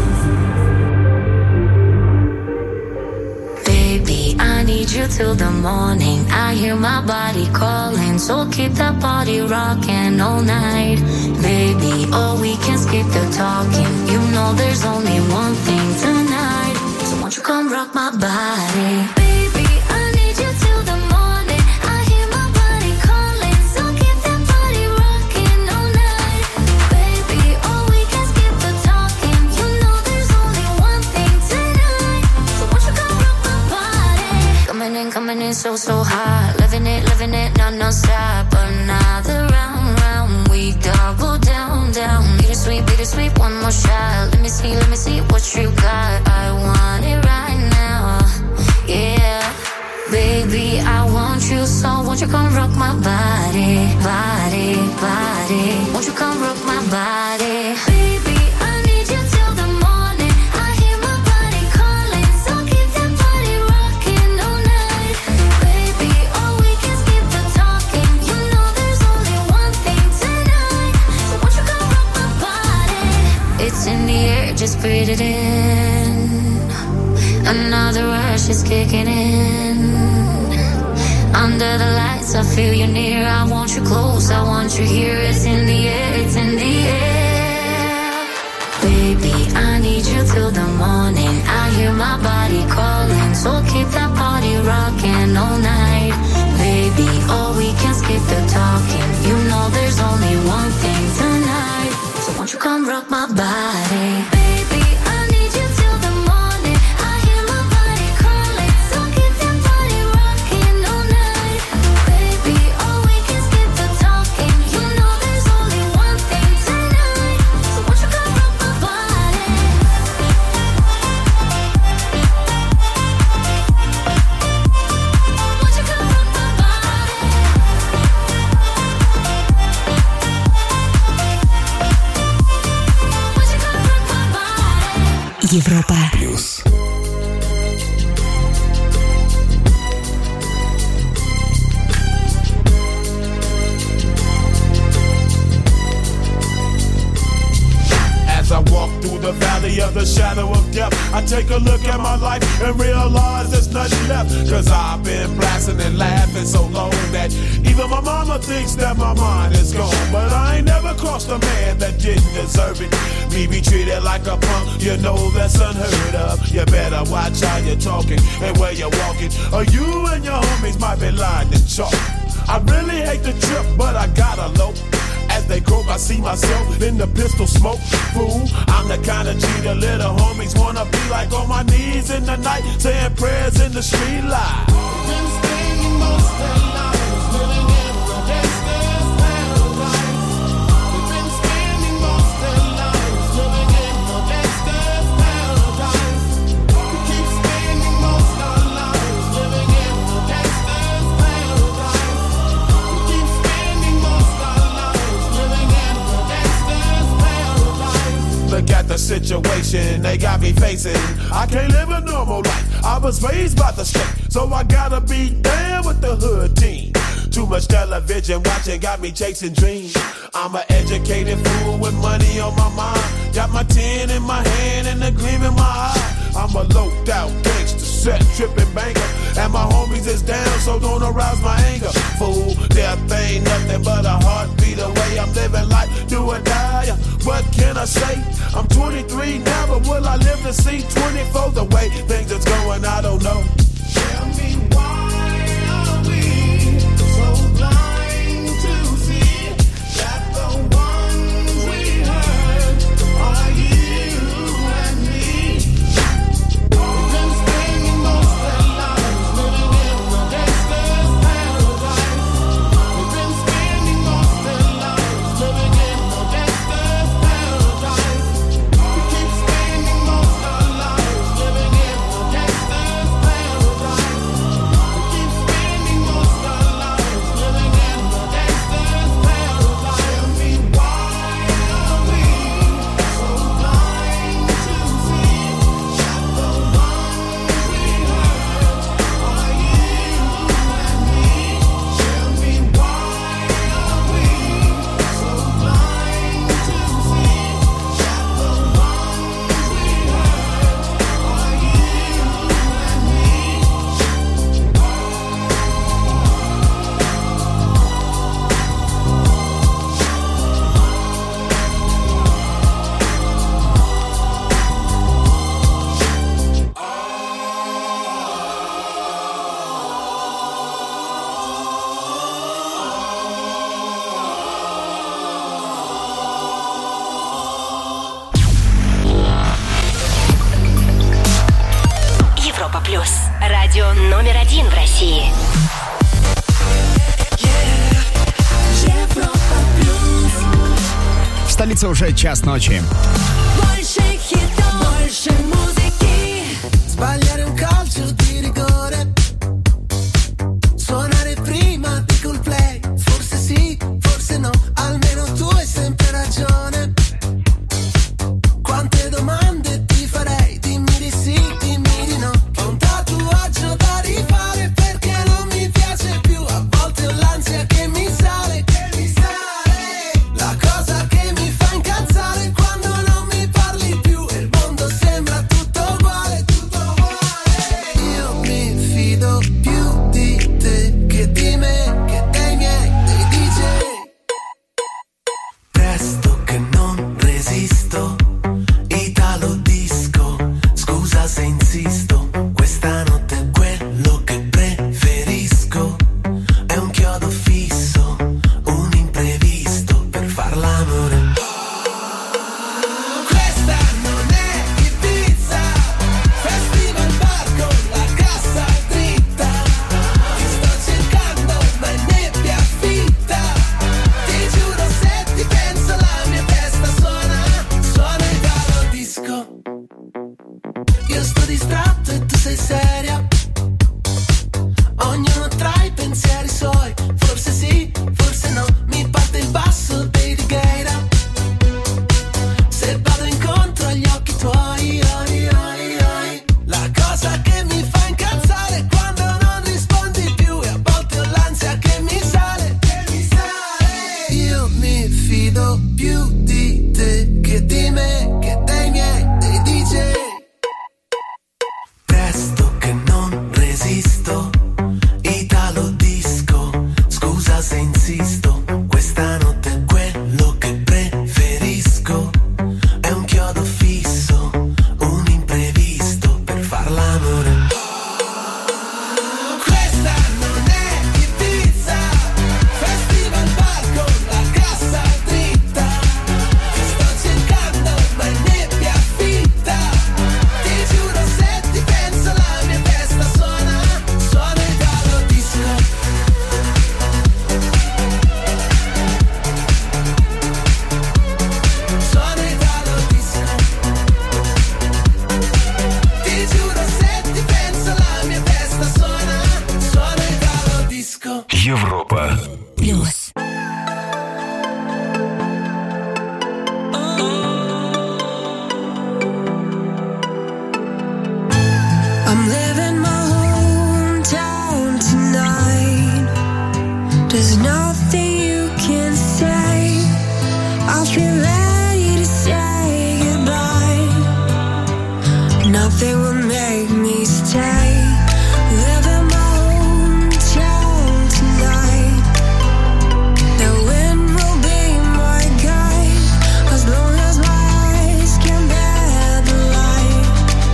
Baby, I need you till the morning. I hear my body calling, so keep that body rocking all night. Baby, oh, we can skip the talking. You know there's only one thing tonight. So won't you come rock my body? Baby, I need you till the morning. I hear my body calling, so keep that body rocking all night. Baby, oh, we can skip the talking. You know there's only one thing tonight. So won't you come rock my body? Coming in, coming in so, so hot. Living it, living it, non, non-stop. Another round, round. We double down, down. Bittersweet, bittersweet, one more shot. Let me see, let me see what you got. I want it right now. Yeah. Baby, I want you, so won't you come rock my body, body, body. Won't you come rock my body? Baby, I need you till the morning. I hear my body calling, so keep that body rocking all night. Baby, oh, we can skip the talking. You know there's only one thing tonight. So won't you come rock my body? It's in the air, just breathe it in. Another rush is kicking in. Under the lights, I feel you near. I want you close, I want you here. It's in the air, it's in the air. Baby, I need you till the morning. I hear my body calling, so keep that body rocking all night. Baby, oh, we can skip the talking. You know there's only one thing tonight. So won't you come rock my body? Baby, I need you till the morning. I hear my body calling, so keep that body rocking all night. Baby, oh, we can skip the talking. You know there's only one thing tonight. So won't you come rock my body? Won't you come Европа Плюс. As I walk through the valley of the shadow of death, I take a look at my life and realize there's nothing left. Cause I've been blasting and laughing so long that even my mama thinks that my mind is gone. But I ain't never crossed a man that didn't deserve it. Me be treated like a punk, you know that's unheard of. You better watch how you're talking and where you're walking, or you and your homies might be lined in chalk. I really hate the trip, but I gotta low. As they croak, I see myself in the pistol smoke. Fool, I'm the kind of G the little homies wanna be like, on my knees in the night, saying prayers in the street light. Been spending most of their lives living in the gangster's paradise. We've been spending most of their lives living in the gangster's paradise. We keep spending most of our lives living in the gangster's paradise. We keep spending most of our lives living in the gangster's paradise. Look at the situation they got me facing. I can't live a normal life. I was raised by the state, so I gotta be down with the hood team. Too much television watching got me chasing dreams. I'm an educated fool with money on my mind. Got my tin in my hand and a gleam in my eye. I'm a loped out gangster, set tripping banker, and my homies is down, so don't arouse my anger. Fool, death ain't nothing but a heartbeat away. I'm living life, do or die. What can I say? I'm twenty-three now, but will I live to see twenty-four? The way things is going, I don't know. Tell me why are we so blind to see that the ones we hurt are you and me? We've been spending most of our lives living in the gangster's paradise. We've been spending most of our lives living in the gangster's paradise. We keep spending most of our lives living in the gangster's paradise. We keep spending most of our lives living in the gangster's paradise. Tell me why are we so blind to see that the ones we hurt are you and me? Tell me why are we so blind to see that the ones we hurt are you and me? Европа Плюс. Радио номер один в России. В столице уже час ночи. Больше хитов, больше музыки. Sbagliare un calcio di rigore, suonare prima di col play. Forse sì, forse no, almeno tu hai sempre ragione. Quante domande ti farei, dimmi di sì, dimmi di no. Ho un tatuaggio da rifare perché non mi piace più. A volte ho l'ansia che mi sale, che mi sale. La cosa che mi fa incazzare quando non mi pare. Европа Плюс. I'm living my hometown tonight. There's nothing you can say. I feel ready to say goodbye. Nothing will make me stay. Living my hometown tonight. The wind will be my guide as long as my eyes can bear the light.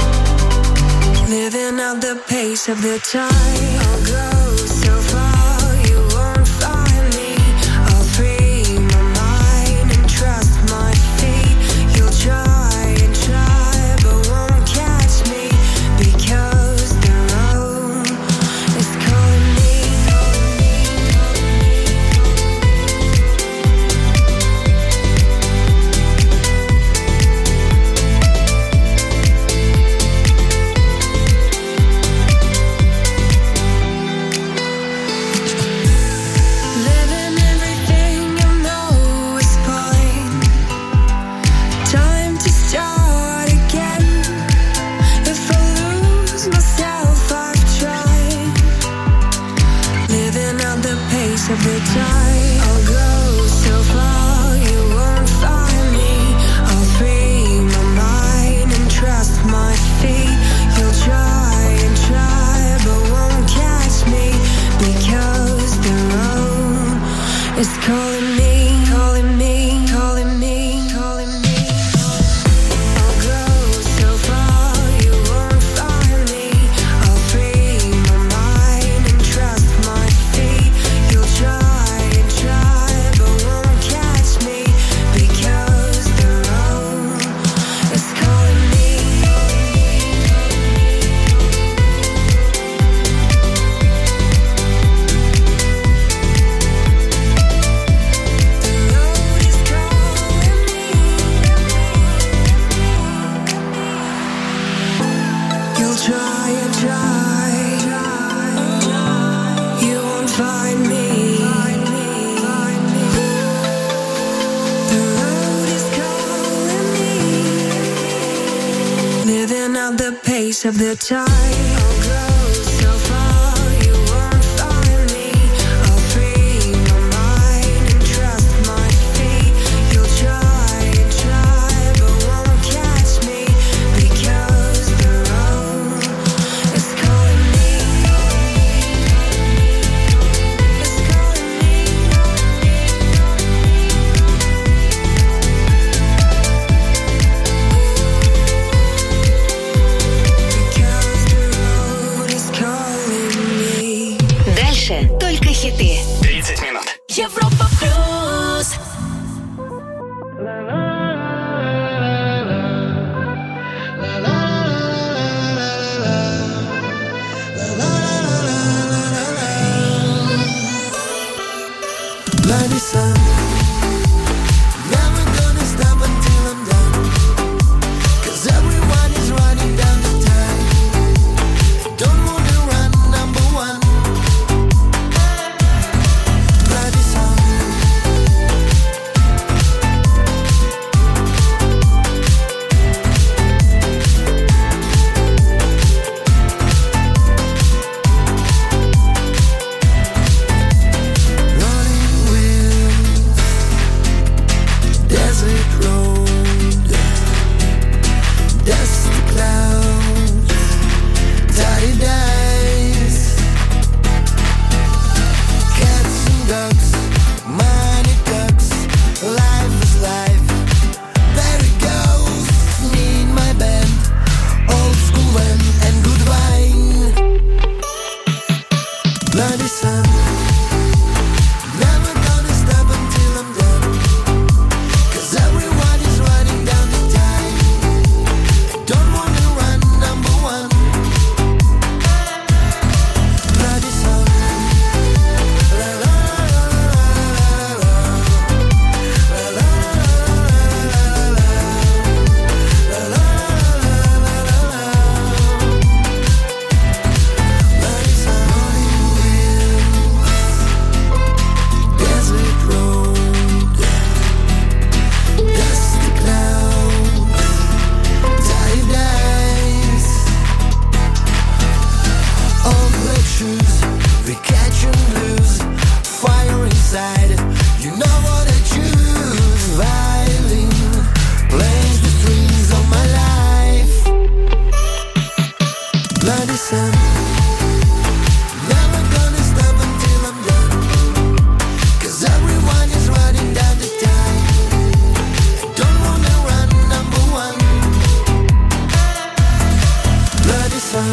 Living at the pace of the tide. I'll go so far, you won't find me. I'll free my mind and trust my feet. You'll try and try, but won't catch me because the road is calling me. Living everything I know is fine. Time to start again. If I lose myself, I've tried. Living at the pace of the tide. I'll go so far, you won't find me. I'll free my mind and trust my feet. You'll try and try, but won't catch me because the road is calling me, calling me, calling me, calling me. I'll go so far, you won't find me. I'll free my mind and trust my feet. You'll try and try, but won't catch me because the road is calling me. You'll try and try, you won't find me. The road is calling me. Living at the pace of the tide. I'll go so far, you won't find me. I'll free my mind and trust my feet. You'll try and try, but won't catch me because the road is calling me. It's calling me. Because the road is calling me. Дальше только хиты. тридцать минут. Европа плюс. Bloody sun, never gonna stop until I'm done. 'Cause everyone is running down the time. Don't wanna run, number one. Bloody sun. Rolling wheels side. You know what I choose. Violin plays the strings of my life. Bloody sun. Never gonna stop until I'm done. 'Cause everyone is running down the time. Don't wanna run number one. Bloody sun.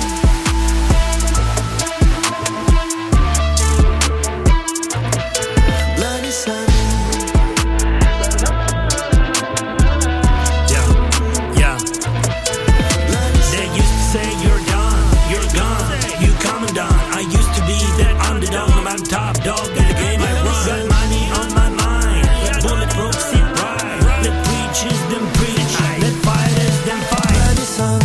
Bloody sun. Yeah, yeah. They used to say you're done, you're gone, you come and done. I used to be that underdog, I'm on top dog in the game I run. Got money on my mind, bulletproof sit right. Let preachers them preach, let fighters them fight. Bloody sun.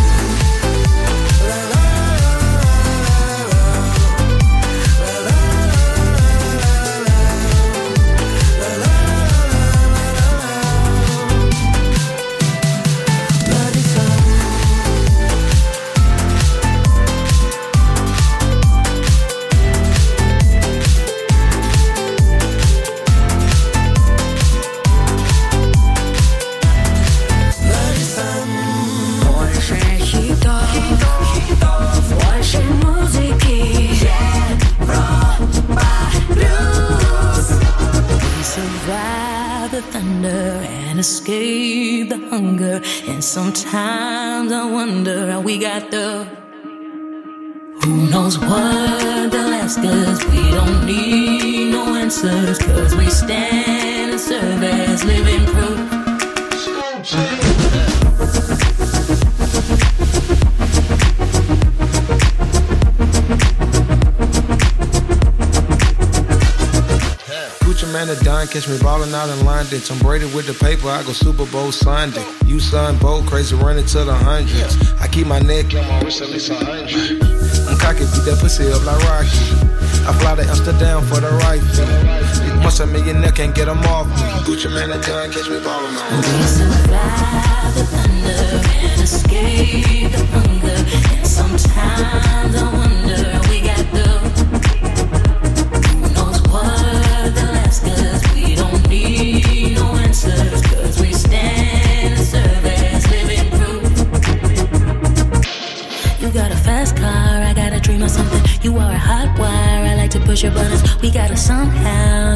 Больше хитов, больше музыки. Европа плюс. We survive the thunder and escape the hunger. And sometimes I wonder how we got the. Who knows what they'll ask us? We don't need no answers, 'cause we stand and serve as living proof. Gucci man, a dime, catch me ballin' out in London. Tom Brady with the paper, I go Super Bowl Sunday. You son, bold, crazy, running to the hundreds. I keep my neck on my wrist at least a hundred. I'm cocky, beat that pussy up like Rocky. I fly to Amsterdam for the right fee. Once a millionaire can't get them off me. Gucci man, a dime, catch me ballin' out. We survive the thunder and escape the hunger. And sometimes I wonder how we got the. Who knows what they'll ask us? We don't need no answers, 'cause we stand and serve as living proof. You got a fast car, I got a dream of something. You are a hot wire, I like to push your buttons. We gotta somehow